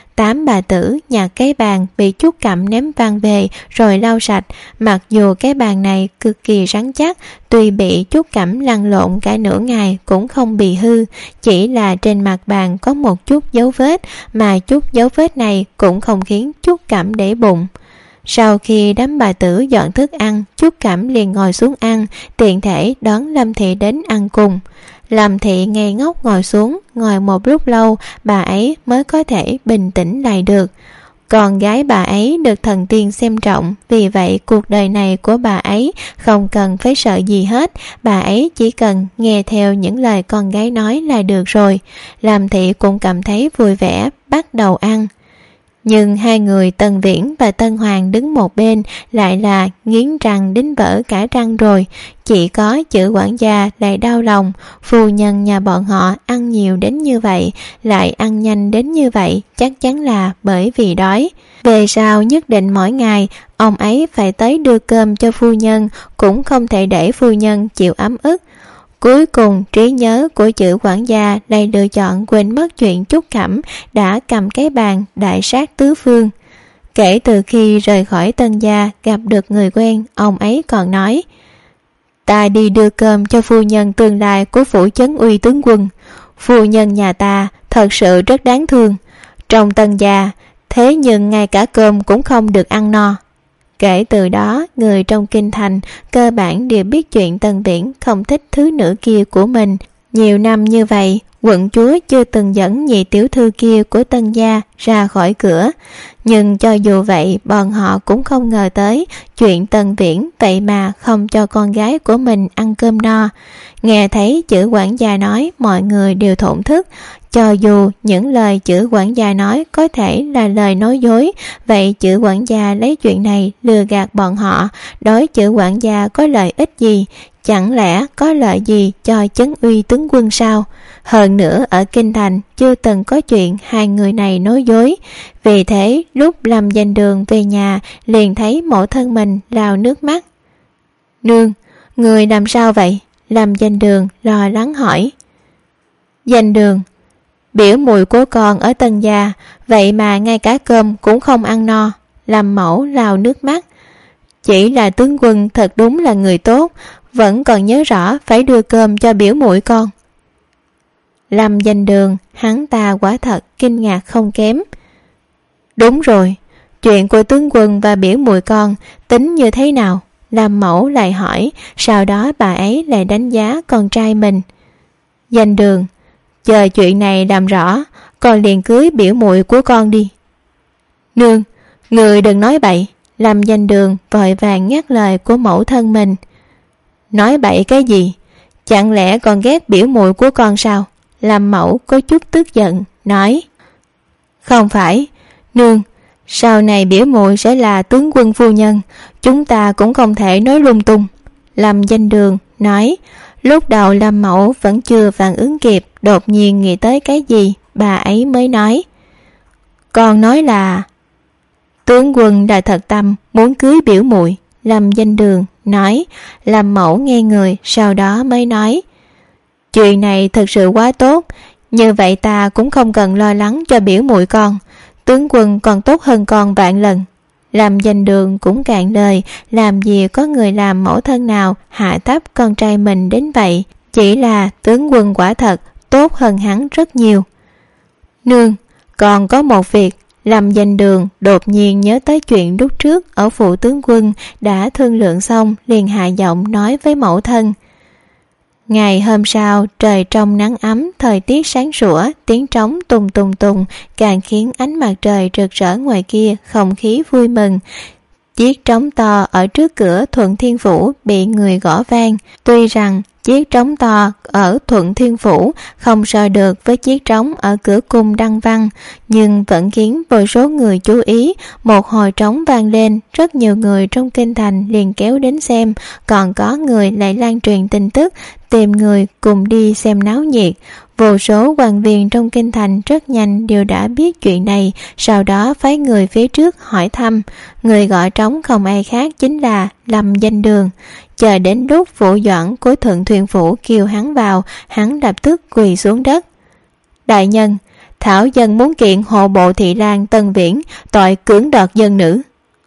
Speaker 2: 8 bà tử nhặt cái bàn bị Trúc Cẩm ném văng về rồi lau sạch, mặc dù cái bàn này cực kỳ rắn chắc, tuy bị Trúc Cẩm lăn lộn cả nửa ngày cũng không bị hư, chỉ là trên mặt bàn có một chút dấu vết, mà chút dấu vết này cũng không khiến Trúc Cẩm để bụng. Sau khi đám bà tử dọn thức ăn, Trúc Cẩm liền ngồi xuống ăn, tiện thể đón Lâm Thị đến ăn cùng. Lâm Thị ngây ngốc ngồi xuống, ngồi một lúc lâu bà ấy mới có thể bình tĩnh lại được. Con gái bà ấy được thần tiên xem trọng, vì vậy cuộc đời này của bà ấy không cần phải sợ gì hết, bà ấy chỉ cần nghe theo những lời con gái nói là được rồi. Lâm Thị cũng cảm thấy vui vẻ, bắt đầu ăn. Nhưng hai người Tần Viễn và Tân Hoàng đứng một bên lại là nghiến răng đến vỡ cả răng rồi. Chỉ có chữ quản gia lại đau lòng, phu nhân nhà bọn họ ăn nhiều đến như vậy, lại ăn nhanh đến như vậy, chắc chắn là bởi vì đói. Về sau nhất định mỗi ngày ông ấy phải tới đưa cơm cho phu nhân, cũng không thể để phu nhân chịu ấm ức. Cuối cùng trí nhớ của chữ quản gia lại lựa chọn quên mất chuyện Trúc Cẩm đã cầm cái bàn đại sát tứ phương. Kể từ khi rời khỏi Tân gia gặp được người quen, ông ấy còn nói: "Ta đi đưa cơm cho phu nhân tương lai của phủ Trấn Uy tướng quân. Phu nhân nhà ta thật sự rất đáng thương. Trong Tân gia, thế nhưng ngay cả cơm cũng không được ăn no." Kể từ đó, người trong kinh thành cơ bản đều biết chuyện Tần Viễn không thích thứ nữ kia của mình. Nhiều năm như vậy, quận chúa chưa từng dẫn nhị tiểu thư kia của Tân gia ra khỏi cửa. Nhưng cho dù vậy, bọn họ cũng không ngờ tới chuyện Tần Viễn vậy mà không cho con gái của mình ăn cơm no. Nghe thấy chữ quản gia nói, mọi người đều thổn thức. Cho dù những lời chữ quản gia nói có thể là lời nói dối, vậy chữ quản gia lấy chuyện này lừa gạt bọn họ, đối chữ quản gia có lợi ích gì? Chẳng lẽ có lợi gì cho Trấn Uy tướng quân sao? Hơn nữa ở kinh thành chưa từng có chuyện hai người này nói dối. Vì thế lúc Lâm Danh Đường về nhà liền thấy mẫu thân mình rào nước mắt. "Nương, người làm sao vậy?" Lâm Danh Đường lo lắng hỏi. "Danh Đường, biểu muội của con ở Tân gia, vậy mà ngay cả cơm cũng không ăn no." Lâm mẫu rào nước mắt. "Chỉ là tướng quân thật đúng là người tốt, vẫn còn nhớ rõ phải đưa cơm cho biểu muội con." Lâm Danh Đường, hắn ta quả thật kinh ngạc không kém. "Đúng rồi, chuyện của tướng quân và biểu muội con tính như thế nào?" Lâm mẫu lại hỏi, sau đó bà ấy lại đánh giá con trai mình. "Danh Đường, chờ chuyện này làm rõ, con liền cưới biểu muội của con đi." "Nương, người đừng nói bậy." Lâm Danh Đường vội vàng ngắt lời của mẫu thân mình. "Nói bậy cái gì? Chẳng lẽ con ghét biểu muội của con sao?" Lâm mẫu có chút tức giận nói. "Không phải, nương, sau này biểu muội sẽ là tướng quân phu nhân, chúng ta cũng không thể nói lung tung." Lâm Danh Đường nói. Lúc đầu Lâm mẫu vẫn chưa phản ứng kịp, đột nhiên nghĩ tới cái gì, bà ấy mới nói: "Con nói là tướng quân đã thật tâm muốn cưới biểu muội." Lâm Danh Đường nói. Lâm mẫu nghe người, sau đó mới nói: "Chuyện này thật sự quá tốt, như vậy ta cũng không cần lo lắng cho biểu muội con, tướng quân còn tốt hơn con vạn lần." Lâm Danh Đường cũng cạn lời, làm gì có người làm mẫu thân nào hạ thấp con trai mình đến vậy, chỉ là tướng quân quả thật tốt hơn hắn rất nhiều. "Nương, còn có một việc." Lâm Danh Đường đột nhiên nhớ tới chuyện lúc trước ở phủ tướng quân đã thương lượng xong, liền hạ giọng nói với mẫu thân. Ngày hôm sau, trời trong nắng ấm, thời tiết sáng sủa, tiếng trống tùng tùng tùng càng khiến ánh mặt trời rực rỡ ngoài kia không khí vui mừng. Chiếc trống to ở trước cửa Thuận Thiên Phủ bị người gõ vang. Tuy rằng chiếc trống to ở Thuận Thiên Phủ không so được với chiếc trống ở cửa cung Đăng Văn, nhưng vẫn khiến vô số người chú ý. Một hồi trống vang lên, rất nhiều người trong kinh thành liền kéo đến xem, còn có người lại lan truyền tin tức, tìm người cùng đi xem náo nhiệt. Vô số quan viên trong kinh thành rất nhanh đều đã biết chuyện này, sau đó phái người phía trước hỏi thăm. Người gọi trống không ai khác chính là Lâm Danh Đường. Chờ đến lúc Vũ Doãn của Thuận Thiên Phủ kêu hắn vào, hắn lập tức quỳ xuống đất. Đại nhân, thảo dân muốn kiện hộ bộ thị lang Tân Viễn tội cưỡng đoạt dân nữ.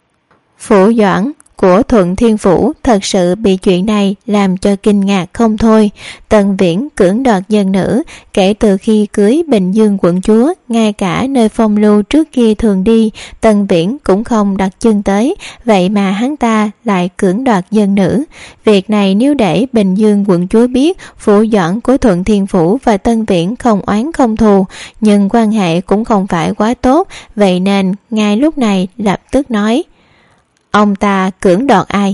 Speaker 2: Vũ Doãn của Thuận Thiên Phủ thật sự bị chuyện này làm cho kinh ngạc không thôi. Tân Viễn cưỡng đoạt dân nữ, kể từ khi cưới Bình Dương quận chúa, ngay cả nơi phong lưu trước kia thường đi, Tân Viễn cũng không đặt chân tới, vậy mà hắn ta lại cưỡng đoạt dân nữ. Việc này nếu để Bình Dương quận chúa biết, Phủ Doãn của Thuận Thiên Phủ và Tân Viễn không oán không thù, nhưng quan hệ cũng không phải quá tốt, vậy nên ngay lúc này lập tức nói: ông ta cưỡng đoạt ai?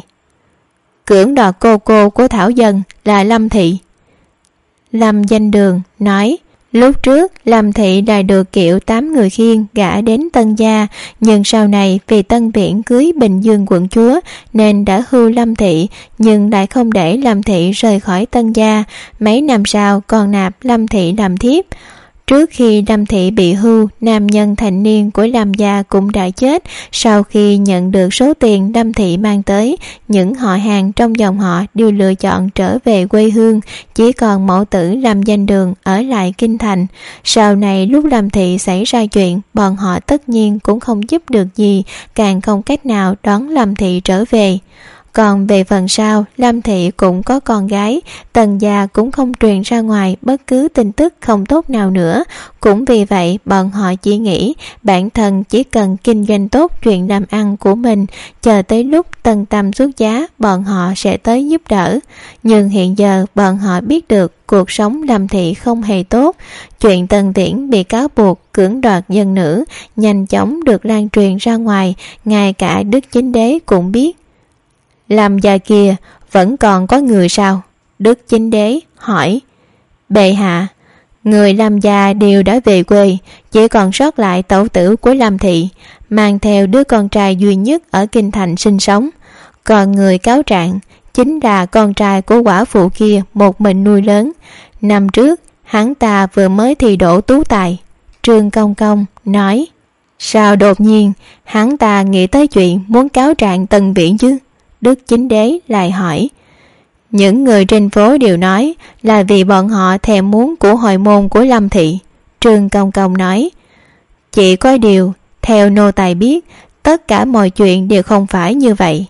Speaker 2: Cưỡng đoạt cô của thảo dân là Lâm Thị. Lâm Danh Đường nói: lúc trước Lâm Thị đòi được kiệu 8 người khiêng gả đến Tân gia, nhưng sau này vì Tân Viễn cưới Bình Dương quận chúa nên đã hưu Lâm Thị, nhưng lại không để Lâm Thị rời khỏi Tân gia. Mấy năm sau còn nạp Lâm Thị làm thiếp. Trước khi Lâm Thị bị hưu, nam nhân thành niên của Lâm gia cũng đã chết. Sau khi nhận được số tiền Lâm Thị mang tới, những họ hàng trong dòng họ đều lựa chọn trở về quê hương, chỉ còn mẫu tử Lâm Danh Đường ở lại kinh thành. Sau này lúc Lâm Thị xảy ra chuyện, bọn họ tất nhiên cũng không giúp được gì, càng không cách nào đón Lâm Thị trở về. Còn về phần sau, Lâm Thị cũng có con gái, Tần gia cũng không truyền ra ngoài bất cứ tin tức không tốt nào nữa. Cũng vì vậy, bọn họ chỉ nghĩ bản thân chỉ cần kinh doanh tốt chuyện làm ăn của mình, chờ tới lúc Tần Tâm xuất giá, bọn họ sẽ tới giúp đỡ. Nhưng hiện giờ bọn họ biết được cuộc sống Lâm Thị không hề tốt. Chuyện Tân Viễn bị cáo buộc cưỡng đoạt dân nữ nhanh chóng được lan truyền ra ngoài, ngay cả Đức Chính Đế cũng biết. Lâm gia kia vẫn còn có người sao? Đức Chính Đế hỏi. Bệ hạ, người Lâm gia đều đã về quê, chỉ còn sót lại tẩu tử của Lâm Thị, mang theo đứa con trai duy nhất ở kinh thành sinh sống. Còn người cáo trạng chính là con trai của quả phụ kia một mình nuôi lớn. Năm trước hắn ta vừa mới thi đỗ tú tài. Trương Công Công nói. Sao đột nhiên hắn ta nghĩ tới chuyện muốn cáo trạng Tân Viễn chứ? Đức Chính Đế lại hỏi. Những người trên phố đều nói là vì bọn họ thèm muốn của hồi môn của Lâm Thị. Trương Công Công nói. Chỉ có điều, theo nô tài biết, tất cả mọi chuyện đều không phải như vậy.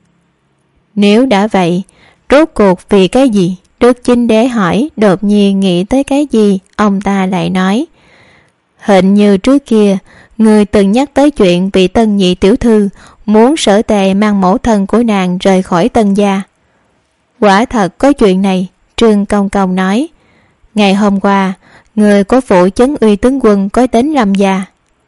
Speaker 2: Nếu đã vậy, rốt cuộc vì cái gì? Đức Chính Đế hỏi. Đột nhiên nghĩ tới cái gì, ông ta lại nói. Hình như trước kia người từng nhắc tới chuyện vị Tân nhị tiểu thư muốn Sở Tề mang mẫu thân của nàng rời khỏi Tân gia. Quả thật có chuyện này. Trương Công Công nói. Ngày hôm qua, người của phụ Chấn Uy tướng quân có đến Lâm gia.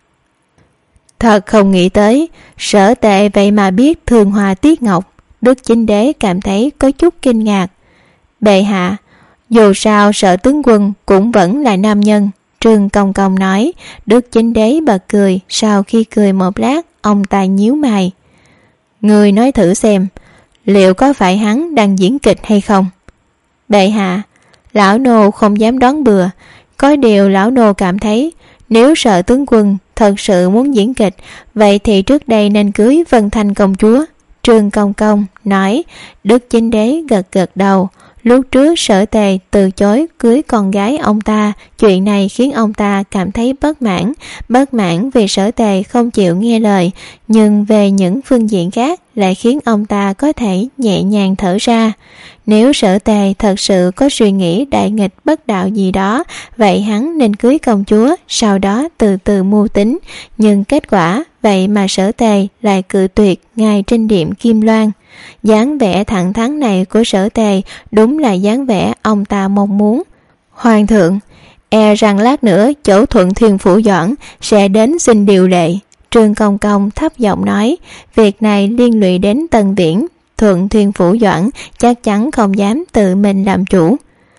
Speaker 2: Thật không nghĩ tới Sở Tề vậy mà biết Thường Hòa Tiết Ngọc. Đức Chính Đế cảm thấy có chút kinh ngạc. Bệ hạ, dù sao Sở tướng quân cũng vẫn là nam nhân. Trương Công Công nói. Đức Chính Đế bật cười. Sau khi cười một lát, ông ta nhíu mày. Người nói thử xem, liệu có phải hắn đang diễn kịch hay không? Bệ hạ, lão nô không dám đoán bừa. Có điều lão nô cảm thấy, nếu Sở tướng quân thật sự muốn diễn kịch, vậy thì trước đây nên cưới Vân Thanh công chúa. Trương Công Công nói. Đức Chính Đế gật gật đầu. Lúc trước Sở Tề từ chối cưới con gái ông ta, chuyện này khiến ông ta cảm thấy bất mãn vì Sở Tề không chịu nghe lời, nhưng về những phương diện khác lại khiến ông ta có thể nhẹ nhàng thở ra. Nếu Sở Tề thật sự có suy nghĩ đại nghịch bất đạo gì đó, vậy hắn nên cưới công chúa, sau đó từ từ mưu tính. Nhưng kết quả vậy mà Sở Tề lại cự tuyệt ngay trên điện Kim Loan. Dáng vẻ thẳng thắn này của Sở Tề đúng là dáng vẻ ông ta mong muốn. Hoàng thượng, e rằng lát nữa chỗ Thuận Thiên Phủ Doãn sẽ đến xin điều lệ. Trương Công Công thấp giọng nói. Việc này liên lụy đến Tân Viễn, Thuận Thiên Phủ Doãn chắc chắn không dám tự mình làm chủ.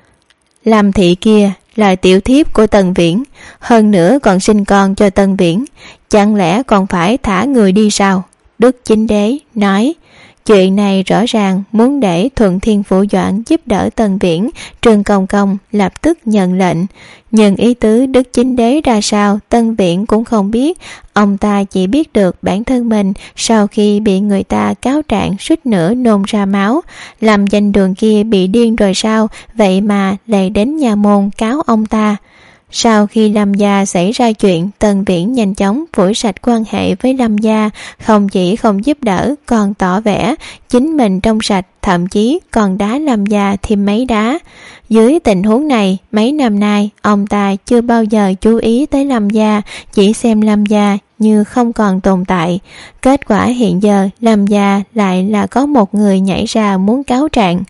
Speaker 2: Lâm thị kia là tiểu thiếp của Tần Viễn, hơn nữa còn sinh con cho Tần Viễn, chẳng lẽ còn phải thả người đi sao? Đức Chính Đế nói, chuyện này rõ ràng muốn để Thuận Thiên Phủ Doãn giúp đỡ Tần Viễn. Trương Công Công lập tức nhận lệnh, nhưng ý tứ Đức Chính Đế ra sao Tần Viễn cũng không biết. Ông ta chỉ biết được bản thân mình sau khi bị người ta cáo trạng suýt nữa nôn ra máu. Lâm Danh Đường kia bị điên rồi sao, vậy mà lại đến nhà môn cáo ông ta. Sau khi Lâm gia xảy ra chuyện, Tần Viễn nhanh chóng phủi sạch quan hệ với Lâm gia, không chỉ không giúp đỡ còn tỏ vẻ chính mình trong sạch, thậm chí còn đá Lâm gia thêm mấy đá. Dưới tình huống này, mấy năm nay ông ta chưa bao giờ chú ý tới Lâm gia, chỉ xem Lâm gia như không còn tồn tại. Kết quả hiện giờ Lâm gia lại là có một người nhảy ra muốn cáo trạng.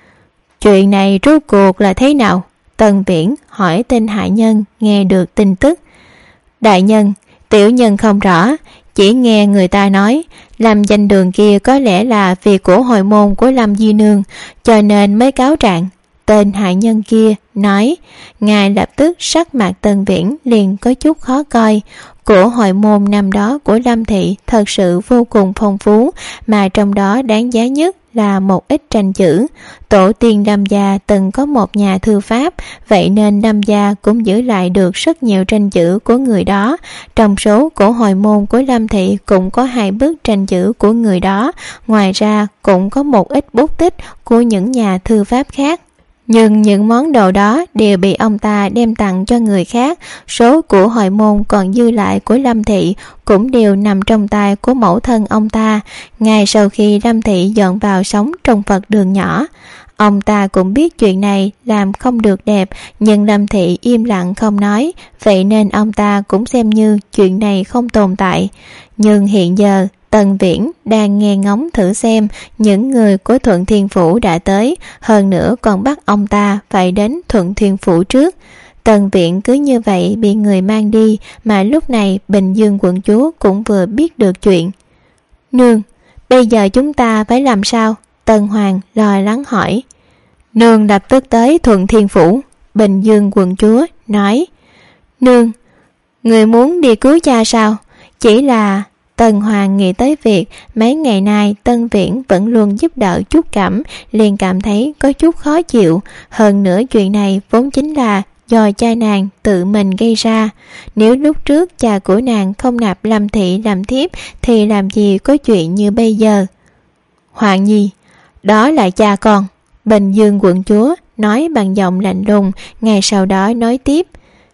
Speaker 2: Chuyện này rốt cuộc là thế nào? Tần Viễn hỏi tên hạ nhân nghe được tin tức. Đại nhân, tiểu nhân không rõ, chỉ nghe người ta nói Lâm Danh Đường kia có lẽ là vì của hồi môn của Lâm Di Nương cho nên mới cáo trạng. Tên hạ nhân kia nói. Ngài lập tức sắc mặt Tần Viễn liền có chút khó coi. Của hồi môn năm đó của Lâm thị thật sự vô cùng phong phú, mà trong đó đáng giá nhất là một ít tranh chữ. Tổ tiên Lâm gia từng có một nhà thư pháp, vậy nên Lâm gia cũng giữ lại được rất nhiều tranh chữ của người đó. Trong số cổ hồi môn của Lâm thị cũng có 2 bức tranh chữ của người đó, ngoài ra cũng có một ít bút tích của những nhà thư pháp khác. Nhưng những món đồ đó đều bị ông ta đem tặng cho người khác. Số của hồi môn còn dư lại của Lâm thị cũng đều nằm trong tay của mẫu thân ông ta. Ngay sau khi Lâm thị dọn vào sống trong Phật đường nhỏ, ông ta cũng biết chuyện này làm không được đẹp, nhưng Lâm thị im lặng không nói, vậy nên ông ta cũng xem như chuyện này không tồn tại. Nhưng hiện giờ Tần Viễn đang nghe ngóng thử xem những người của Thuận Thiên Phủ đã tới, hơn nữa còn bắt ông ta phải đến Thuận Thiên Phủ trước. Tần Viễn cứ như vậy bị người mang đi, mà lúc này Bình Dương quận chúa cũng vừa biết được chuyện. Nương, bây giờ chúng ta phải làm sao? Tần Hoàng lo lắng hỏi. Nương lập tức tới Thuận Thiên Phủ. Bình Dương quận chúa nói. Nương, người muốn đi cứu cha sao? Chỉ là... Tần Hoàng nghĩ tới việc mấy ngày nay Tần Viễn vẫn luôn giúp đỡ Trúc Cẩm, liền cảm thấy có chút khó chịu. Hơn nữa chuyện này vốn chính là do cha nàng tự mình gây ra. Nếu lúc trước cha của nàng không nạp Lâm thị làm thiếp thì làm gì có chuyện như bây giờ. Hoàng Nhi, đó là cha con. Bình Dương quận chúa nói bằng giọng lạnh lùng, ngày sau đó nói tiếp.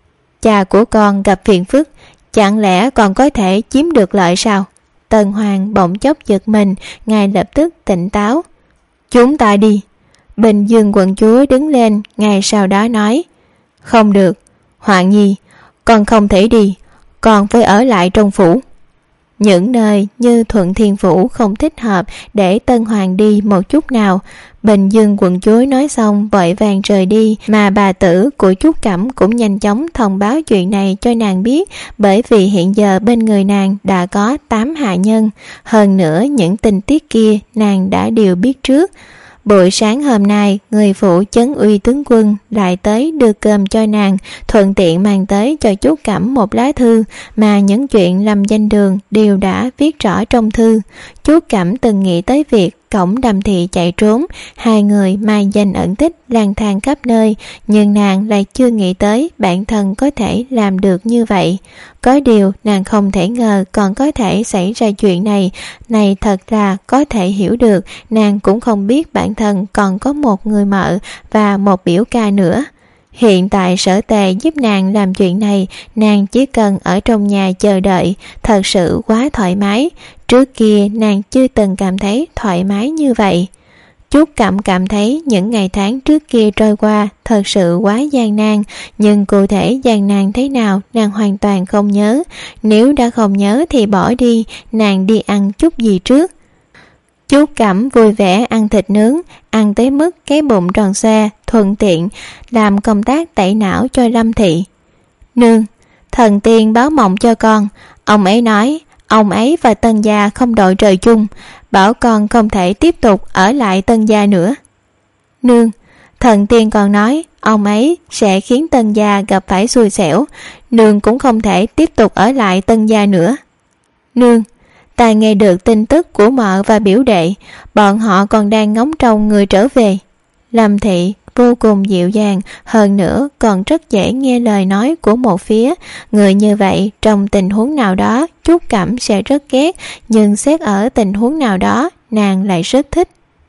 Speaker 2: Cha của con gặp phiền phức, chẳng lẽ còn có thể chiếm được lợi sao? Tần Hoàng bỗng chốc giật mình, ngài lập tức tỉnh táo. Chúng ta đi. Bình Dương quận chúa đứng lên, ngài sau đó nói. Không được, Hoàng Nhi, con không thể đi, con phải ở lại trong phủ. Những nơi như Thuận Thiên Phủ không thích hợp để Tân Hoàng đi một chút nào. Bình Dương quận chúa nói xong vội vàng rời đi, mà bà tử của Trúc Cẩm cũng nhanh chóng thông báo chuyện này cho nàng biết, bởi vì hiện giờ bên người nàng đã có 8 hạ nhân, hơn nữa những tình tiết kia nàng đã đều biết trước. Buổi sáng hôm nay, người phụ Chấn Uy tướng quân lại tới đưa cơm cho nàng, thuận tiện mang tới cho Trúc Cẩm một lá thư mà những chuyện Lâm Danh Đường đều đã viết rõ trong thư. Trúc Cẩm từng nghĩ tới việc cổng Đàm thị chạy trốn, 2 người mai danh ẩn tích lang thang khắp nơi, nhưng nàng lại chưa nghĩ tới bản thân có thể làm được như vậy. Có điều nàng không thể ngờ còn có thể xảy ra chuyện này, này thật là có thể hiểu được. Nàng cũng không biết bản thân còn có một người mợ và một biểu ca nữa. Hiện tại Sở Tề giúp nàng làm chuyện này, nàng chỉ cần ở trong nhà chờ đợi, thật sự quá thoải mái. Trước kia nàng chưa từng cảm thấy thoải mái như vậy. Trúc Cẩm cảm thấy những ngày tháng trước kia trôi qua thật sự quá gian nan, nhưng cụ thể gian nan thế nào nàng hoàn toàn không nhớ. Nếu đã không nhớ thì bỏ đi, nàng đi ăn chút gì trước. Trúc Cẩm vui vẻ ăn thịt nướng, ăn tới mức cái bụng tròn xoe, thuận tiện làm công tác tẩy não cho Lâm thị. Nương, thần tiên báo mộng cho con, ông ấy nói ông ấy và Tân gia không đội trời chung, bảo con không thể tiếp tục ở lại Tân gia nữa. Nương, thần tiên còn nói ông ấy sẽ khiến Tân gia gặp phải xui xẻo, nương cũng không thể tiếp tục ở lại Tân gia nữa. Nương, ta nghe được tin tức của mợ và biểu đệ, bọn họ còn đang ngóng trông người trở về. Lâm Thị vô cùng dịu dàng, hơn nữa còn rất dễ nghe lời nói của một phía. Người như vậy trong tình huống nào đó Trúc Cẩm sẽ rất ghét, nhưng xét ở tình huống nào đó nàng lại rất thích.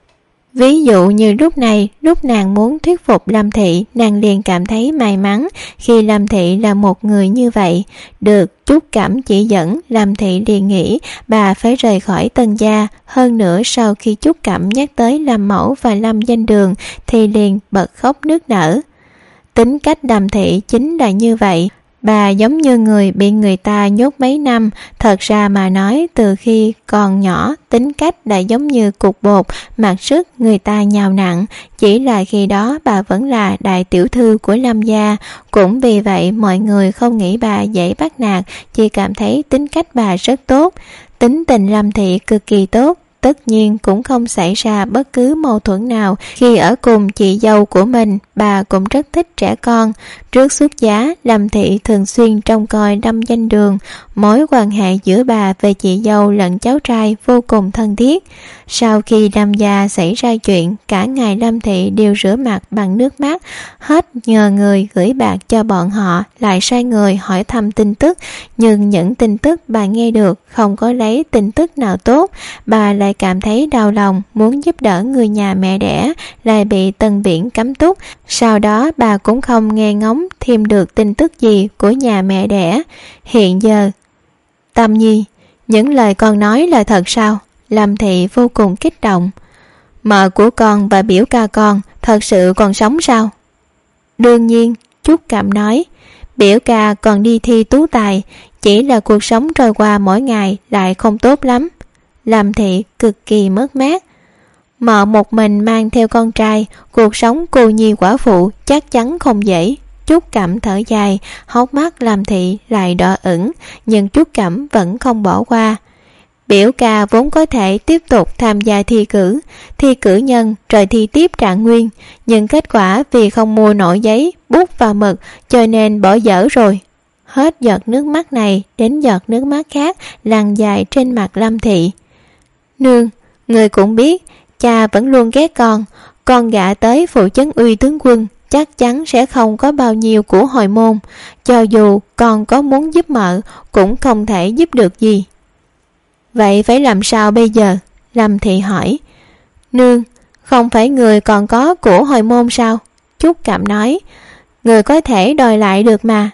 Speaker 2: Ví dụ như lúc này, lúc nàng muốn thuyết phục Lâm Thị, nàng liền cảm thấy may mắn khi Lâm Thị là một người như vậy. Được Trúc Cẩm chỉ dẫn, Lâm Thị liền nghĩ bà phải rời khỏi Tân gia. Hơn nữa sau khi Trúc Cẩm nhắc tới Lâm Mẫu và Lâm Danh Đường thì liền bật khóc nức nở. Tính cách Lâm Thị chính là như vậy. Bà giống như người bị người ta nhốt mấy năm. Thật ra mà nói, từ khi còn nhỏ tính cách đã giống như cục bột, mặc sức người ta nhào nặn. Chỉ là khi đó bà vẫn là đại tiểu thư của Lâm gia. Cũng vì vậy mọi người không nghĩ bà dễ bắt nạt, chỉ cảm thấy tính cách bà rất tốt. Tính tình Lâm Thị cực kỳ tốt, tất nhiên cũng không xảy ra bất cứ mâu thuẫn nào. Khi ở cùng chị dâu của mình, bà cũng rất thích trẻ con. Trước xuất giá, Lâm Thị thường xuyên trông coi Lâm Danh Đường. Mối quan hệ giữa bà về chị dâu lẫn cháu trai vô cùng thân thiết. Sau khi Lâm gia xảy ra chuyện, cả ngày Lâm Thị đều rửa mặt bằng nước mắt, hết nhờ người gửi bạc cho bọn họ, lại sai người hỏi thăm tin tức. Nhưng những tin tức bà nghe được không có lấy tin tức nào tốt. Bà lại cảm thấy đau lòng, muốn giúp đỡ người nhà mẹ đẻ, lại bị Tân Viễn cấm túc. Sau đó bà cũng không nghe ngóng thêm được tin tức gì của nhà mẹ đẻ. Hiện giờ, Tâm Nhi, những lời con nói là thật sao? Lâm Thị vô cùng kích động. Mợ của con và biểu ca con thật sự còn sống sao? Đương nhiên, Trúc Cẩm nói. Biểu ca còn đi thi tú tài, chỉ là cuộc sống trôi qua mỗi ngày lại không tốt lắm. Lâm Thị cực kỳ mất mát. Mợ một mình mang theo con trai, cuộc sống cô nhi quả phụ chắc chắn không dễ. Trúc Cẩm thở dài, hốc mắt Lâm Thị lại đỏ ửng, nhưng Trúc Cẩm vẫn không bỏ qua. Biểu ca vốn có thể tiếp tục tham gia thi cử nhân rồi thi tiếp trạng nguyên, nhưng kết quả vì không mua nổi giấy, bút và mực cho nên bỏ dở rồi. Hết giọt nước mắt này đến giọt nước mắt khác lăn dài trên mặt Lâm Thị. Nương, người cũng biết cha vẫn luôn ghét con gả tới Phụ Chấn Uy tướng quân chắc chắn sẽ không có bao nhiêu của hồi môn, cho dù con có muốn giúp mợ cũng không thể giúp được gì. Vậy phải làm sao bây giờ? Lâm Thị hỏi. Nương, không phải người còn có của hồi môn sao? Trúc Cẩm nói. Người có thể đòi lại được mà.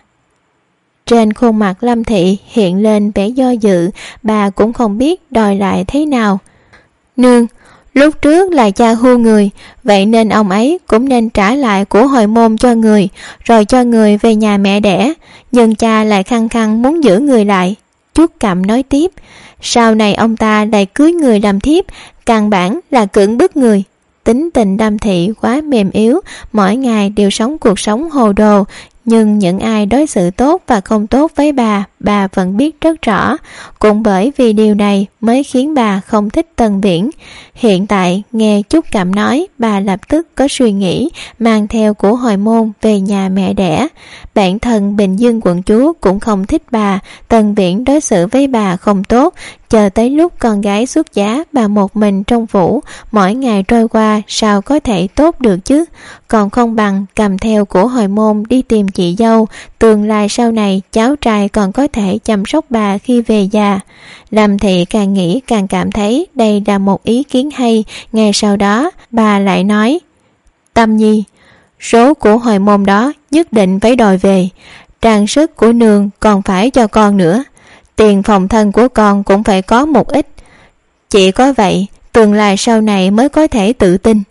Speaker 2: Trên khuôn mặt Lâm Thị hiện lên vẻ do dự, bà cũng không biết đòi lại thế nào. Nương, lúc trước là cha hưu người, vậy nên ông ấy cũng nên trả lại của hồi môn cho người, rồi cho người về nhà mẹ đẻ, nhưng cha lại khăng khăng muốn giữ người lại. Trúc Cẩm nói tiếp. Sau này ông ta lại cưới người làm thiếp, căn bản là cưỡng bức người. Tính tình Lâm Thị quá mềm yếu, mỗi ngày đều sống cuộc sống hồ đồ, nhưng những ai đối xử tốt và không tốt với bà vẫn biết rất rõ. Cũng bởi vì điều này mới khiến bà không thích Tân Viễn. Hiện tại nghe Trúc Cẩm nói, bà lập tức có suy nghĩ mang theo của hồi môn về nhà mẹ đẻ. Bản thân Bình Dương quận chúa cũng không thích bà, Tân Viễn đối xử với bà không tốt. Chờ tới lúc con gái xuất giá, bà một mình trong phủ, mỗi ngày trôi qua sao có thể tốt được chứ? Còn không bằng cầm theo của hồi môn đi tìm chị dâu, tương lai sau này cháu trai còn có thể chăm sóc bà khi về già. Lâm Thị càng nghĩ càng cảm thấy đây là một ý kiến hay. Ngay sau đó bà lại nói, Tâm Nhi, số của hồi môn đó nhất định phải đòi về. Trang sức của nương còn phải cho con nữa. Tiền phòng thân của con cũng phải có một ít. Chỉ có vậy tương lai sau này mới có thể tự tin.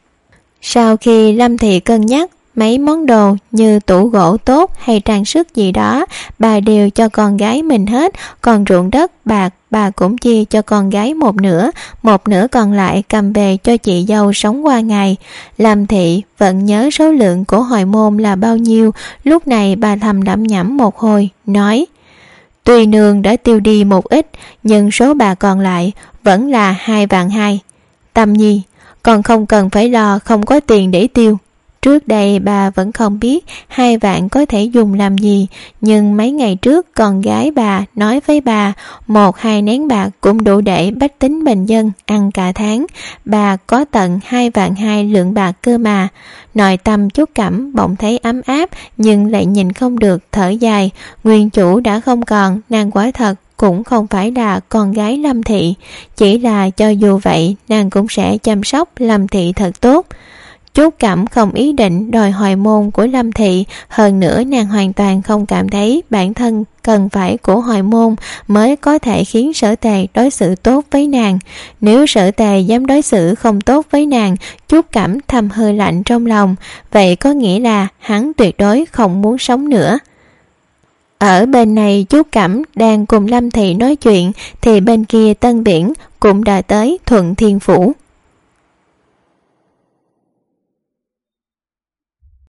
Speaker 2: Sau khi Lâm Thị cân nhắc, mấy món đồ như tủ gỗ tốt hay trang sức gì đó bà đều cho con gái mình hết. Còn ruộng đất bạc bà cũng chia cho con gái một nửa còn lại cầm về cho chị dâu sống qua ngày. Lâm Thị vẫn nhớ số lượng của hồi môn là bao nhiêu. Lúc này bà thầm đẫm nhẩm một hồi, nói, Tuy nương đã tiêu đi một ít, nhưng số bạc còn lại vẫn là 2,2 vạn. Tâm Nhi, còn không cần phải lo không có tiền để tiêu. Trước đây bà vẫn không biết 2 vạn có thể dùng làm gì, nhưng mấy ngày trước con gái bà nói với bà 1-2 nén bạc cũng đủ để bách tính bình dân ăn cả tháng. Bà có tận 2,2 vạn lượng bạc cơ mà. Nội tâm Trúc Cẩm bỗng thấy ấm áp, nhưng lại nhìn không được, thở dài. Nguyên chủ đã không còn, nàng quả thật cũng không phải là con gái Lâm Thị. Chỉ là cho dù vậy, nàng cũng sẽ chăm sóc Lâm Thị thật tốt. Trúc Cẩm không ý định đòi hồi môn của Lâm Thị, hơn nữa nàng hoàn toàn không cảm thấy bản thân cần phải của hồi môn mới có thể khiến Sở Tề đối xử tốt với nàng. Nếu Sở Tề dám đối xử không tốt với nàng, Trúc Cẩm thầm hơi lạnh trong lòng, vậy có nghĩa là hắn tuyệt đối không muốn sống nữa. Ở bên này Trúc Cẩm đang cùng Lâm Thị nói chuyện, thì bên kia Tân Viễn cũng đã tới Thuận Thiên Phủ.